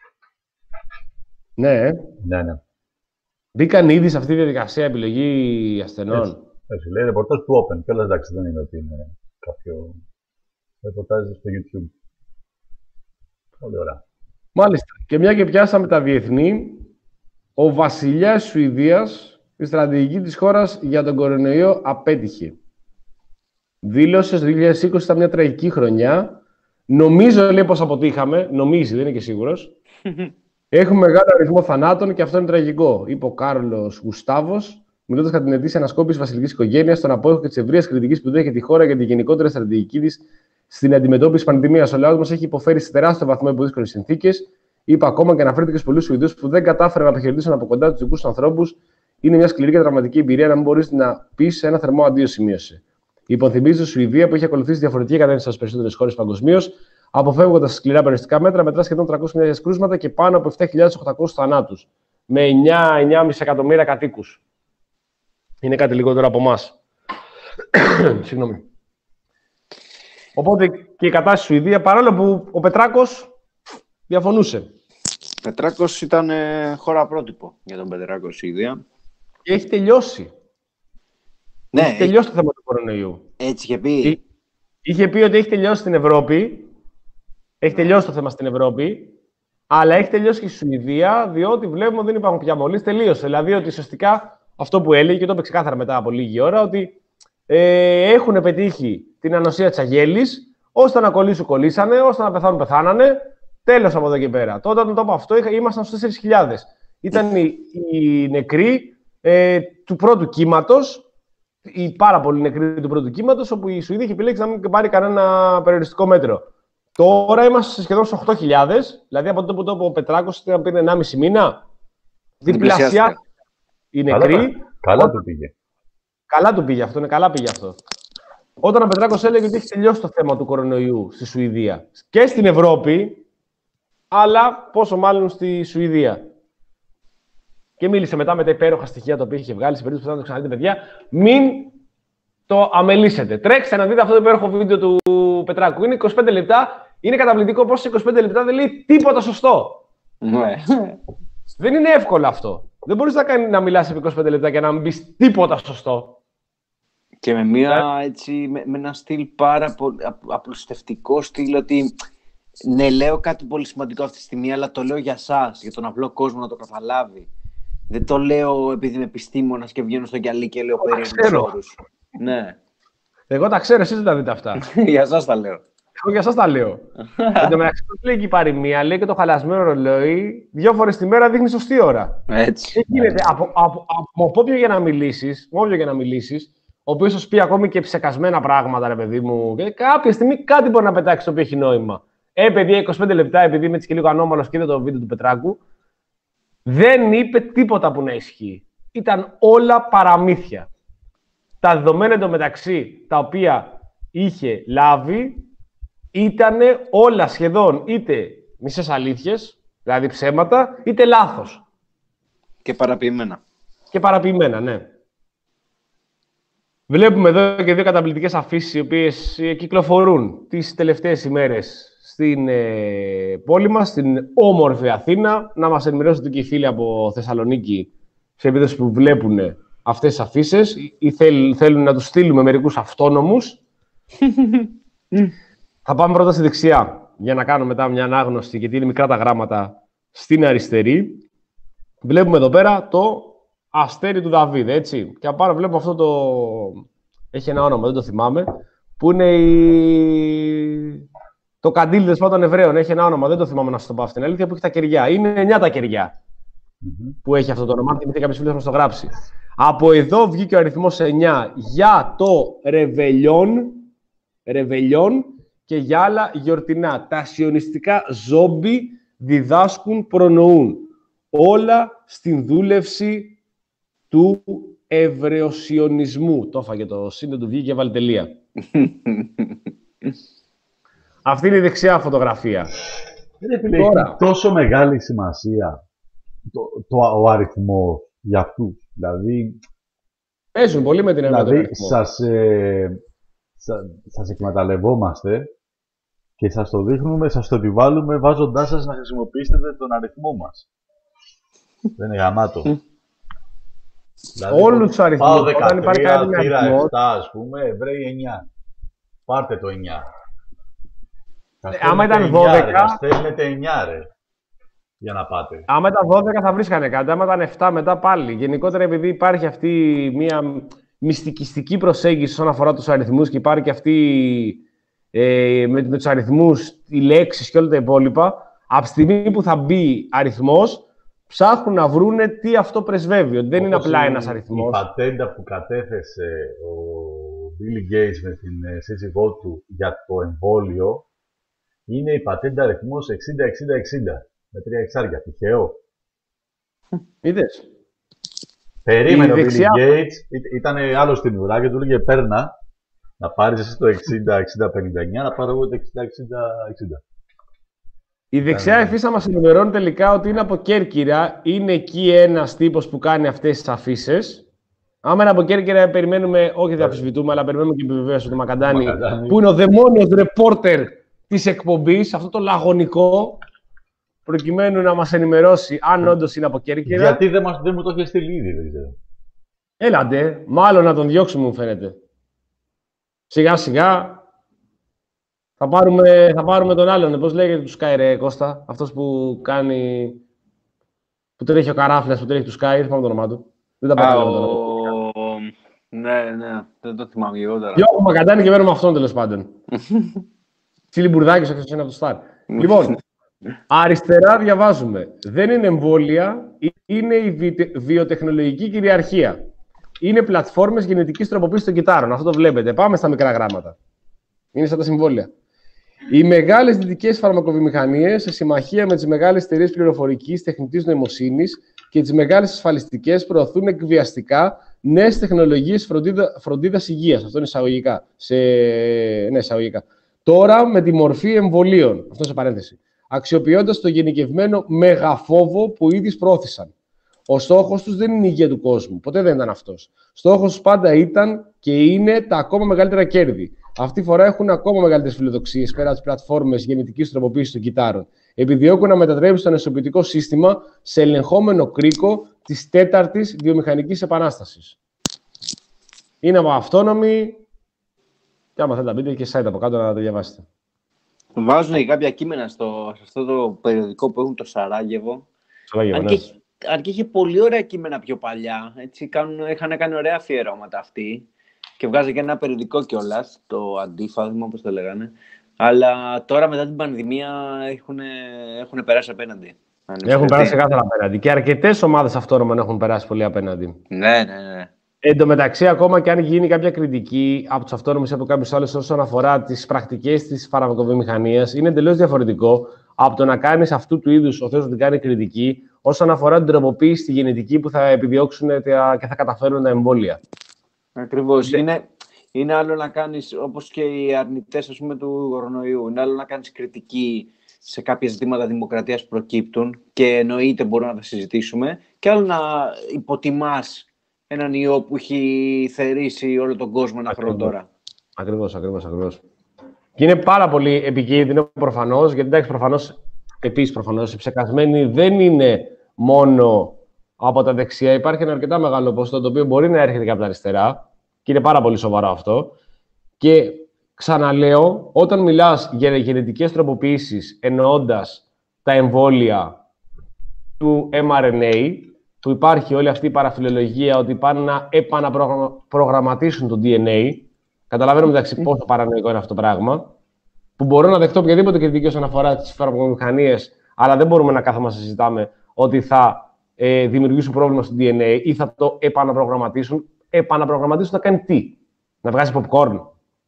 Ναι. Ναι, ναι. Μπήκαν ήδη σε αυτή τη διαδικασία επιλογή ασθενών. Έτσι, έτσι λέει ρεπορτάζ του Open. Και όλα εντάξει, δεν είναι ότι είναι κάποιο ρεπορτάζ στο YouTube. Πολύ ωραία. Μάλιστα. Και μια και πιάσαμε τα διεθνή, ο βασιλιάς Σουηδίας, η στρατηγική της χώρας για τον κορονοϊό απέτυχε. Δήλωσε στο δύο χιλιάδες είκοσι ήταν μια τραγική χρονιά. Νομίζω, λέει, πως αποτύχαμε. Νομίζει, δεν είναι και σίγουρος. Έχουμε μεγάλο αριθμό θανάτων και αυτό είναι τραγικό, είπε ο Κάρλος Γουστάβος, μιλώντας κατά την ετήσια ανασκόπηση βασιλικής οικογένειας, τον απόϊχο και τη ευρεία κριτική που δέχεται η χώρα για τη γενικότερη στρατηγική της στην αντιμετώπιση πανδημίας. Ο λαός μας έχει υποφέρει σε τεράστιο βαθμό υπό δύσκολες συνθήκες. Είπε ακόμα και αναφέρθηκε στους πολλούς Σουηδούς που δεν κατάφεραν να αποχαιρετήσουν από κοντά τους δικούς τους ανθρώπους. Είναι μια σκληρή και δραματική εμπειρία να μην μπορείς να πεις ένα θερμό αντίο, σημείωσε. Υποθυμίζει τη Σουηδία που έχει ακολουθήσει διαφορετική κατεύθυνση στις περισσότερες χώρες παγκοσμίως, αποφεύγοντας σκληρά περιοριστικά μέτρα, μετρά σχεδόν τριακόσιες χιλιάδες κρούσματα και πάνω από επτά χιλιάδες οκτακόσιους θανάτους, με εννιά με εννιά κόμμα πέντε εκατομμύρια κατοίκους. Είναι κάτι λιγότερο από εμάς. Συγγνώμη. Οπότε και η κατάσταση στη Σουηδία, παρόλο που ο Πετράκος διαφωνούσε. Πετράκος ήταν ε, χώρα πρότυπο για τον Πετράκο στη Σουηδία. Και έχει τελειώσει. Ναι, έχει τελειώσει το θέμα του κορονοϊού. Έτσι είχε πει. Είχε πει ότι έχει τελειώσει στην Ευρώπη. Έχει τελειώσει το θέμα στην Ευρώπη. Αλλά έχει τελειώσει και στη Σουηδία, διότι βλέπουμε ότι δεν υπάρχουν πια μολύσεις. Τελείωσε. Δηλαδή ότι ουσιαστικά αυτό που έλεγε, και το είπε ξεκάθαρα μετά από λίγη ώρα, ότι ε, έχουν πετύχει την ανοσία της αγέλης, ώστε να κολλήσουν, κολλήσανε, ώστε να πεθάνουν, πεθάνανε. Τέλος από εδώ και πέρα. Τότε όταν το είπα αυτό, ήμασταν στους τέσσερις χιλιάδες. Ήταν οι, οι νεκροί ε, του πρώτου κύματος, οι πάρα πολλοί νεκροί του πρώτου κύματος, όπου η Σουηδία είχε επιλέξει να μην πάρει κανένα περιοριστικό μέτρο. Τώρα είμαστε σχεδόν στους οκτώ χιλιάδες, δηλαδή από τότε που το είπε ο Πετράκος, ήταν πριν ενάμιση μήνα. Διπλασιά οι νεκροί. Καλά, καλά του πήγε. Καλά του πήγε αυτό, είναι καλά πήγε αυτό. Όταν ο Πετράκος έλεγε ότι έχει τελειώσει το θέμα του κορονοϊού στη Σουηδία και στην Ευρώπη, αλλά πόσο μάλλον στη Σουηδία. Και μίλησε μετά με τα υπέροχα στοιχεία τα οποία είχε βγάλει, σε περίπτωση που θα το ξαναδείτε, παιδιά. Μην το αμελήσετε. Τρέξτε να δείτε αυτό το υπέροχο βίντεο του Πετράκου. Είναι είκοσι πέντε λεπτά. Είναι καταπληκτικό πως σε είκοσι πέντε λεπτά δεν λέει τίποτα σωστό. Ναι. Δεν είναι εύκολο αυτό. Δεν μπορείς να, κάνει, να μιλάς επί είκοσι πέντε λεπτά και να μην πεις τίποτα σωστό. Και με, μια, έτσι, με, με ένα στυλ πάρα πολύ απλουστευτικό στυλ, ότι ναι, λέω κάτι πολύ σημαντικό αυτή τη στιγμή, αλλά το λέω για εσάς, για τον απλό κόσμο να το καταλάβει. Δεν το λέω επειδή είμαι επιστήμονας και βγαίνω στο γυαλί και λέω περίεργους όρους. Ναι. Εγώ τα ξέρω, εσείς δεν τα δείτε αυτά. Για εσάς τα λέω. Εγώ για εσάς τα λέω. Εν τω μεταξύ, λέει και η παροιμία, λέει και το χαλασμένο ρολόι, δύο φορές τη μέρα δείχνει σωστή ώρα. Έτσι. Τι γίνεται, από, από, από, από όποιον για να μιλήσεις, με όποιον για να μιλήσεις, ο οποίος θα σου πει ακόμη και ψεκασμένα πράγματα, ρε παιδί μου, και κάποια στιγμή κάτι μπορεί να πετάξει το οποίο έχει νόημα. Ε, παιδιά, είκοσι πέντε λεπτά, επειδή είμαι έτσι και λίγο ανώμαλος και είδα το βίντεο του Πετράκου, δεν είπε τίποτα που να ισχύει. Ήταν όλα παραμύθια. Τα δεδομένα εντωμεταξύ τα οποία είχε λάβει ήταν όλα σχεδόν είτε μισές αλήθειες, δηλαδή ψέματα, είτε λάθος. Και παραποιημένα. Και παραποιημένα, ναι. Βλέπουμε εδώ και δύο καταπληκτικές αφήσεις οι οποίες κυκλοφορούν τις τελευταίες ημέρες στην ε, πόλη μας, στην όμορφη Αθήνα. Να μας ενημερώσουν και οι φίλοι από Θεσσαλονίκη σε επίδοση που βλέπουν αυτές τις αφήσεις ή θέλ, θέλουν να τους στείλουμε μερικούς αυτόνομους. Θα πάμε πρώτα στη δεξιά για να κάνω μετά μια ανάγνωση, γιατί είναι μικρά τα γράμματα στην αριστερή. Βλέπουμε εδώ πέρα το αστέρι του Δαβίδ, έτσι. Και απάνω βλέπουμε αυτό το... έχει ένα όνομα, δεν το θυμάμαι, που είναι η... το καντήλι των Εβραίων. Έχει ένα όνομα, δεν το θυμάμαι να σας το πάω στην αλήθεια, που έχει τα κεριά. Είναι εννιά τα κεριά mm-hmm. που έχει αυτό το όνομα. Αν θυμηθεί κάποιος φίλος να μας το γράψει. Από εδώ βγήκε ο αριθμός εννιά για το Ρεβελιόν, Ρεβελιόν και για άλλα γιορτινά. Τα σιωνιστικά ζόμπι διδάσκουν, προνοούν. Όλα στην δούλευση του ευρεοσιωνισμού. Το έφαγε το σύνδετο του, βγήκε και έβαλε τελεία. Αυτή είναι η δεξιά φωτογραφία. Είναι φίλε, Τώρα... έχει τόσο μεγάλη σημασία το, το, ο αριθμός για αυτούς. Δηλαδή, παίζουν πολύ με την έννοια δηλαδή, του αριθμού. Σας, ε, σας, σας εκμεταλλευόμαστε και σας το δείχνουμε, σας το επιβάλλουμε βάζοντάς σας να χρησιμοποιήσετε τον αριθμό μας. Δεν είναι γαμάτο. Δηλαδή, όλους τους αριθμούς. Πάω δεκατρία, πήρα επτά, ας πούμε, Εβραίοι εννιά. Πάρτε το εννιά. άμα ήταν δώδεκα. Στέλνετε εννιά, ρε. Για να πάτε. Άμα ήταν δώδεκα θα βρίσκανε κάτι. Άμα ήταν επτά μετά πάλι. Γενικότερα, επειδή υπάρχει αυτή μια μυστικιστική προσέγγιση όσον αφορά τους αριθμούς και υπάρχει αυτή ε, με, με τους αριθμούς, οι λέξεις και όλα τα υπόλοιπα, από τη στιγμή που θα μπει αριθμός, ψάχνουν να βρούνε τι αυτό πρεσβεύει. Ότι δεν είναι απλά η, ένας αριθμός. Η πατέντα που κατέθεσε ο Bill Gates με την σύζυγό του για το εμβόλιο είναι η πατέντα αριθμός εξήντα εξήντα εξήντα με τρία εξάρια. Τυχαίο. Είδες. Περίμενε ο δεξιά... Bill Gates, ήταν άλλο στην ουρά και του έλεγε παίρνα να πάρεις εσύ το εξήντα εξήντα πενήντα εννιά, να πάρω εγώ το εξήντα εξήντα εξήντα. Η δεξιά εφίσα μας ενημερώνει τελικά ότι είναι από Κέρκυρα. Είναι εκεί ένας τύπος που κάνει αυτές τις αφήσεις. Άμα είναι από Κέρκυρα, περιμένουμε, όχι δεν αμφισβητούμε, αλλά περιμένουμε και επιβεβαίωση του Μακαντάνη, Μακαντάνη, που είναι ο δαιμόνιος ρεπόρτερ της εκπομπής, αυτό το λαγωνικό, προκειμένου να μας ενημερώσει αν όντως είναι από Κέρκυρα. Γιατί δεν, μας, δεν μου το έχει στείλει ήδη, δεν ξέρω. Έλατε, μάλλον να τον διώξουμε, μου φαίνεται. Σιγά σιγά. Θα πάρουμε, θα πάρουμε τον άλλον. Πώς λέγεται του Sky, ρε Κώστα, αυτός που κάνει. Που τρέχει ο καράφλας, που τρέχει του Sky, δεν θυμάμαι το όνομά του. Δεν τα πέτυχα με το όνομα. Ναι, ναι, δεν το θυμάμαι εγώ τώρα. Γιώργο Μακαντάνη και μένουμε αυτόν τέλος πάντων. Τσίλι Μπουρδάκης, αυτός είναι από το Star. Λοιπόν, αριστερά διαβάζουμε. Δεν είναι εμβόλια, είναι η βιοτεχνολογική κυριαρχία. Είναι πλατφόρμες γενετικής τροποποίησης των κυτάρων. Αυτό το βλέπετε. Πάμε στα μικρά γράμματα. Είναι σαν τα συμβόλαια. Οι μεγάλες δυτικές φαρμακοβιομηχανίες, σε συμμαχία με τις μεγάλες εταιρείες πληροφορικής, τεχνητής νοημοσύνης και τις μεγάλες ασφαλιστικές, προωθούν εκβιαστικά νέες τεχνολογίες φροντίδα, φροντίδας υγείας. Αυτό είναι εισαγωγικά. Σε... Ναι, εισαγωγικά. Τώρα με τη μορφή εμβολίων. Αυτό σε παρένθεση. Αξιοποιώντας το γενικευμένο μεγαφόβο που ήδη πρόθυσαν. Ο στόχος τους δεν είναι η υγεία του κόσμου. Ποτέ δεν ήταν αυτός. Στόχος τους πάντα ήταν και είναι τα ακόμα μεγαλύτερα κέρδη. Αυτή τη φορά έχουν ακόμα μεγαλύτερες φιλοδοξίες πέρα από τις πλατφόρμες γενετικής τροποποίησης των κυτάρων. Επιδιώκουν να μετατρέψουν το νοσοποιητικό σύστημα σε ελεγχόμενο κρίκο της τέταρτης βιομηχανικής επανάστασης. Είναι από αυτόνομη. Και άμα θέλετε να μπείτε και site από κάτω να τα διαβάσετε. Βάζουν και κάποια κείμενα στο, σε αυτό το περιοδικό που έχουν το Σαράγεβο. Σαράγεβο, αν, ναι. και, αν και είχε πολύ ωραία κείμενα πιο παλιά. Έτσι, κάνουν, είχαν κάνει ωραία αφιερώματα αυτοί. Και βγάζει και ένα περιοδικό κιόλας, το Αντίφασμα, όπως το λέγανε. Αλλά τώρα μετά την πανδημία έχουν, έχουν περάσει απέναντι. Έχουν περάσει κάθαρα απέναντι. Και αρκετές ομάδες αυτόνομων έχουν περάσει πολύ απέναντι. Ναι, ναι, ναι. Εν τω μεταξύ, ακόμα και αν γίνει κάποια κριτική από τους αυτόνομους ή από κάποιους άλλους όσον αφορά τις πρακτικές της φαρμακοβιομηχανίας, είναι εντελώς διαφορετικό από το να κάνεις αυτού του είδους, ο Θεός να την κάνει κριτική, όσον αφορά την τροποποίηση στη γενετική που θα επιδιώξουν και θα καταφέρουν τα εμβόλια. Ακριβώς. Είναι, είναι άλλο να κάνεις, όπως και οι αρνητές ας πούμε, του κορονοϊού, είναι άλλο να κάνεις κριτική σε κάποια ζητήματα δημοκρατίας που προκύπτουν και εννοείται μπορούμε να τα συζητήσουμε, και άλλο να υποτιμάς έναν ιό που έχει θερήσει όλο τον κόσμο ένα χρόνο τώρα. Ακριβώς, ακριβώς, ακριβώς. Και είναι πάρα πολύ επικίνδυνο προφανώς, γιατί εντάξει, προφανώς, επίσης προφανώς, οι ψεκασμένοι δεν είναι μόνο από τα δεξιά. Υπάρχει ένα αρκετά μεγάλο ποσοστό το οποίο μπορεί να έρχεται και από τα αριστερά και είναι πάρα πολύ σοβαρό αυτό. Και ξαναλέω, όταν μιλάς για γενετικές τροποποιήσεις εννοώντας τα εμβόλια του εμ αρ εν έι, που υπάρχει όλη αυτή η παραφιλολογία ότι πάνε να επαναπρογραμματίσουν το ντι εν έι. Καταλαβαίνω μεταξύ πόσο παρανοϊκό είναι αυτό το πράγμα. Που μπορώ να δεχτώ οποιαδήποτε κριτική όσον αφορά τις φαρμακοβιομηχανίες, αλλά δεν μπορούμε να κάθομαι να συζητάμε ότι θα ε, δημιουργήσουν πρόβλημα στο ντι εν έι ή θα το επαναπρογραμματίσουν. Επαναπρογραμματίσουν να κάνει τι? Να βγάζει popcorn.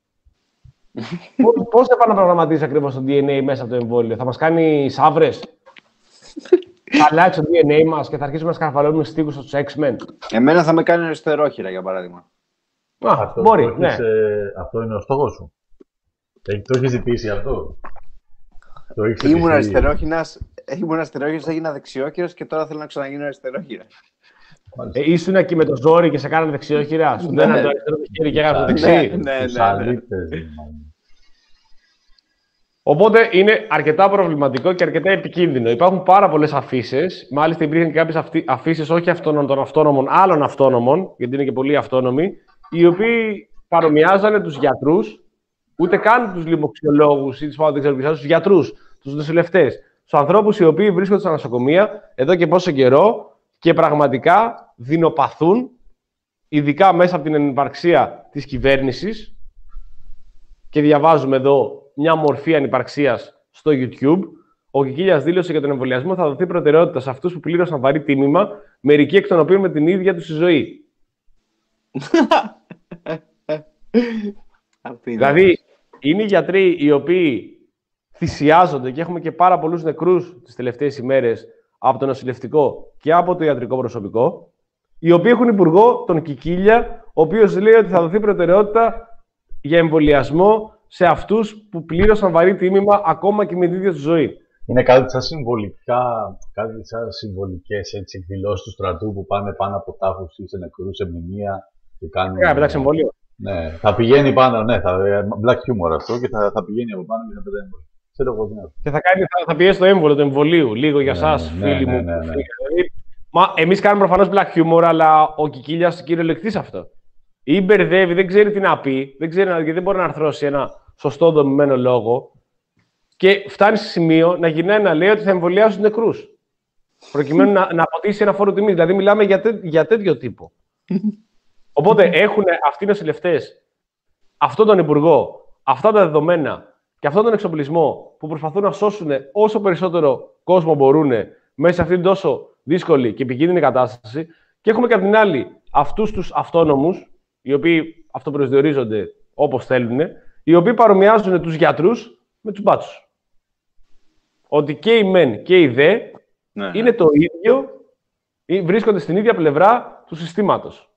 Πώς θα επαναπρογραμματίσει ακριβώς το ντι εν έι μέσα από το εμβόλιο? Θα μας κάνει σαύρες? Θα αλλάξει το ντι εν έι μας και θα αρχίσουμε να σκαρφαλώνουμε στίχους στους X-Men. Εμένα θα με κάνει αριστερόχειρα, για παράδειγμα. Α, αυτό, μπορεί, το ναι. έχεις, ε, αυτό είναι ο στόχος σου. Το έχεις ζητήσει αυτό. Το έχεις ήμουν αριστερόχειρας, ήμουν αριστερόχειρας, έγινα δεξιόχειρας και τώρα θέλω να ξαναγίνω αριστερόχειρα. Ε, ήσουν εκεί με το ζόρι και σε κάνανε δεξιόχειρα. Σου δένανε το αριστερό χέρι και έκαναν το δεξί. Ναι, ναι, ναι. Οπότε είναι αρκετά προβληματικό και αρκετά επικίνδυνο. Υπάρχουν πάρα πολλές αφήσεις. Μάλιστα υπήρχαν και κάποιες αφήσεις όχι αυτών των αυτόνομων, άλλων αυτόνομων, γιατί είναι και πολλοί αυτόνομοι, οι οποίοι παρομοιάζανε τους γιατρούς ούτε καν τους λοιμοξιολόγους ή τους, δεν ξέρω, τους γιατρούς, τους νοσηλευτές, τους ανθρώπους οι οποίοι βρίσκονται στα νοσοκομεία εδώ και πόσο καιρό και πραγματικά δεινοπαθούν, ειδικά μέσα από την ανυπαρξία της κυβέρνησης, και διαβάζουμε εδώ μια μορφή ανυπαρξίας στο YouTube. Ο Κικίλιας δήλωσε για τον εμβολιασμό θα δοθεί προτεραιότητα σε αυτούς που πλήρωσαν βαρύ τίμημα, μερικοί εκ των οποίων με την ίδια τους η ζωή. Δηλαδή, είναι οι γιατροί οι οποίοι θυσιάζονται και έχουμε και πάρα πολλούς νεκρούς τις τελευταίες ημέρες από το νοσηλευτικό και από το ιατρικό προσωπικό, οι οποίοι έχουν υπουργό τον Κικίλια, ο οποίος λέει ότι θα δοθεί προτεραιότητα για εμβολιασμό σε αυτούς που πλήρωσαν βαρύ τίμημα ακόμα και με την ίδια του ζωή. Είναι κάτι σαν συμβολικά, κάτι σαν συμβολικές εκδηλώσεις του στρατού που πάνε πάνω από τάφους ή σε νεκρούς, σε μνημεία και κάνουν... Yeah, πετάξει εμβόλιο. Ναι, θα πηγαίνει πάνω, ναι, θα, black humor αυτό και θα, θα πηγαίνει από πάνω και θα πετάει εμβόλιο. Ξέρω εγώ τι είναι. Και θα, κάνει, θα, θα πιέσει το έμβολο του εμβολίου, λίγο για εσάς, ναι, φίλοι ναι, μου. ναι, ναι, ναι. Μα εμείς κάνουμε προφανώς black humor, αλλά ο Κικίλιας κυριολεκτεί σε αυτό. Ή μπερδεύει, δεν ξέρει τι να πει, δεν ξέρει, γιατί δεν μπορεί να αρθρώσει ένα σωστό δομημένο λόγο. Και φτάνει σε σημείο να γυρνάει να λέει ότι θα εμβολιάσει τους νεκρούς. Προκειμένου να, να αποτίσει ένα φόρο τιμής. Δηλαδή, μιλάμε για, τέ, για τέτοιο τύπο. Οπότε έχουν αυτοί οι νοσηλευτές αυτόν τον υπουργό, αυτά τα δεδομένα και αυτόν τον εξοπλισμό που προσπαθούν να σώσουν όσο περισσότερο κόσμο μπορούν μέσα σε αυτήν την τόσο δύσκολη και επικίνδυνη κατάσταση. Και έχουμε κατά την άλλη αυτούς τους αυτόνομους, οι οποίοι αυτοπροσδιορίζονται όπως θέλουν, οι οποίοι παρομοιάζουν τους γιατρούς με τους μπάτσους. Ότι και οι μεν και οι δε ναι. είναι το ίδιο, βρίσκονται στην ίδια πλευρά του συστήματος.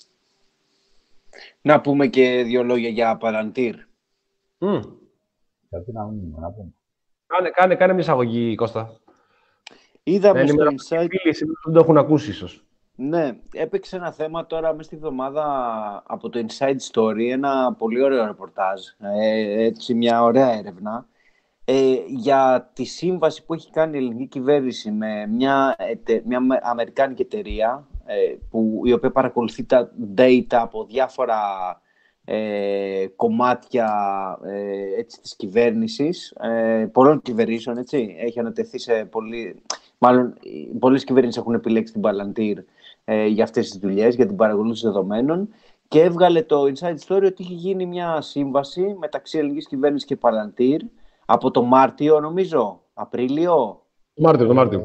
Να πούμε και δύο λόγια για Παλαντήρ. Mm. Γιατί να μην να πούμε. Κάνε, κάνε, κάνε μια εισαγωγή, Κώστα. Είδαμε στο Inside... Δεν το έχουν ακούσει ίσως. Ναι, έπαιξε ένα θέμα τώρα μέσα στη εβδομάδα από το Inside Story, ένα πολύ ωραίο ρεπορτάζ, ε, έτσι μια ωραία έρευνα, ε, για τη σύμβαση που έχει κάνει η ελληνική κυβέρνηση με μια, ετε, μια αμερικάνικη εταιρεία, ε, που, η οποία παρακολουθεί τα data από διάφορα ε, κομμάτια ε, έτσι, της κυβέρνησης, ε, πολλών κυβερνήσεων, έτσι, έχει ανατεθεί σε πολύ... Μάλλον, πολλές κυβερνήσεις έχουν επιλέξει την Palantir ε, για αυτές τις δουλειές, για την παρακολούθηση δεδομένων, και έβγαλε το Inside Story ότι είχε γίνει μια σύμβαση μεταξύ ελληνικής κυβέρνησης και Palantir από το Μάρτιο, νομίζω, Απρίλιο. Μάρτιο, το Μάρτιο.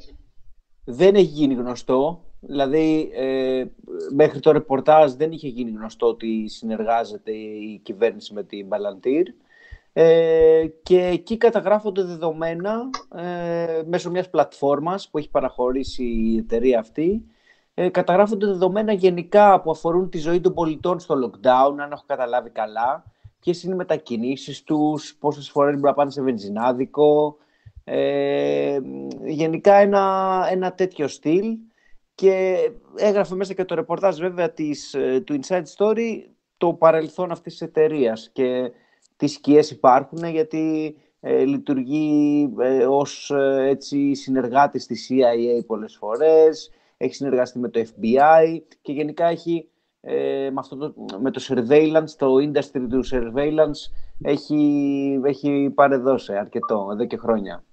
Δεν έχει γίνει γνωστό, δηλαδή ε, μέχρι το ρεπορτάζ δεν είχε γίνει γνωστό ότι συνεργάζεται η κυβέρνηση με την Palantir. Ε, και εκεί καταγράφονται δεδομένα ε, μέσω μιας πλατφόρμας που έχει παραχωρήσει η εταιρεία αυτή. Ε, καταγράφονται δεδομένα γενικά που αφορούν τη ζωή των πολιτών στο lockdown, αν έχω καταλάβει καλά. Ποιες είναι οι μετακινήσεις τους, πόσες φορές μπορεί να πάνε σε βενζινάδικο. Ε, γενικά ένα, ένα τέτοιο στυλ. Και έγραφε μέσα και το ρεπορτάζ βέβαια της, του Inside Story το παρελθόν αυτής της εταιρείας και τι σκιές υπάρχουν, γιατί ε, λειτουργεί ε, ως ε, έτσι, συνεργάτης της σι άι έι πολλές φορές, έχει συνεργαστεί με το εφ μπι άι και γενικά έχει ε, με, αυτό το, με το surveillance, το industry του surveillance έχει, έχει παρεδώσει αρκετό, εδώ και χρόνια.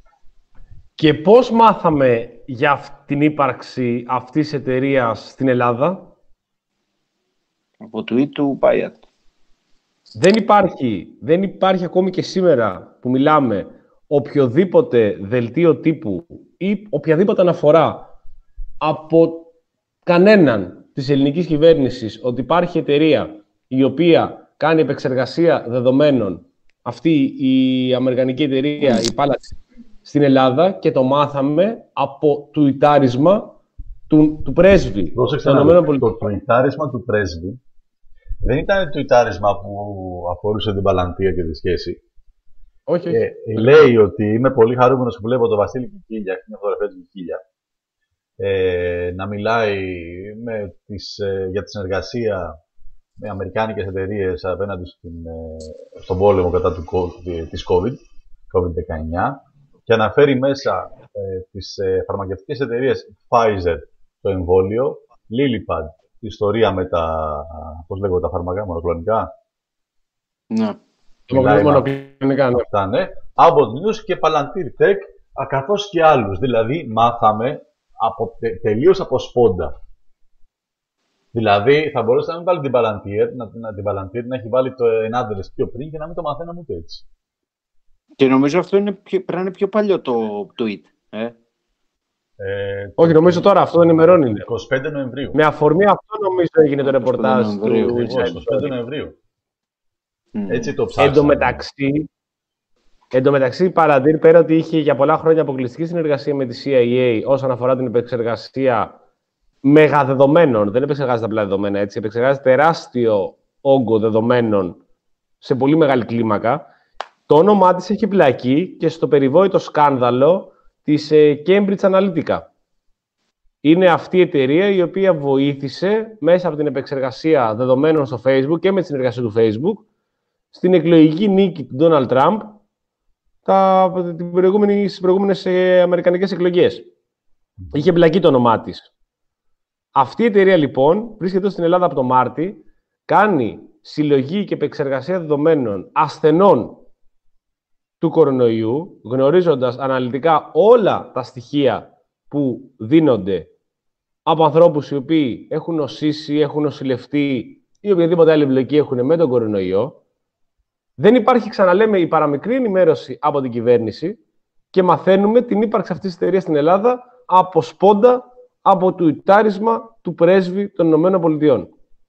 Και πώς μάθαμε για την ύπαρξη αυτής της εταιρείας στην Ελλάδα? Από tweet του Payat. Δεν υπάρχει, δεν υπάρχει ακόμη και σήμερα που μιλάμε οποιοδήποτε δελτίο τύπου ή οποιαδήποτε αναφορά από κανέναν της ελληνικής κυβέρνησης ότι υπάρχει εταιρεία η οποία κάνει επεξεργασία δεδομένων, αυτή η αμερικανική εταιρεία, η Palantir, στην Ελλάδα, και το μάθαμε από το τουιτάρισμα του, του πρέσβη. Πρόσεξε να δει, το τουιτάρισμα του πρέσβη δεν ήταν το τουιτάρισμα που αφορούσε την Palantir και τη σχέση. Όχι. Ε, λέει ότι είμαι πολύ χαρούμενος που βλέπω τον Βασίλη Κικίλια, είναι φωτογραφία του Κικίλια, ε, να μιλάει με τις, ε, για τη συνεργασία με αμερικάνικες εταιρείες απέναντι στην, ε, στον πόλεμο κατά του, της COVID, κόβιντ δεκαεννιά, και αναφέρει μέσα ε, τις ε, φαρμακευτικές εταιρείες Pfizer, το εμβόλιο, Lilipad, η ιστορία με τα, πώς λέγω, τα φάρμακα, μονοκλονικά. Ναι. μιλάει μονοκλινικά, ναι. Αυτά, ναι. Abbott News και Palantir Tech, καθώς και άλλους. Δηλαδή, μάθαμε από, τε, τελείως από σπόντα. Δηλαδή, θα μπορούσε να μην βάλει την Palantir, να, να, την Palantir να έχει βάλει το Enadres πιο πριν και να μην το μαθαίναμε ούτε έτσι. Και νομίζω αυτό είναι πιο, πρέπει να είναι πιο παλιό το tweet. Ε. Ε, Όχι, νομίζω τώρα αυτό ενημερώνει. είκοσι πέντε Νοεμβρίου. Με αφορμή αυτό νομίζω έγινε το ρεπορτάζ του είκοσι πέντε Νοεμβρίου. Mm. Έτσι το ψάξαμε. Εν τω μεταξύ, εν τω μεταξύ, η Palantir, πέρα ότι είχε για πολλά χρόνια αποκλειστική συνεργασία με τη σι άι έι όσον αφορά την επεξεργασία μεγαδεδομένων, δεν επεξεργάζεται απλά δεδομένα, έτσι, επεξεργάζεται τεράστιο όγκο δεδομένων σε πολύ μεγάλη κλίμακα. Το όνομά της έχει πλακεί και στο περιβόητο σκάνδαλο της Cambridge Analytica. Είναι αυτή η εταιρεία η οποία βοήθησε μέσα από την επεξεργασία δεδομένων στο Facebook και με τη συνεργασία του Facebook στην εκλογική νίκη του Donald Trump τα, την προηγούμενη, στις προηγούμενες ε, αμερικανικές εκλογές. Mm. Είχε μπλακεί το όνομά της. Αυτή η εταιρεία λοιπόν βρίσκεται στην Ελλάδα από το Μάρτι, κάνει συλλογή και επεξεργασία δεδομένων ασθενών του κορονοϊού, γνωρίζοντας αναλυτικά όλα τα στοιχεία που δίνονται από ανθρώπους οι οποίοι έχουν νοσήσει, έχουν νοσηλευτεί ή οποιαδήποτε άλλη εμπλοκή έχουν με τον κορονοϊό. Δεν υπάρχει, ξαναλέμε, η παραμικρή ενημέρωση από την κυβέρνηση και μαθαίνουμε την ύπαρξη αυτής της εταιρείας στην Ελλάδα από σπόντα, από το ιτάρισμα του πρέσβη των Ηνωμένων Πολιτειών.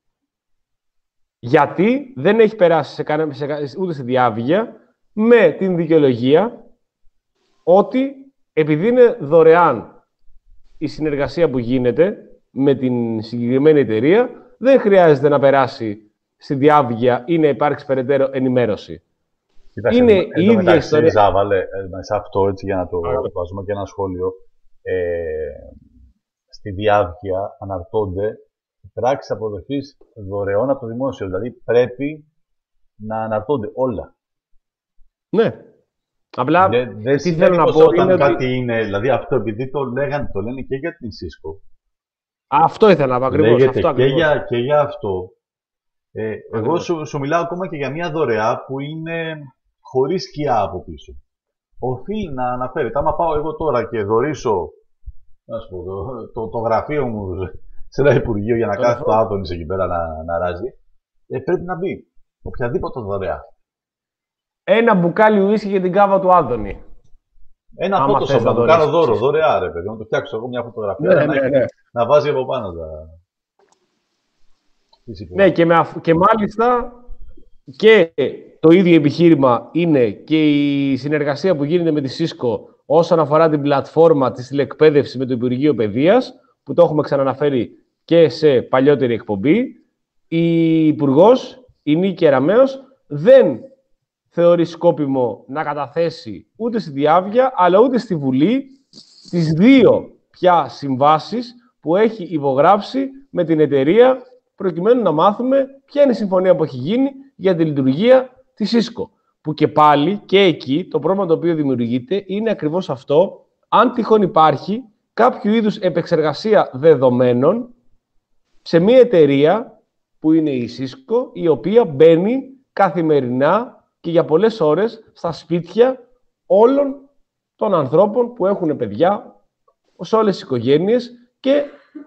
Γιατί δεν έχει περάσει σε κανένα, σε, ούτε στη διάβγεια με την δικαιολογία ότι επειδή είναι δωρεάν η συνεργασία που γίνεται με την συγκεκριμένη εταιρεία, δεν χρειάζεται να περάσει στη διάβγεια ή να υπάρξει περαιτέρω ενημέρωση. Κοίταξε, είναι εν, η ίδια μεταξύ, ιστορία. Ζάβαλε, σε αυτό, έτσι, για να το βάζουμε και ένα σχόλιο, ε, στη διάβγεια αναρτώνται πράξεις αποδοχής δωρεών από το δημόσιο. Δηλαδή πρέπει να αναρτώνται όλα. Ναι. Απλά, δεν, δεν τι θέλω να πω όταν είναι κάτι ότι... είναι, δηλαδή αυτό επειδή το λέγανε, το λένε και για την Cisco. Αυτό ήθελα να πω ακριβώς. Λέγεται αυτό, και, ακριβώς. για, και για αυτό. Ε, εγώ σου, σου μιλάω ακόμα και για μια δωρεά που είναι χωρίς σκιά από πίσω. Οφείλει να αναφέρεται. Άμα πάω εγώ τώρα και δωρήσω να σου πω, το, το, το γραφείο μου σε ένα υπουργείο για να κάθει το Άδωνης εκεί πέρα να, να ράζει, ε, πρέπει να μπει. Οποιαδήποτε δωρεά. Ένα μπουκάλι ουίσκι για την κάβα του Άδωνη. Ένα φώτος να του κάνω δώρο, δωρεά ρε παιδί, να το φτιάξω εγώ μια φωτογραφία ναι, να, ναι, ναι. να βάζει από πάνω τα... Ναι, και, με, και μάλιστα και το ίδιο επιχείρημα είναι και η συνεργασία που γίνεται με τη Cisco όσον αφορά την πλατφόρμα της τηλεκπαίδευσης με το Υπουργείο Παιδείας, που το έχουμε ξαναναφέρει και σε παλιότερη εκπομπή. Η Υπουργός, η Νίκη Εραμέως, δεν θεωρεί σκόπιμο να καταθέσει ούτε στη διάβγεια, αλλά ούτε στη Βουλή τις δύο πια συμβάσεις που έχει υπογράψει με την εταιρεία, προκειμένου να μάθουμε ποια είναι η συμφωνία που έχει γίνει για τη λειτουργία της Cisco. Που και πάλι και εκεί το πρόβλημα το οποίο δημιουργείται είναι ακριβώς αυτό, αν τυχόν υπάρχει κάποιο είδους επεξεργασία δεδομένων σε μια εταιρεία που είναι η Cisco, η οποία μπαίνει καθημερινά και για πολλές ώρες στα σπίτια όλων των ανθρώπων που έχουν παιδιά, σε όλες τις οικογένειες και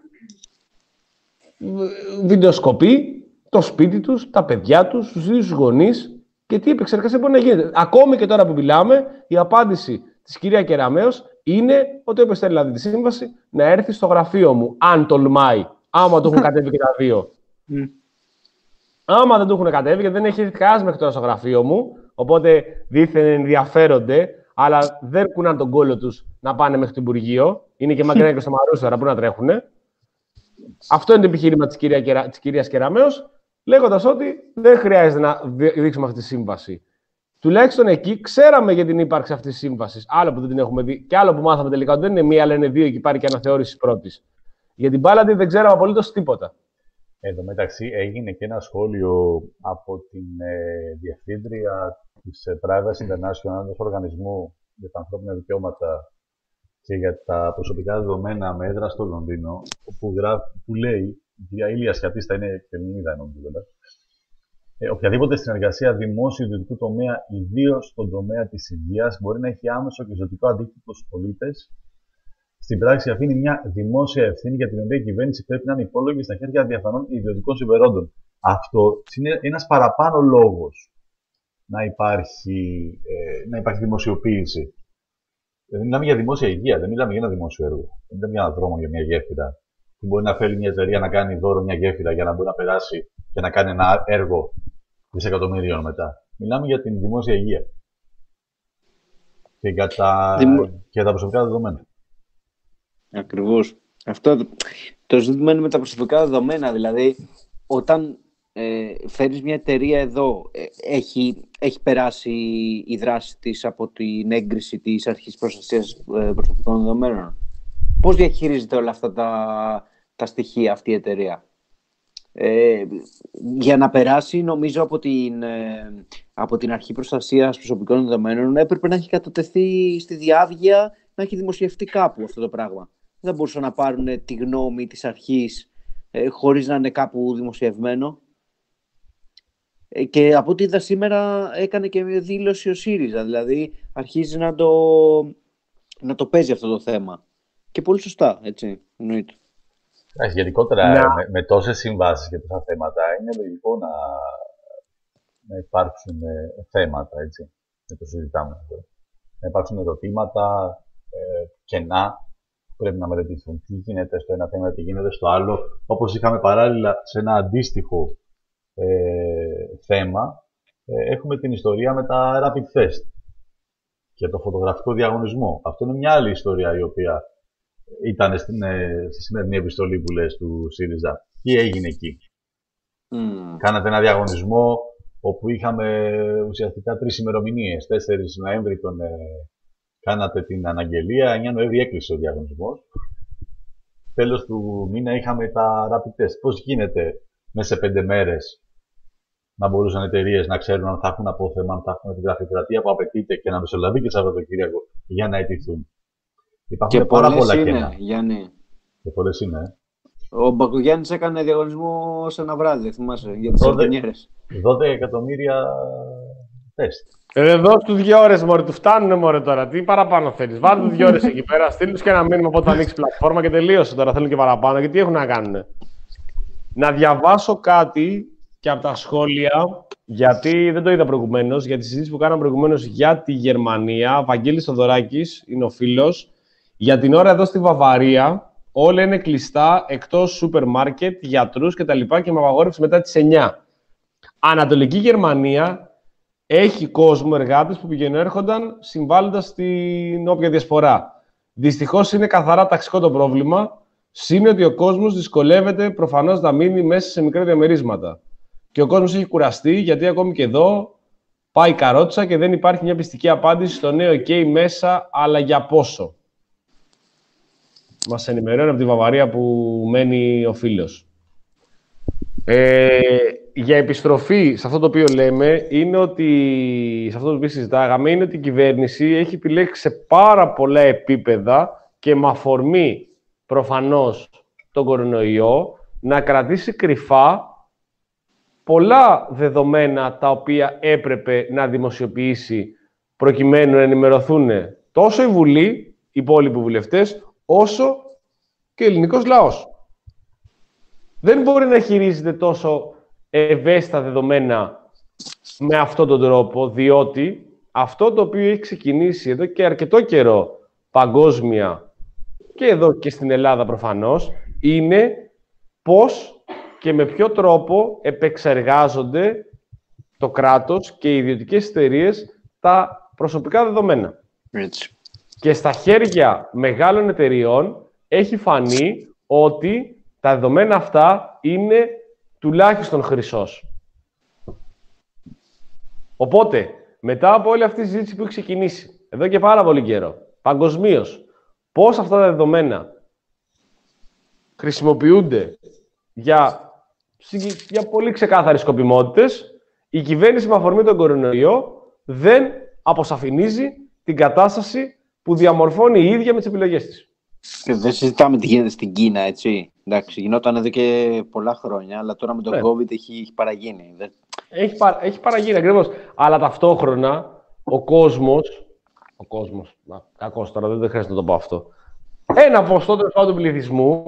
βιντεοσκοπεί το σπίτι τους, τα παιδιά τους, τους ίδιους γονείς και τι επεξεργασία μπορεί να γίνεται. Ακόμη και τώρα που μιλάμε, η απάντηση της κυρία Κεραμέως είναι ότι όποιος θέλει να δει τη σύμβαση να έρθει στο γραφείο μου, αν τολμάει, άμα το έχουν κατέβει και τα δύο. Mm. Άμα δεν το έχουν κατέβει, γιατί δεν έχει έρθει κανένας μέχρι τώρα στο γραφείο μου, οπότε δήθεν ενδιαφέρονται, αλλά δεν κουνάνε τον κόλλο τους να πάνε μέχρι το Υπουργείο. Είναι και μακριά και στο Μαρούσαρα, πού να τρέχουνε. Αυτό είναι το επιχείρημα της, κυρία, της κυρίας Κεραμέως, λέγοντας ότι δεν χρειάζεται να δείξουμε αυτή τη σύμβαση. Τουλάχιστον εκεί ξέραμε για την ύπαρξη αυτής της σύμβασης. Άλλο που δεν την έχουμε δει και άλλο που μάθαμε τελικά ότι δεν είναι μία, αλλά είναι δύο και υπάρχει και αναθεώρηση πρώτης. Για την Palantir δεν ξέραμε απολύτως τίποτα. Εν τω μεταξύ έγινε και ένα σχόλιο από την ε, διευθύντρια της ε, Privacy International, ενός οργανισμού για τα ανθρώπινα δικαιώματα και για τα προσωπικά δεδομένα με έδρα στο Λονδίνο, που, γράφει, που λέει, η κυρία Ήλια Σιατίστα είναι και Ελληνίδα, νομίζω, Ε, οποιαδήποτε συνεργασία δημόσιο-ιδιωτικού τομέα, ιδίως στον τομέα της υγείας, μπορεί να έχει άμεσο και ζωτικό αντίκτυπο στους πολίτες. Στην πράξη, αφήνει μια δημόσια ευθύνη για την οποία η κυβέρνηση πρέπει να είναι υπόλογη στα χέρια διαφανών ιδιωτικών συμφερόντων. Αυτό είναι ένας παραπάνω λόγος να υπάρχει, ε, να υπάρχει δημοσιοποίηση. Δεν μιλάμε για δημόσια υγεία, δεν μιλάμε για ένα δημόσιο έργο. Δεν μιλάμε για έναν δρόμο, για μια γέφυρα. Που μπορεί να θέλει μια εταιρεία να κάνει δώρο μια γέφυρα για να μπορεί να περάσει και να κάνει ένα έργο δισεκατομμυρίων μετά. Μιλάμε για την δημόσια υγεία. Και για τα, Δημο... και τα προσωπικά δεδομένα. Ακριβώς. Αυτό το ζήτημα είναι με τα προσωπικά δεδομένα. Δηλαδή, όταν ε, φέρεις μια εταιρεία εδώ, ε, έχει, έχει περάσει η δράση της από την έγκριση της Αρχής Προστασίας ε, Προσωπικών Δεδομένων. Πώς διαχειρίζεται όλα αυτά τα, τα στοιχεία αυτή η εταιρεία? Ε, για να περάσει, νομίζω, από την, ε, από την Αρχή Προστασίας Προσωπικών Δεδομένων έπρεπε να έχει κατατεθεί στη διάβγεια, να έχει δημοσιευτεί κάπου αυτό το πράγμα. Δεν μπορούσαν να πάρουν τη γνώμη της αρχής ε, χωρίς να είναι κάπου δημοσιευμένο. Ε, και από ό,τι είδα σήμερα έκανε και μια δήλωση ο ΣΥΡΙΖΑ, δηλαδή αρχίζει να το, να το παίζει αυτό το θέμα. Και πολύ σωστά, έτσι, εννοείται. Γενικότερα, yeah. με, με τόσες συμβάσεις και τόσα θέματα, είναι λογικό να, να υπάρξουν ε, θέματα, έτσι, δεν το συζητάμε εδώ. Να υπάρξουν ερωτήματα, ε, κενά, πρέπει να μελετηθούν. Τι γίνεται στο ένα θέμα, τι γίνεται στο άλλο. Όπως είχαμε παράλληλα σε ένα αντίστοιχο ε, θέμα, ε, έχουμε την ιστορία με τα rapid test και το φωτογραφικό διαγωνισμό. Αυτό είναι μια άλλη ιστορία η οποία ήταν στην, στη σημερινή επιστολή που λες του ΣΥΡΙΖΑ. Τι έγινε εκεί? Mm. Κάνατε ένα διαγωνισμό όπου είχαμε ουσιαστικά τρεις ημερομηνίες. τέσσερις Νοέμβρη τον, ε, κάνατε την αναγγελία, εννιά Νοέμβρη έκλεισε ο διαγωνισμός. Τέλος του μήνα είχαμε τα rapid test. Πώς γίνεται μέσα σε πέντε μέρες να μπορούσαν εταιρείες να ξέρουν αν θα έχουν απόθεμα, αν θα έχουν την γραφειοκρατία που απαιτείται και να μεσολαβεί και Σαββατοκύριακο για να αιτηθούν? Υπάρχουν και πάρα πολλά είναι, κενά. Γιάννη. Και πολλές είναι. Ο Μπακογιάννης έκανε διαγωνισμό σε ένα βράδυ, θυμάσαι, για τις Σαρτινιέρες. δώδεκα εκατομμύρια τεστ. Ε, δώσ' του δύο ώρες, μωρέ, του φτάνουνε, μωρέ, τώρα. Τι παραπάνω θέλεις? Βάλτε του δύο ώρες εκεί πέρα, στείλ τους και ένα μήνυμα από όταν ανοίξει πλατφόρμα και τελείωσε. Τώρα θέλουν και παραπάνω. Και τι έχουν να κάνουν? Να διαβάσω κάτι και από τα σχόλια, γιατί δεν το είδα προηγουμένως, για τη συζήτηση που κάναμε προηγουμένως για τη Γερμανία. Βαγγέλης Θοδωράκης είναι ο φίλος. Για την ώρα εδώ στη Βαβαρία όλα είναι κλειστά εκτός σούπερ μάρκετ, γιατρούς κτλ. Και με απαγόρευση μετά τις εννιά. Ανατολική Γερμανία έχει κόσμο, εργάτες που πηγαίνουν έρχονταν συμβάλλοντας στην όποια διασπορά. Δυστυχώς είναι καθαρά ταξικό το πρόβλημα. Συν ότι ο κόσμος δυσκολεύεται προφανώς να μείνει μέσα σε μικρά διαμερίσματα. Και ο κόσμος έχει κουραστεί γιατί ακόμη και εδώ πάει καρότσα και δεν υπάρχει μια πιστική απάντηση στο νέο OK μέσα, αλλά για πόσο? Μας ενημερώνει από τη Βαβαρία που μένει ο φίλος. Ε, για επιστροφή σε αυτό το οποίο λέμε, είναι ότι, σε αυτό το οποίο συζητάγαμε, είναι ότι η κυβέρνηση έχει επιλέξει σε πάρα πολλά επίπεδα και με αφορμή προφανώς τον κορονοϊό να κρατήσει κρυφά πολλά δεδομένα τα οποία έπρεπε να δημοσιοποιήσει προκειμένου να ενημερωθούν τόσο η Βουλή, οι υπόλοιποι βουλευτές, όσο και ο ελληνικός λαός. Δεν μπορεί να χειρίζεται τόσο ευαίσθητα δεδομένα με αυτόν τον τρόπο, διότι αυτό το οποίο έχει ξεκινήσει εδώ και αρκετό καιρό παγκόσμια και εδώ και στην Ελλάδα προφανώς, είναι πώς και με ποιο τρόπο επεξεργάζονται το κράτος και οι ιδιωτικές εταιρείες τα προσωπικά δεδομένα. Έτσι. Και στα χέρια μεγάλων εταιριών έχει φανεί ότι τα δεδομένα αυτά είναι τουλάχιστον χρυσός. Οπότε, μετά από όλη αυτή τη συζήτηση που έχει ξεκινήσει, εδώ και πάρα πολύ καιρό, παγκοσμίως, πώς αυτά τα δεδομένα χρησιμοποιούνται για, για πολύ ξεκάθαρες σκοπιμότητες, η κυβέρνηση με αφορμή τον κορονοϊό δεν αποσαφηνίζει την κατάσταση που διαμορφώνει η ίδια με τις επιλογές της. Και δεν συζητάμε τι γίνεται στην Κίνα, έτσι. Εντάξει, γινόταν εδώ και πολλά χρόνια, αλλά τώρα με τον yeah. COVID έχει, έχει παραγίνει. Δεν, Έχει, πα, έχει παραγίνει ακριβώς. Αλλά ταυτόχρονα ο κόσμος. Ο κόσμος. Να, κακός τώρα, δεν χρειάζεται να το πω αυτό. Ένα ποσοστό τέλος πάντων του πληθυσμού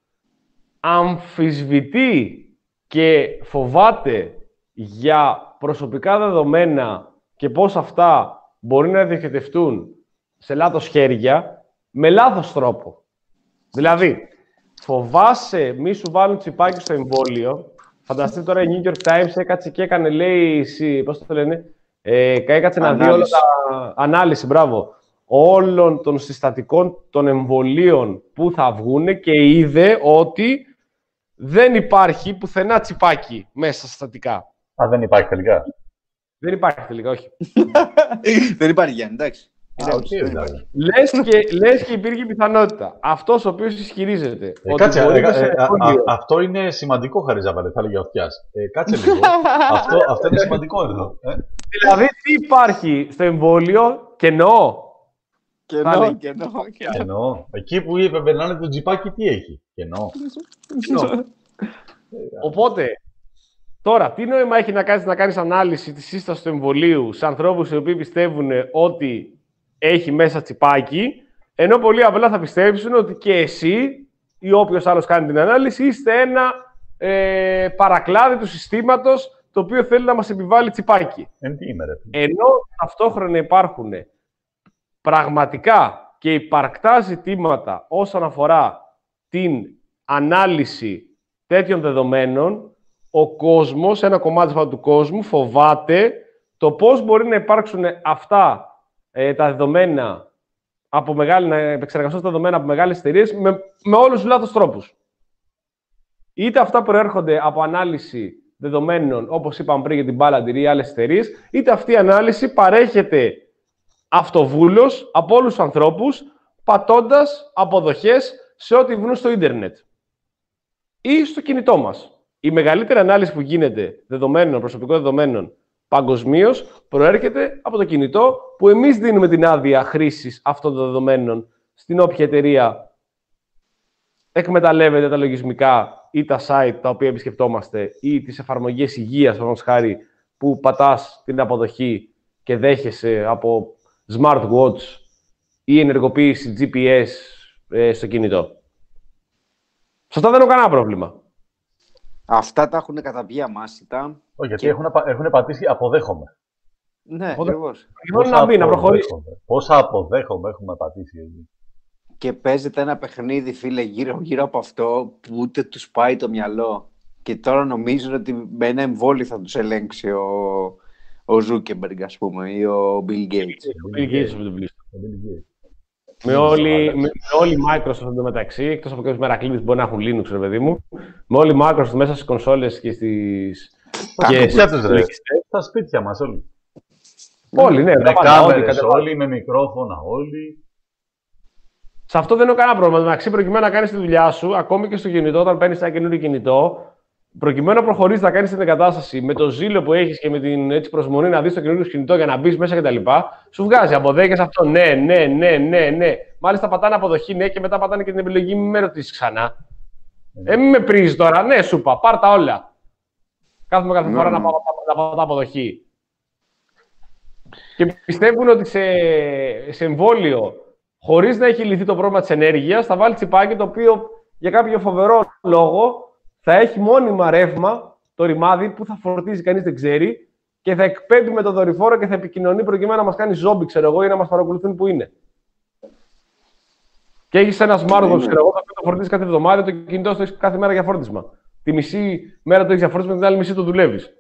αμφισβητεί και φοβάται για προσωπικά δεδομένα και πώς αυτά μπορεί να διοχετευτούν σε λάθος χέρια με λάθος τρόπο. Δηλαδή, φοβάσαι μη σου βάλουν τσιπάκι στο εμβόλιο. Φανταστείτε τώρα η New York Times έκατσε και έκανε, λέει, πώς το λένε, ε, έκατσε να δει όλα τα ανάλυση, μπράβο, όλων των συστατικών των εμβολίων που θα βγουν και είδε ότι δεν υπάρχει πουθενά τσιπάκι μέσα στα συστατικά. Α, δεν υπάρχει τελικά. Δεν υπάρχει τελικά, όχι. Δεν υπάρχει, Γιάννη, εντάξει. Α, okay, λες, και, λες και υπήρχε πιθανότητα. Αυτός ο οποίος ισχυρίζεται. Ε, ότι κάτσε, μπορεί ε, να σε ε, α, α, αυτό είναι σημαντικό, Χαριζάπαλε, θα έλεγε ο Αυτιάς. Ε, κάτσε λίγο. αυτό, αυτό είναι σημαντικό εδώ. Ε. Δηλαδή, τι υπάρχει στο εμβόλιο, κενό. Κενό, κενό. Κενό. Εκεί που είπε περνάνε το τζιπάκι, τι έχει. Κενό. Οπότε, τώρα, τι νόημα έχει να κάνεις, να κάνεις ανάλυση της σύστασης του εμβολίου σε ανθρώπους οι οποίοι πιστεύουν ότι έχει μέσα τσιπάκι, ενώ πολύ απλά θα πιστέψουν ότι και εσύ ή όποιος άλλος κάνει την ανάλυση είστε ένα ε, παρακλάδι του συστήματος το οποίο θέλει να μας επιβάλλει τσιπάκι. Ε, τι είμαι, ρε. Ενώ ταυτόχρονα υπάρχουν πραγματικά και υπαρκτά ζητήματα όσον αφορά την ανάλυση τέτοιων δεδομένων, ο κόσμος, ένα κομμάτι του κόσμου, φοβάται το πώς μπορεί να υπάρξουν αυτά ε, τα δεδομένα από μεγάλη, να επεξεργαστούν τα δεδομένα από μεγάλες εταιρείες με, με όλους τους λάθος τρόπους. Είτε αυτά προέρχονται από ανάλυση δεδομένων, όπως είπαμε πριν για την Palantir ή άλλες εταιρείες, είτε αυτή η ανάλυση παρέχεται αυτοβούλος από όλους τους ανθρώπους, πατώντας αποδοχές σε ό,τι βρουν στο ίντερνετ ή στο κινητό μας. Η μεγαλύτερη ανάλυση που γίνεται δεδομένων, προσωπικών δεδομένων παγκοσμίως προέρχεται από το κινητό που εμείς δίνουμε την άδεια χρήσης αυτών των δεδομένων στην όποια εταιρεία εκμεταλλεύεται τα λογισμικά ή τα site τα οποία επισκεπτόμαστε ή τις εφαρμογές υγείας, όπως χάρη, που πατάς την αποδοχή και δέχεσαι από smartwatch ή ενεργοποίηση τζι πι ες ε, στο κινητό. Σε αυτά δεν έχω κανένα πρόβλημα. Αυτά τα έχουν καταβγεί αμάσιτα. Όχι, γιατί και... έχουν, έχουν πατήσει αποδέχομαι. Ναι, ακριβώς. Πόσα να μπει, να προχωρήσει. Πόσα αποδέχομαι έχουμε πατήσει εκεί. Και παίζεται ένα παιχνίδι, φίλε, γύρω, γύρω από αυτό που ούτε τους πάει το μυαλό. Και τώρα νομίζουν ότι με ένα εμβόλιο θα τους ελέγξει ο, ο Ζούκεμπεργκ, ας πούμε, ή ο Bill Gates. Ο Bill Gates αυτό το πλήστο. Με όλη, με, με όλη η Microsoft εντωμεταξύ, εκτός από κάποιους μερακλείδες που μπορεί να έχουν Linux, ρε παιδί μου, με όλη η Microsoft μέσα στις κονσόλες και στις... και στα σπίτια μας όλοι. Όλοι, ναι. Με κάμερες όλοι, με μικρόφωνα όλοι. Σε αυτό δεν έχω κανένα πρόβλημα. Εντάξει, προκειμένου να κάνεις τη δουλειά σου, ακόμη και στο κινητό, όταν παίρνεις ένα καινούριο κινητό, προκειμένου να προχωρήσεις να κάνεις την εγκατάσταση με το ζήλο που έχεις και με την έτσι, προσμονή να δεις το καινούριο κινητό για να μπεις μέσα κτλ. Σου βγάζει αποδέχεσαι αυτό. Ναι, ναι, ναι, ναι, ναι. Μάλιστα πατάνε αποδοχή, ναι, και μετά πατάνε και την επιλογή μη με ρωτήσεις ξανά. Ε, μην με πρίζεις τώρα. Ναι, σου είπα, πάρ' τα όλα. Κάθομαι κάθε φορά να πάω να πατάω αποδοχή. Και πιστεύουν ότι σε, σε εμβόλιο, χωρίς να έχει λυθεί το πρόβλημα της ενέργειας, θα βάλει τσιπάκι το οποίο για κάποιο φοβερό λόγο θα έχει μόνιμα ρεύμα το ρημάδι που θα φορτίζει κανείς δεν ξέρει και θα εκπέμπει με το δορυφόρο και θα επικοινωνεί προκειμένου να μας κάνει ζόμπι, ξέρω εγώ, ή να μας παρακολουθούν που είναι. Και έχεις ένα smartphone, ξέρω εγώ, θα φορτίζει κάθε εβδομάδα, το κινητό σου έχει κάθε μέρα για φόρτισμα. Τη μισή μέρα το έχεις για φόρτισμα, την άλλη μισή το δουλεύεις.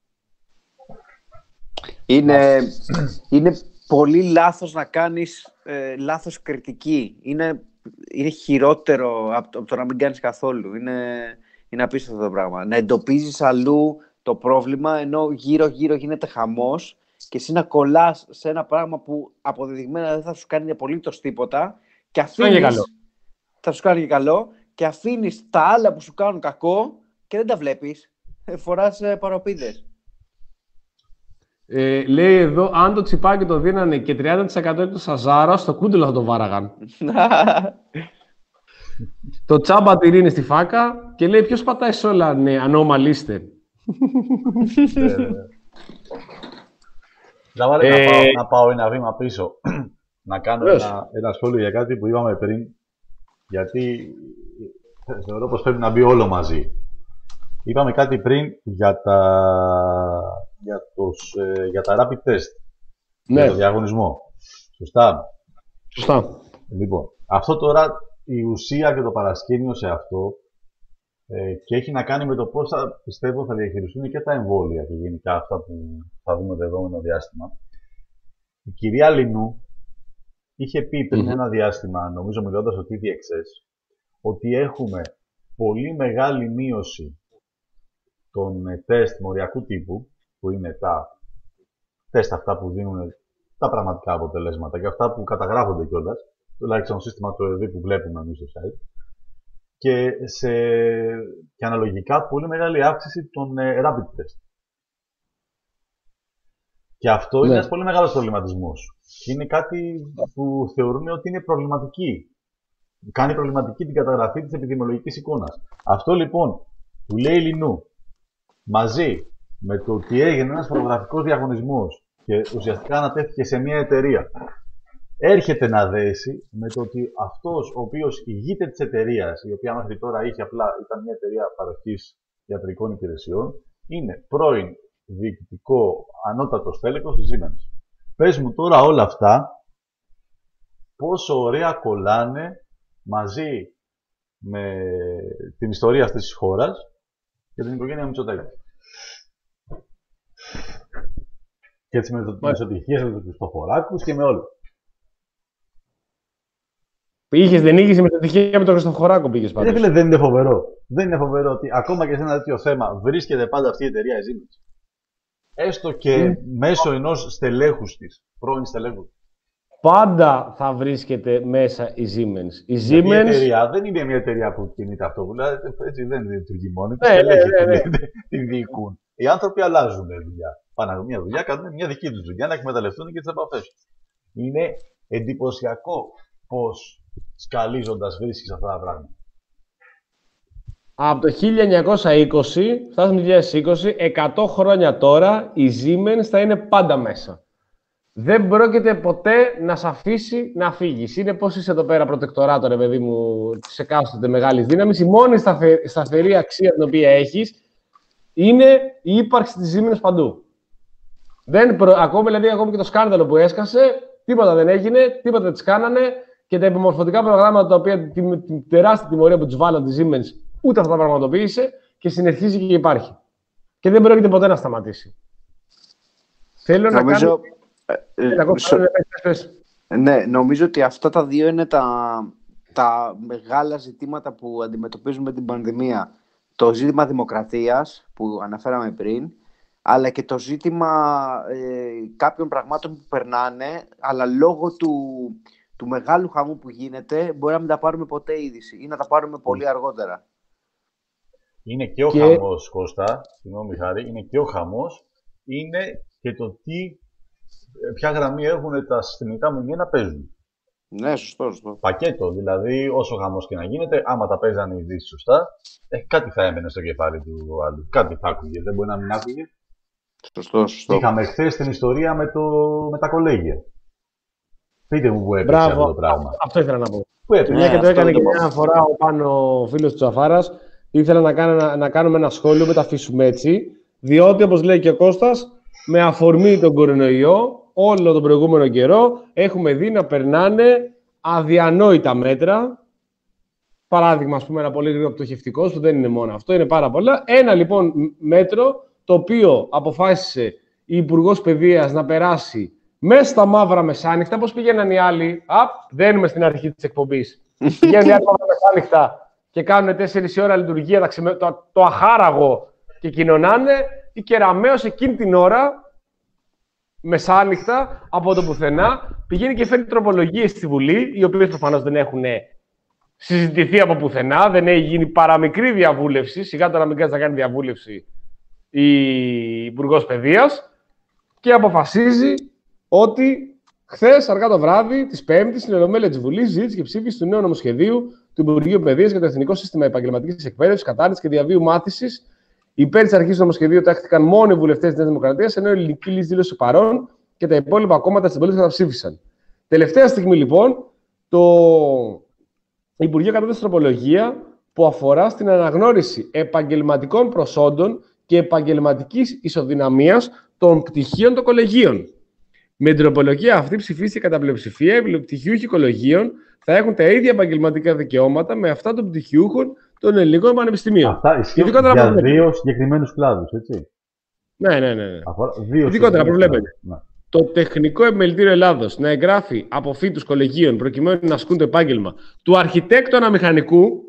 Είναι, είναι πολύ λάθος να κάνεις ε, λάθος κριτική. Είναι, είναι χειρότερο από το, από το να μην κάνεις καθόλου. Είναι, είναι απίστευτο το πράγμα. Να εντοπίζεις αλλού το πρόβλημα, ενώ γύρω-γύρω γίνεται χαμός και εσύ να κολλάς σε ένα πράγμα που αποδεδειγμένα δεν θα σου κάνει απολύτως τίποτα και αφήνεις, θα σου κάνει και καλό και αφήνεις τα άλλα που σου κάνουν κακό και δεν τα βλέπεις. Φοράς ε, παροπίδες. Ε, λέει εδώ, αν το τσιπάκι το δίνανε και τριάντα τοις εκατό του Σαζάρα, στο κούντελο θα το βάραγαν. Το τσάμπα τυρί είναι στη φάκα και λέει ποιος πατάει σε όλα, ναι, ανώμαλοι είστε. Θα βάλω να, πάω, να πάω ένα βήμα πίσω, να κάνω ένα, ένα σχόλιο για κάτι που είπαμε πριν, γιατί θεωρώ πως πρέπει να μπει όλο μαζί. Είπαμε κάτι πριν για τα, για τους, ε, για τα rapid test, ναι. Για το διαγωνισμό. Σωστά. Σωστά. Λοιπόν, αυτό τώρα, η ουσία και το παρασκήνιο σε αυτό, ε, και έχει να κάνει με το πώς θα, πιστεύω θα διαχειριστούν και τα εμβόλια και γενικά αυτά που θα δούμε το επόμενο διάστημα. Η κυρία Λινού είχε πει πριν mm-hmm. ένα διάστημα, νομίζω μιλώντας στο τι βι εξ ες, ότι έχουμε πολύ μεγάλη μείωση των τεστ μοριακού τύπου, που είναι τα τεστ αυτά που δίνουν τα πραγματικά αποτελέσματα και αυτά που καταγράφονται κιόλας, τουλάχιστον το σύστημα του ΕΔ που βλέπουμε εμείς στο site, και, σε, και αναλογικά πολύ μεγάλη αύξηση των ε, rapid test. Και αυτό ναι. είναι ένας πολύ μεγάλος προβληματισμός. Είναι κάτι που θεωρούν ότι είναι προβληματική. Κάνει προβληματική την καταγραφή της επιδημιολογικής εικόνας. Αυτό λοιπόν που λέει η Λινού, μαζί με το ότι έγινε ένας φωτογραφικός διαγωνισμός και ουσιαστικά ανατέθηκε σε μια εταιρεία, έρχεται να δέσει με το ότι αυτός ο οποίος ηγείται της εταιρείας, η οποία μέχρι τώρα είχε απλά, ήταν μια εταιρεία παροχής ιατρικών υπηρεσιών, είναι πρώην διοικητικό ανώτατο στέλεχος της Siemens. Πες μου τώρα όλα αυτά, πόσο ωραία κολλάνε μαζί με την ιστορία αυτής της χώρας και την οικογένεια Μητσοτάκη. Και έτσι με τις οτυχίες, με τους Χριστοφοράκους και με όλους. Πήγες, δεν είχες με την οτυχία με τον Χριστοφοράκο, πήγες πάντως. Δεν, δεν είναι φοβερό. Δεν είναι φοβερό ότι ακόμα και σε ένα τέτοιο θέμα βρίσκεται πάντα αυτή η εταιρεία η Siemens. Έστω και mm. μέσω ενός στελέχους της, πρώην στελέχους. Πάντα θα βρίσκεται μέσα η Siemens. Η Siemens... Η εταιρεία δεν είναι μια εταιρεία που κινείται αυτοβουλά, έτσι δεν λειτουργεί μόνη της, ναι, ναι, ναι, ναι. την διοικούν. Οι άνθρωποι αλλάζουν δουλειά. Πάνε από μια δουλειά, κάνουν μια δική τους δουλειά, να εκμεταλλευτούν και τις επαφές τους. Είναι εντυπωσιακό πώς σκαλίζοντας βρίσκεις αυτά τα πράγματα. Από το χίλια εννιακόσια είκοσι, φτάσαμε το δύο χιλιάδες είκοσι, εκατό χρόνια τώρα, η Siemens θα είναι πάντα μέσα. Δεν πρόκειται ποτέ να σε αφήσει να φύγεις. Είναι πώς είσαι εδώ πέρα προτεκτοράτο, ρε παιδί μου, της εκάστοτε μεγάλης δύναμης. Η μόνη σταθε, σταθερή αξία την οποία έχεις είναι η ύπαρξη της Siemens παντού. Δεν προ... Ακόμη, δηλαδή, ακόμη και το σκάνδαλο που έσκασε, τίποτα δεν έγινε, τίποτα δεν τις κάνανε και τα υπομορφωτικά προγράμματα τα οποία την, την τεράστια τιμωρία που τους βάλαν τη Siemens, ούτε αυτά τα πραγματοποίησε και συνεχίζει και υπάρχει. Και δεν πρόκειται ποτέ να σταματήσει. Θέλω νομίζω... να κάνω... Ναι, νομίζω ότι αυτά τα δύο είναι τα, τα μεγάλα ζητήματα που αντιμετωπίζουμε την πανδημία. Το ζήτημα δημοκρατίας που αναφέραμε πριν, αλλά και το ζήτημα ε, κάποιων πραγμάτων που περνάνε, αλλά λόγω του, του μεγάλου χαμού που γίνεται, μπορεί να μην τα πάρουμε ποτέ είδηση ή να τα πάρουμε πολύ αργότερα. Είναι και ο και... χαμός, Κώστα, συγγνώμη Χάρη, είναι και ο χαμός, είναι και το τι, ποια γραμμή έχουν τα συστημικά μηνύα να παίζουν. Ναι, σωστό, σωστό. Πακέτο, δηλαδή όσο χαμός και να γίνεται, άμα τα παίζανε οι ειδήσεις σωστά, ε, κάτι θα έμενε στο κεφάλι του άλλου. Κάτι θα άκουγε, δεν μπορεί να μην άκουγε. Σωστό, σωστό. Είχαμε χθες την ιστορία με, το, με τα κολέγια. Πείτε μου που έπαιξε αυτό το πράγμα. Αυτό ήθελα να πω. Πού έπαιξε. Μια και το έκανε και μια φορά ο πάνω φίλος του Τσαφάρας, ήθελα να, κάνω, να, να κάνουμε ένα σχόλιο, με τα αφήσουμε έτσι, διότι όπως λέει και ο Κώστας, με αφορμή τον κορονοϊό, όλο τον προηγούμενο καιρό έχουμε δει να περνάνε αδιανόητα μέτρα. Παράδειγμα, ας πούμε, ένα πολύ γρήγορο πτωχευτικός, που δεν είναι μόνο αυτό, είναι πάρα πολλά. Ένα λοιπόν μέτρο, το οποίο αποφάσισε η Υπουργός Παιδείας να περάσει μέσα στα μαύρα μεσάνυχτα. Πώς πήγαιναν οι άλλοι, απ, δένουμε στην αρχή της εκπομπής. Πήγαιναν οι άλλοι μαύρα μεσάνυχτα και κάνουν τέσσερις ώρα λειτουργία, το, ξεμέ... το, το αχάραγο και κοινωνάνε. Η Κεραμέως εκείνη την ώρα, μεσάνυχτα, από το πουθενά, πηγαίνει και φέρνει τροπολογίες στη Βουλή, οι οποίες προφανώς δεν έχουν συζητηθεί από πουθενά, δεν έχει γίνει παραμικρή διαβούλευση, σιγά τώρα μην κάτσει να κάνει διαβούλευση η Υπουργός Παιδείας, και αποφασίζει ότι χθες, αργά το βράδυ της Πέμπτης, στην Ολομέλεια της Βουλής, ζήτησε και ψήφιση του νέου νομοσχεδίου του Υπουργείου Παιδείας για το Εθνικό Σύστημα Επαγγελματικής Εκπαίδευσης, Κατάρτισης και Διαβίου Μάθησης, Υπέρ της αρχής του νομοσχεδίου τάχθηκαν μόνο οι βουλευτές της Νέας Δημοκρατίας, ενώ η ελληνική λύση δήλωσε παρόν και τα υπόλοιπα κόμματα της Βουλής καταψήφισαν. Τελευταία στιγμή, λοιπόν, το Υπουργείο κατέθεσε τροπολογία που αφορά στην αναγνώριση επαγγελματικών προσόντων και επαγγελματικής ισοδυναμίας των πτυχίων των κολεγίων. Με την τροπολογία αυτή ψηφίστηκε κατά πλειοψηφία, οι πτυχιούχοι κολεγίων θα έχουν τα ίδια επαγγελματικά δικαιώματα με αυτά των πτυχιούχων των ελληνικών πανεπιστημίων. Αυτά ισχύουν για δύο συγκεκριμένους κλάδους, έτσι. Ναι, ναι, ναι. ναι. Δύο ειδικότερα προβλέπεται. Ναι. Το Τεχνικό Επιμελητήριο Ελλάδος να εγγράφει από φοιτητούς κολεγίων προκειμένου να ασκούν το επάγγελμα του αρχιτέκτονα μηχανικού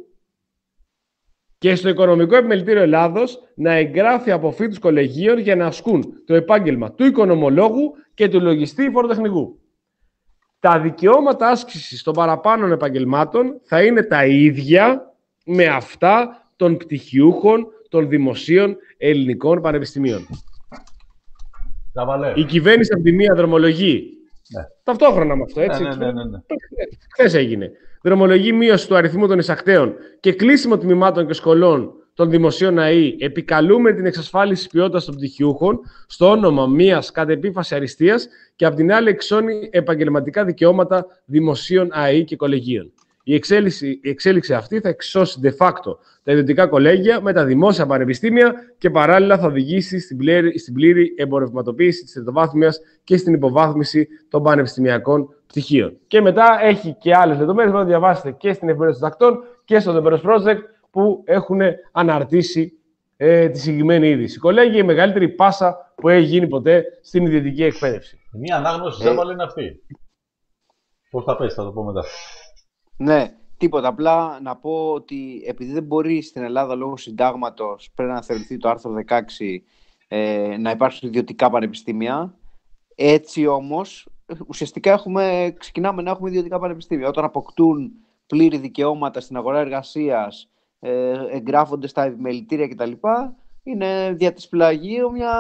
και στο Οικονομικό Επιμελητήριο Ελλάδος να εγγράφει από φοιτητούς κολεγίων για να ασκούν το επάγγελμα του οικονομολόγου και του λογιστή φοροτεχνικού. Τα δικαιώματα άσκησης των παραπάνω επαγγελμάτων θα είναι τα ίδια με αυτά των πτυχιούχων των δημοσίων ελληνικών πανεπιστημίων. Καβαλέ. Η κυβέρνηση από τη μία δρομολογεί, ναι. ταυτόχρονα με αυτό, έτσι. Ναι, ναι, ναι, ναι. Χθες έγινε. Δρομολογεί μείωση του αριθμού των εισακτέων και κλείσιμο τμήματων και σχολών των δημοσίων ΑΕΗ, επικαλούμε την εξασφάλιση της ποιότητας των πτυχιούχων στο όνομα μιας κατ' επίφαση αριστείας και από την άλλη εξώνει επαγγελματικά δικαιώματα δημοσίων ΑΕΗ και κολεγίων. Η εξέλιξη, η εξέλιξη αυτή θα εξισώσει de facto τα ιδιωτικά κολέγια με τα δημόσια πανεπιστήμια και παράλληλα θα οδηγήσει στην πλήρη, στην πλήρη εμπορευματοποίηση της τριτοβάθμιας και στην υποβάθμιση των πανεπιστημιακών πτυχίων. Και μετά έχει και άλλες λεπτομέρειες που θα διαβάσετε και στην εφημερίδα των Τακτών και στο The Beros Project που έχουν αναρτήσει ε, τη συγκεκριμένη είδηση. Κολέγια, η μεγαλύτερη πάσα που έχει γίνει ποτέ στην ιδιωτική εκπαίδευση. Μία ανάγνωση ε... είναι αυτή. Πώς θα πέσει, θα το πω μετά. Ναι, τίποτα. Απλά να πω ότι επειδή δεν μπορεί στην Ελλάδα λόγω συντάγματος, πρέπει να θεωρηθεί το άρθρο δεκαέξι, ε, να υπάρξουν ιδιωτικά πανεπιστήμια. Έτσι όμως, ουσιαστικά έχουμε, ξεκινάμε να έχουμε ιδιωτικά πανεπιστήμια. Όταν αποκτούν πλήρη δικαιώματα στην αγορά εργασίας, ε, εγγράφονται στα επιμελητήρια κτλ., είναι δια της πλαγίου μια,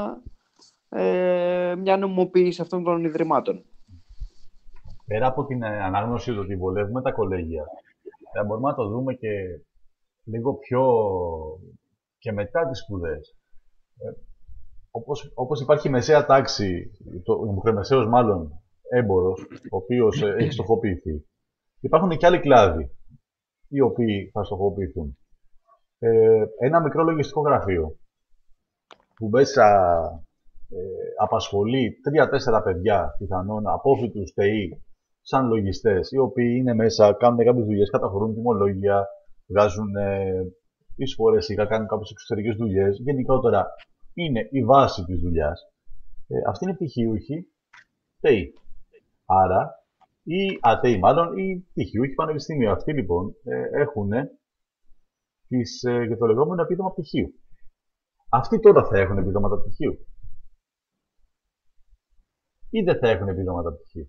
ε, μια νομιμοποίηση αυτών των ιδρυμάτων. Πέρα από την ανάγνωση ότι βολεύουμε τα κολέγια, θα μπορούμε να το δούμε και λίγο πιο και μετά τις σπουδές. Ε, όπως, όπως υπάρχει μεσαία τάξη, το, ο μικρομεσαίος μάλλον έμπορος, ο οποίος ε, έχει στοχοποιηθεί, υπάρχουν και άλλοι κλάδοι, οι οποίοι θα στοχοποιηθούν. Ε, ένα μικρό λογιστικό γραφείο, που μέσα ε, απασχολεί τρία-τέσσερα παιδιά, πιθανόν απόφοιτους ΤΕΙ, σαν λογιστές, οι οποίοι είναι μέσα, κάνουν κάποιες δουλειές, καταφορούν τιμολόγια, βγάζουν ε, εισφορές ή κάνουν κάποιες εξωτερικές δουλειές. Γενικότερα είναι η βάση της δουλειάς. Ε, αυτοί είναι πτυχιούχοι ΤΕΙ. Άρα, ή ΑΤΕΙ μάλλον, ή πτυχιούχοι πανεπιστήμιο. Αυτοί λοιπόν ε, έχουν τις, ε, και το λεγόμενο επίδομα πτυχίου. Αυτοί τώρα θα έχουν επιδόματα πτυχίου. Ή δεν θα έχουν επιδόματα πτυχίου.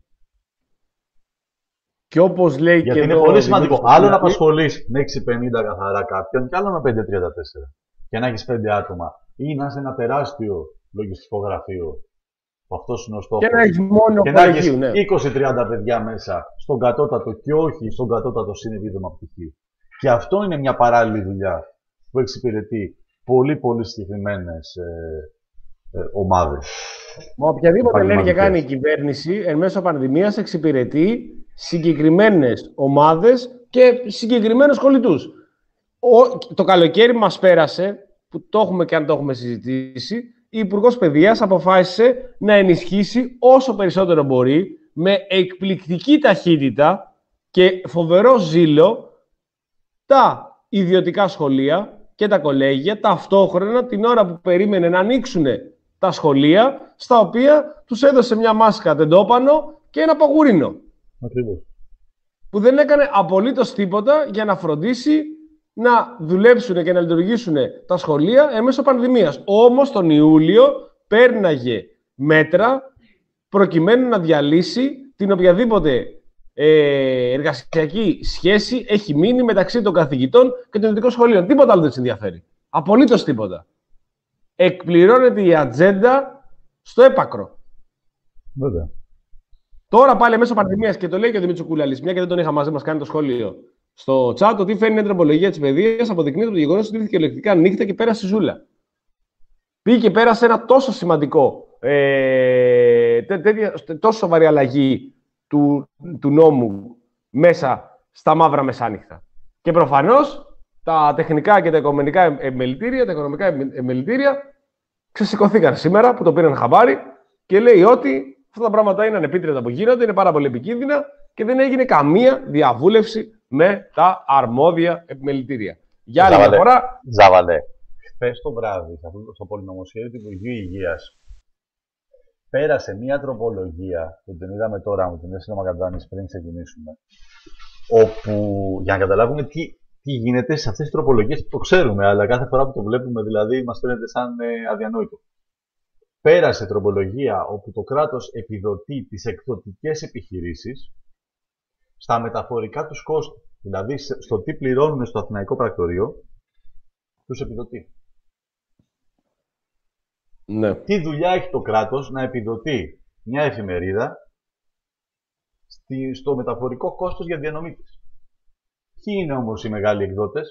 Και όπως λέει γιατί και είναι εδώ, πολύ σημαντικό. Δημήτρη, άλλο να απασχολείς με έξι πενήντα καθαρά κάποιον και άλλο με πέντε τριάντα τέσσερα. Και να έχεις πέντε άτομα. Ή να είσαι ένα τεράστιο λογιστικό γραφείο. Αυτός είναι ο στόχος. Και να έχεις μόνο και να έχεις ναι. είκοσι τριάντα παιδιά μέσα στον κατώτατο και όχι στον κατώτατο συνεπίδομα πτυχίου. Και αυτό είναι μια παράλληλη δουλειά που εξυπηρετεί πολύ πολύ συγκεκριμένες ε, ε, ομάδες. Μα οποιαδήποτε ενέργεια κάνει η κυβέρνηση εν μέσω πανδημίας εξυπηρετεί συγκεκριμένες ομάδες και συγκεκριμένους κολλητούς. Ο, το καλοκαίρι μας πέρασε, που το έχουμε και αν το έχουμε συζητήσει, η Υπουργός Παιδείας αποφάσισε να ενισχύσει όσο περισσότερο μπορεί, με εκπληκτική ταχύτητα και φοβερό ζήλο, τα ιδιωτικά σχολεία και τα κολέγια, ταυτόχρονα την ώρα που περίμενε να ανοίξουν τα σχολεία, στα οποία τους έδωσε μια μάσκα τεντόπανο και ένα παγουρίνο. Ακριβώς. Που δεν έκανε απολύτως τίποτα για να φροντίσει να δουλέψουν και να λειτουργήσουν τα σχολεία εν μέσω πανδημίας. Όμως τον Ιούλιο πέρναγε μέτρα προκειμένου να διαλύσει την οποιαδήποτε ε, εργασιακή σχέση έχει μείνει μεταξύ των καθηγητών και των ιδιωτικών σχολείων. Τίποτα άλλο δεν τους ενδιαφέρει. Απολύτως τίποτα. Εκπληρώνεται η ατζέντα στο έπακρο. Βέβαια. Τώρα πάλι μέσω πανδημίας, και το λέει και ο Δημήτρης Κούλαλης, μια και δεν τον είχα μαζί μας κάνει το σχόλιο. στο chat ότι φέρνει η τροπολογία της παιδείας αποδεικνύεται το γεγονός ότι ήρθε κυριολεκτικά νύχτα και πέρασε ζούλα. Πήγε και πέρασε ένα τόσο σημαντικό, ε, τέ, τέτοια, τόσο σοβαρή αλλαγή του, του νόμου μέσα στα μαύρα μεσάνυχτα. Και προφανώς τα τεχνικά και τα οικονομικά επιμελητήρια, τα οικονομικά επιμελητήρια ξεσηκωθήκαν σήμερα που το πήραν χαμπάρι και λέει ότι αυτά τα πράγματα είναι ανεπίτρεπτα που γίνονται, είναι πάρα πολύ επικίνδυνα και δεν έγινε καμία διαβούλευση με τα αρμόδια επιμελητήρια. Για άλλη μια φορά. Ζάβαλε. Χθες το βράδυ, στο πολυνομοσχέδιο του Υπουργείου Υγείας, πέρασε μία τροπολογία, που την είδαμε τώρα, μου την έστειλε ο Μακαντάνης πριν ξεκινήσουμε, όπου, για να καταλάβουμε τι, τι γίνεται σε αυτές τις τροπολογίες, το ξέρουμε, αλλά κάθε φορά που το βλέπουμε, δηλαδή, μας φαίνεται σαν ε, αδιανόητο. Πέρασε τροπολογία όπου το κράτος επιδοτεί τις εκδοτικές επιχειρήσεις στα μεταφορικά τους κόστη. Δηλαδή, στο τι πληρώνουν στο Αθηναϊκό Πρακτορείο, τους επιδοτεί. Ναι. Τι δουλειά έχει το κράτος να επιδοτεί μια εφημερίδα στη, στο μεταφορικό κόστος για διανομή της. Ποιοι είναι όμως οι μεγάλοι εκδότες?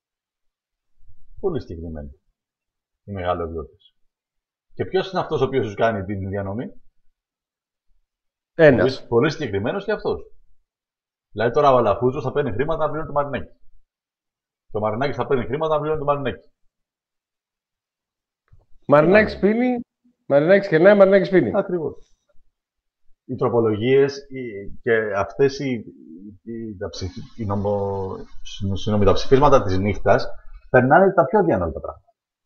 Πολύ συγκεκριμένοι. Οι μεγάλοι εκδότες. Και ποιος είναι αυτός ο οποίος τους κάνει την διανομή? Ένας. Πολύ, πολύ συγκεκριμένος και αυτός. Δηλαδή τώρα ο Αλαφούζος θα παίρνει χρήματα να πληρώνει το Μαρινάκι. Το Μαρινάκι θα παίρνει χρήματα να πληρώνει το Μαρινάκι. Μαρινάκι πίνει, Μαρινάκι κερνάει, Μαρινάκι πίνει. Ακριβώς. Οι τροπολογίες οι, και αυτές οι, οι, τα, ψηφ, οι, νομο, συνομι, τα ψηφίσματα της νύχτας περνάνε τα πιο διανόητα πράγματα.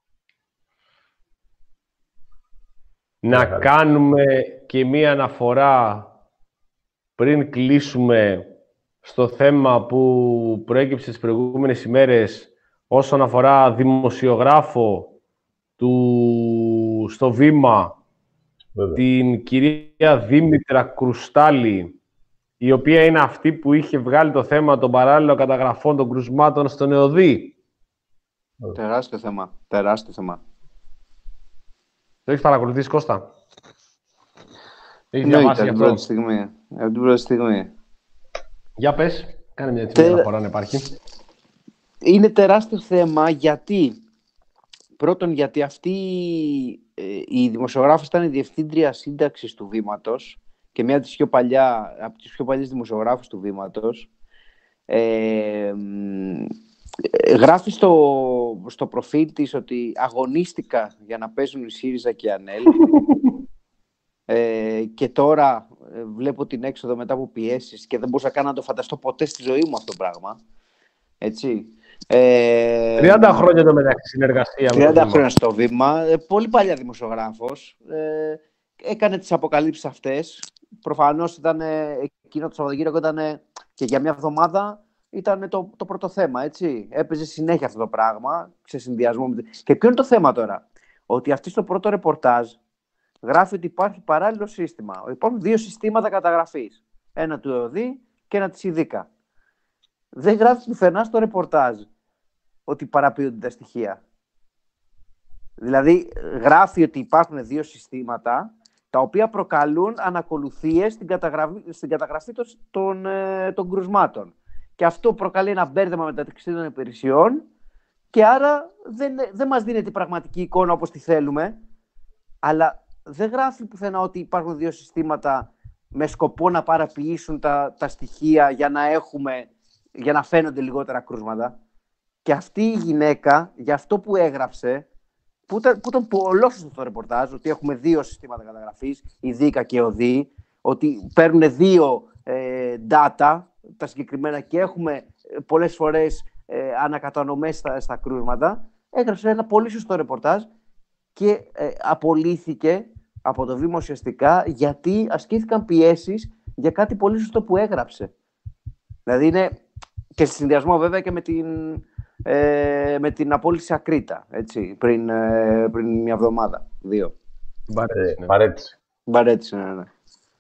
Να Έχα. κάνουμε και μία αναφορά πριν κλείσουμε στο θέμα που προέκυψε τις προηγούμενες ημέρες όσον αφορά δημοσιογράφο του, στο Βήμα, Βέβαια. την κυρία Δήμητρα Κρουστάλη, η οποία είναι αυτή που είχε βγάλει το θέμα των παράλληλων καταγραφών των κρουσμάτων στον ΕΟΔΗ. Τεράστιο θέμα. Τεράστιο θέμα. Το έχεις παρακολουθήσει, Κώστα? Έχεις ναι, διαβάσει από την πρώτη στιγμή. Από την πρώτη στιγμή. Για πες, κάνε μια έτσι αναφορά να υπάρχει. Είναι τεράστιο θέμα γιατί, πρώτον γιατί αυτή ε, η δημοσιογράφος ήταν η διευθύντρια σύνταξης του Βήματος και μια από τις πιο, παλιά, από τις πιο παλιές δημοσιογράφους του Βήματος. Ε, ε, γράφει στο, στο προφίλ της ότι αγωνίστηκα για να παίζουν η ΣΥΡΙΖΑ και η ΑΝΕΛ. Ε, και τώρα ε, βλέπω την έξοδο μετά από πιέσεις και δεν μπορούσα καν να το φανταστώ ποτέ στη ζωή μου αυτό το πράγμα. Έτσι. Ε, τριάντα χρόνια το μεταξύ συνεργασία. τριάντα χρόνια στο Βήμα. Ε, πολύ παλιά δημοσιογράφος. Ε, έκανε τις αποκαλύψεις αυτές. Προφανώς ήταν ε, εκείνο το Σαββατοκύριακο ήταν ε, και για μια εβδομάδα ήταν το, το πρώτο θέμα. Έτσι. Έπαιζε συνέχεια αυτό το πράγμα. Σε συνδυασμό με... Και ποιο είναι το θέμα τώρα? Ότι αυτή στο πρώτο ρεπορτάζ γράφει ότι υπάρχει παράλληλο σύστημα. Υπάρχουν δύο συστήματα καταγραφής. Ένα του ΕΟΔΗ και ένα της ΙΔΙΚΑ. Δεν γράφει πουθενά στο ρεπορτάζ ότι παραποιούνται τα στοιχεία. Δηλαδή, γράφει ότι υπάρχουν δύο συστήματα τα οποία προκαλούν ανακολουθίες στην καταγραφή, στην καταγραφή των, των, των κρουσμάτων. Και αυτό προκαλεί ένα μπέρδεμα μεταξύ των υπηρεσιών και άρα δεν, δεν μας δίνεται η πραγματική εικόνα όπως τη θέλουμε, αλλά δεν γράφει πουθενά ότι υπάρχουν δύο συστήματα με σκοπό να παραποιήσουν τα, τα στοιχεία για να, έχουμε, για να φαίνονται λιγότερα κρούσματα. Και αυτή η γυναίκα, για αυτό που έγραψε, που ήταν, που ήταν ολόσωστο το ρεπορτάζ, ότι έχουμε δύο συστήματα καταγραφής, η ΔΙΚΑ και ο ΔΗ, ότι παίρνουν δύο ε, data, τα συγκεκριμένα, και έχουμε πολλές φορές ε, ανακατανομές στα, στα κρούσματα, έγραψε ένα πολύ σωστό ρεπορτάζ και ε, απολύθηκε από το Βήμα ουσιαστικά γιατί ασκήθηκαν πιέσεις για κάτι πολύ σωστό που έγραψε. Δηλαδή είναι και σε συνδυασμό βέβαια και με την, ε, με την απόλυση Ακρίτα, έτσι, πριν, ε, πριν μια εβδομάδα, δύο. Παρέτηση. Παρέτηση, ναι, ναι.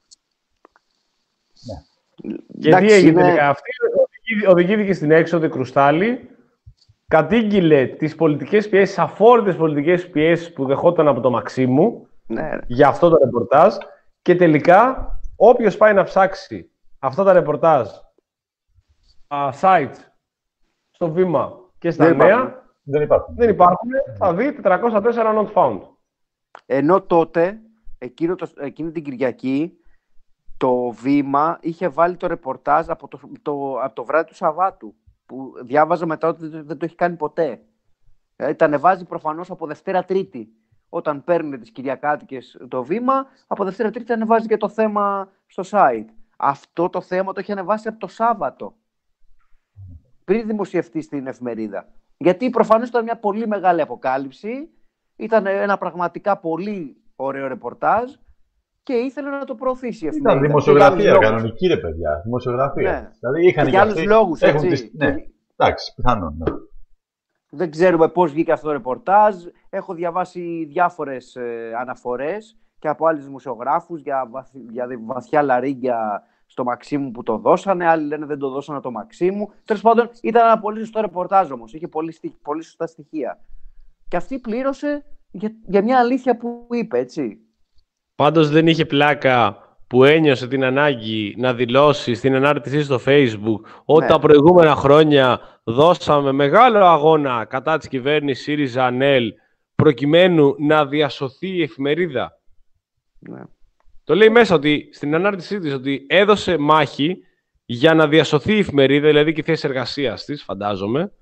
Και τι έγινε είναι... τελικά? Αυτή οδηγήθηκε στην έξοδο η Κρουστάλη, κατήγγειλε τις πολιτικές πιέσεις, αφόρητες πολιτικές πιέσεις που δεχόταν από το Μαξίμου, ναι, για αυτό το ρεπορτάζ, και τελικά όποιος πάει να ψάξει αυτά τα ρεπορτάζ sites στο βήμα και στα Δεν νέα υπάρχουν. Δεν υπάρχουν. δεν υπάρχουν. Θα δει τετρακόσια τέσσερα not found. Ενώ τότε, εκείνο το, εκείνη την Κυριακή, το Βήμα είχε βάλει το ρεπορτάζ από το, το, από το βράδυ του Σαββάτου, που διάβαζα μετά ότι δεν, δεν το έχει κάνει ποτέ. Δηλαδή, τα ανεβάζει προφανώς από Δευτέρα Τρίτη. Όταν παίρνουν τις Κυριακάτικες το Βήμα, από Δευτέρα Τρίτη ανεβάζει και το θέμα στο site. Αυτό το θέμα το έχει ανεβάσει από το Σάββατο, πριν δημοσιευτεί στην εφημερίδα. Γιατί προφανώς ήταν μια πολύ μεγάλη αποκάλυψη, ήταν ένα πραγματικά πολύ ωραίο ρεπορτάζ και ήθελε να το προωθήσει η εφημερίδα. Ήταν δημοσιογραφία κανονική, ρε παιδιά. Δημοσιογραφία. Ναι. Δηλαδή είχαν και και για άλλους αυτοί, λόγους, έχουν έτσι. τις... Ναι, εντάξει, πιθανόν. Ναι. Δεν ξέρουμε πώς βγήκε αυτό το ρεπορτάζ. Έχω διαβάσει διάφορες ε, αναφορές και από άλλους δημοσιογράφους για, βαθ, για βαθιά λαρίγκια στο Μαξίμου που το δώσανε. Άλλοι λένε δεν το δώσανε το Μαξίμου. Τέλος πάντων, ήταν ένα πολύ σωστό ρεπορτάζ όμως. Είχε πολύ, πολύ σωστά στοιχεία. Και αυτή πλήρωσε για, για μια αλήθεια που είπε, έτσι. Πάντως δεν είχε πλάκα που ένιωσε την ανάγκη να δηλώσει στην ανάρτησή στο Facebook ότι Ναι. τα προηγούμενα χρόνια δώσαμε μεγάλο αγώνα κατά της κυβέρνησης ΣΥΡΙΖΑ-ΑΝΕΛ προκειμένου να διασωθεί η εφημερίδα. Ναι. Το λέει μέσα ότι στην ανάρτησή της ότι έδωσε μάχη για να διασωθεί η εφημερίδα, δηλαδή και η θέση εργασίας της, φαντάζομαι.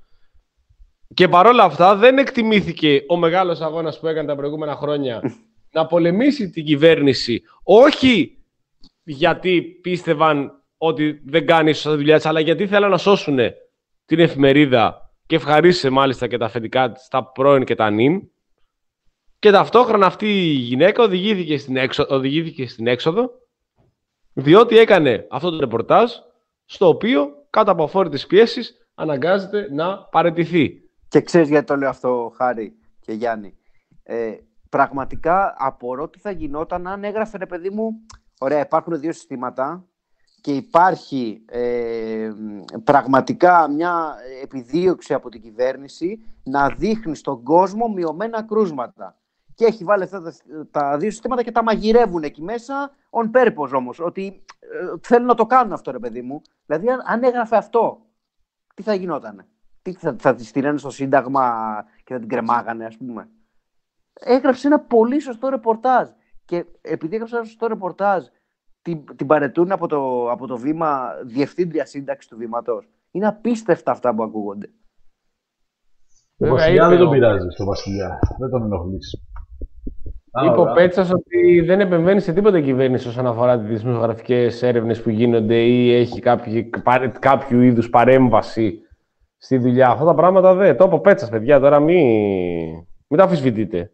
Και παρόλα αυτά δεν εκτιμήθηκε ο μεγάλος αγώνας που έκανε τα προηγούμενα χρόνια να πολεμήσει την κυβέρνηση, όχι γιατί πίστευαν ότι δεν κάνει σωστά τη δουλειά της, αλλά γιατί θέλαν να σώσουν την εφημερίδα και ευχαρίστησε μάλιστα και τα αφεντικά της, τα πρώην και τα νυν. Και ταυτόχρονα αυτή η γυναίκα οδηγήθηκε στην, έξω, οδηγήθηκε στην έξοδο, διότι έκανε αυτό το ρεπορτάζ, στο οποίο κάτω από αφόρητες πιέσεις αναγκάζεται να παραιτηθεί. Και ξέρεις γιατί το λέω αυτό, Χάρη και Γιάννη. Ε, πραγματικά απορώ τι θα γινόταν αν έγραφε, ρε παιδί μου, ωραία, υπάρχουν δύο συστήματα και υπάρχει ε, πραγματικά μια επιδίωξη από την κυβέρνηση να δείχνει στον κόσμο μειωμένα κρούσματα. Και έχει βάλει αυτά τα, τα δύο συστήματα και τα μαγειρεύουν εκεί μέσα, on purpose όμως, ότι ε, θέλουν να το κάνουν αυτό, ρε παιδί μου. Δηλαδή, αν, αν έγραφε αυτό, τι θα γινότανε? Τι θα, θα τη στείλανε στο Σύνταγμα και θα την κρεμάγανε, ας πούμε? Έγραψε ένα πολύ σωστό ρεπορτάζ. Και επειδή έγραψε ένα σωστό ρεπορτάζ, την, την παρετούν από το, από το Βήμα διευθύντρια σύνταξη του Βήματος. Είναι απίστευτα αυτά που ακούγονται. Το Βασιλιά δεν τον πειράζει, το Βασιλιά. Δεν τον ενοχλείς. Είπε ο Πέτσας ότι δεν επεμβαίνει σε τίποτα η κυβέρνηση όσον αφορά τις δημοσιογραφικές έρευνες που γίνονται ή έχει κάποιο, κάποιο είδους παρέμβαση στη δουλειά. Αυτά τα πράγματα δεν. Το είπε ο Πέτσας, παιδιά, τώρα μην, μην τα αμφισβητείτε.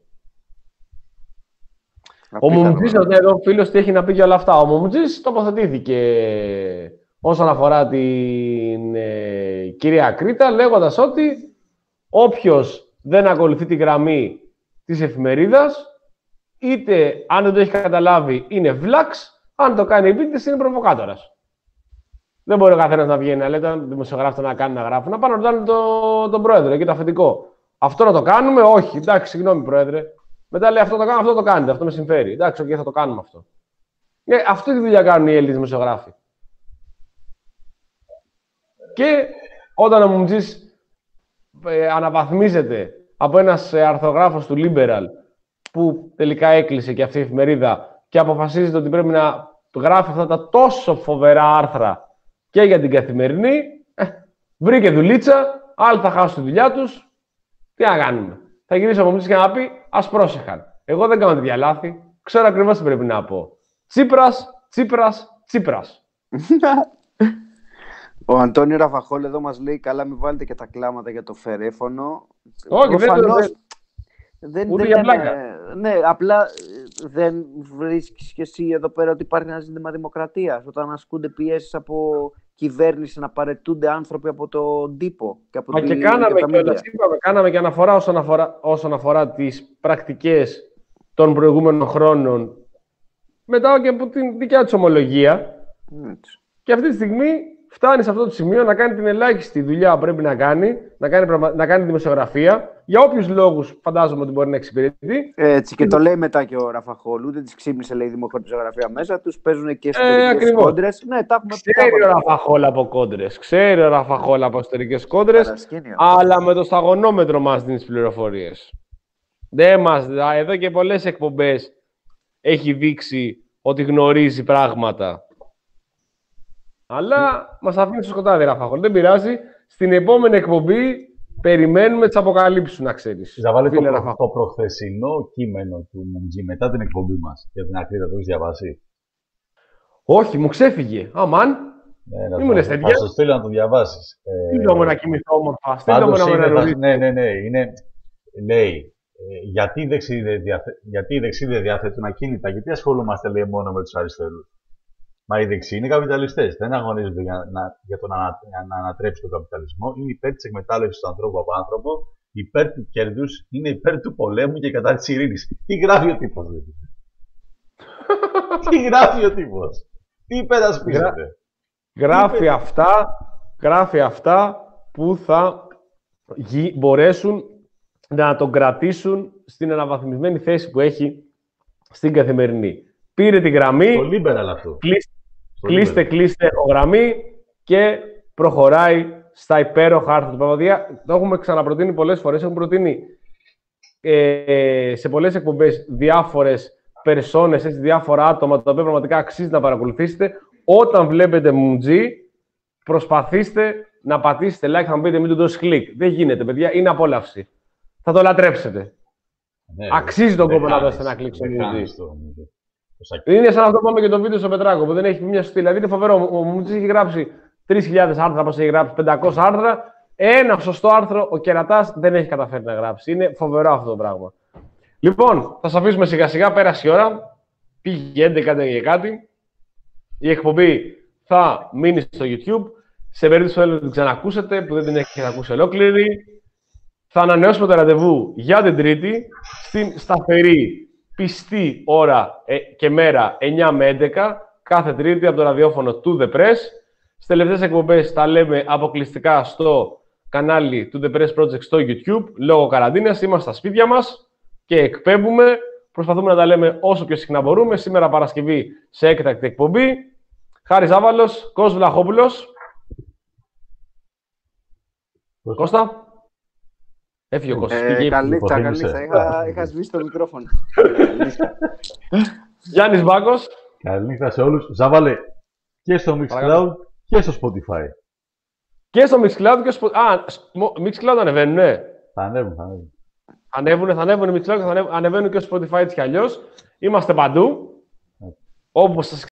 Ο Μουμουτζής, εδώ ο φίλος τι έχει να πει για όλα αυτά. Ο Μουμουτζής τοποθετήθηκε όσον αφορά την ε, κυρία Κρήτα, λέγοντας ότι όποιος δεν ακολουθεί τη γραμμή της εφημερίδας, είτε αν δεν το έχει καταλάβει είναι βλάξ, αν το κάνει επίτηδες είναι προβοκάτορας. Δεν μπορεί ο καθένας να βγαίνει να λέει, τον δημοσιογράφο να κάνει να γράφει, να πάνε να ρωτάνε τον, τον πρόεδρο και το αφεντικό. Αυτό να το κάνουμε, όχι, εντάξει, συγγνώμη πρόεδρε. Μετά λέει αυτό το κάνω, αυτό το κάνετε, αυτό με συμφέρει. Εντάξει, okay, θα το κάνουμε αυτό. Ε, αυτή τη δουλειά κάνουν οι Έλληνες δημοσιογράφοι. Και όταν ο Μουμτζής ε, αναβαθμίζεται από ένας ε, αρθρογράφος του Liberal, που τελικά έκλεισε και αυτή η εφημερίδα και αποφασίζεται ότι πρέπει να γράφει αυτά τα τόσο φοβερά άρθρα και για την Καθημερινή, ε, βρήκε δουλίτσα, άλλοι θα χάσουν τη δουλειά τους. Τι να κάνουμε? Θα γυρίσει ο Μουμτζής και να πει, ας πρόσεχαν. Εγώ δεν κάνω τέτοια λάθη, ξέρω ακριβώς τι πρέπει να πω. Τσίπρας, Τσίπρας, Τσίπρας. Ο Αντώνιο Ραφαχόλ εδώ μας λέει, καλά μην βάλετε και τα κλάματα για το φερέφωνο. Όχι, Προφανώς, δεν, δεν, ούτε δεν για είναι, πλάκα. ναι, απλά δεν βρίσκεις και εσύ εδώ πέρα ότι υπάρχει ένα ζήτημα δημοκρατίας, όταν ασκούνται πιέσεις από κυβέρνηση να παρετούνται άνθρωποι από τον τύπο και από Μα τη, και κάναμε τα κιόλας, media. είπαμε, κάναμε και αναφορά όσον αφορά, όσον αφορά τις πρακτικές των προηγούμενων χρόνων μετά και από την δικιά τους ομολογία. Έτσι. Και αυτή τη στιγμή φτάνει σε αυτό το σημείο να κάνει την ελάχιστη δουλειά που πρέπει να κάνει, να κάνει, πραγμα... να κάνει δημοσιογραφία, για όποιους λόγους φαντάζομαι ότι μπορεί να εξυπηρετεί. Έτσι, και το λέει μετά και ο Ραφαχόλου, δεν τη ξύπνησε λέει δημοσιογραφία μέσα του, παίζουν και εσωτερικές ε, κόντρες. Ναι, τα έχουμε πει. Ξέρει ο Ραφαχόλ από κόντρες, ξέρει ο Ραφαχόλ από εσωτερικές κόντρες, αλλά με το σταγονόμετρο μας δίνει τις πληροφορίες. Δεν μας, εδώ και πολλές εκπομπές έχει δείξει ότι γνωρίζει πράγματα. Αλλά μας αφήνει στο σκοτάδι, Ραφαχόλ. Δεν πειράζει. Στην επόμενη εκπομπή περιμένουμε τις αποκαλύψεις, να ξέρεις. Θα βάλει το, προ, το προχθεσινό κείμενο του Μουμτζή μετά την εκπομπή μας. Για την ακρίβεια, το έχεις διαβάσει? Όχι, μου ξέφυγε. Αμάν. Ναι, ήμουν τέτοια. Θα σου στείλω να το διαβάσεις. Στείλω μου να κοιμηθώ όμορφα. Στείλω μου να με Ναι, ναι, ναι. Είναι, λέει, ε, γιατί οι δεξίδες διαθε, διαθέτουν ακίνητα, γιατί ασχολούμαστε λέει, μόνο με τους αριστερούς. Μα οι δεξιοί είναι καπιταλιστές. Δεν αγωνίζονται για, να, για το να, για να ανατρέψει τον καπιταλισμό. Είναι υπέρ της εκμετάλλευσης του ανθρώπου από άνθρωπο, υπέρ του κέρδους, είναι υπέρ του πολέμου και κατά της ειρήνης. Τι γράφει ο τύπος, δηλαδή. Τι γράφει ο τύπος. Τι υπερασπίζεται. Γράφει Τι αυτά, γράφει αυτά που θα μπορέσουν να τον κρατήσουν στην αναβαθμισμένη θέση που έχει στην καθημερινή. Πήρε τη γραμμή. Το liberal αυτό. Κλείστε, κλείστε, κλείστε ο γραμμή και προχωράει στα υπέροχα άρθρα του Παπαδία. Το έχουμε ξαναπροτείνει πολλές φορές. Έχουμε προτείνει ε, σε πολλές εκπομπές διάφορες περσόνες, έτσι, διάφορα άτομα τα οποία πραγματικά αξίζει να παρακολουθήσετε. Όταν βλέπετε Μουμτζή, προσπαθήστε να πατήσετε like, θα μου πείτε μην του δώσει κλικ. Δεν γίνεται, παιδιά, είναι απόλαυση. Θα το λατρέψετε. Ναι, αξίζει τον κόπο να δώσετε ένα κλικ στο Μουμτζή. Είναι σαν αυτό που είπαμε και το βίντεο στο Πετράκο που δεν έχει μια σωστή. Δηλαδή είναι φοβερό. Ο Μουμτζής έχει γράψει τρεις χιλιάδες άρθρα, όπως έχει γράψει πεντακόσια άρθρα. Ένα σωστό άρθρο ο Κερατάς δεν έχει καταφέρει να γράψει. Είναι φοβερό αυτό το πράγμα. Λοιπόν, θα σας αφήσουμε σιγά σιγά. Πέρασε η ώρα. Πήγε έντεκα και κάτι. Η εκπομπή θα μείνει στο YouTube. Σε περίπτωση που θέλετε να την ξανακούσετε, που δεν την έχετε ακούσει ολόκληρη, θα ανανεώσουμε το ραντεβού για την Τρίτη στην σταθερή πιστή ώρα ε, και μέρα εννιά με έντεκα κάθε Τρίτη από το ραδιόφωνο του The Press. Στις τελευταίες εκπομπές τα λέμε αποκλειστικά στο κανάλι του The Press Project στο YouTube. Λόγω καραντίνας είμαστε στα σπίτια μας και εκπέμπουμε. Προσπαθούμε να τα λέμε όσο πιο συχνά μπορούμε. Σήμερα Παρασκευή σε έκτακτη εκπομπή. Χάρης Άβαλος, Κώστας Βλαχόπουλος. Κώστα. Έφυγε ο Κώστας. Ε, καλή νύχτα. Είχα, είχα σβήσει το μικρόφωνο. Γιάννης Μπάκος. Καλή νύχτα σε όλους. Ζάβαλε και στο Mixcloud και στο Spotify. Και στο Mixcloud και στο Spotify. Α, Mixcloud ανεβαίνουν, ναι. Θα ανέβουν, θα ανέβουν. Ανέβουν, θα ανέβουν Mixcloud και θα ανεβαίνουν και στο Spotify έτσι κι αλλιώς. Είμαστε παντού. Όπως σας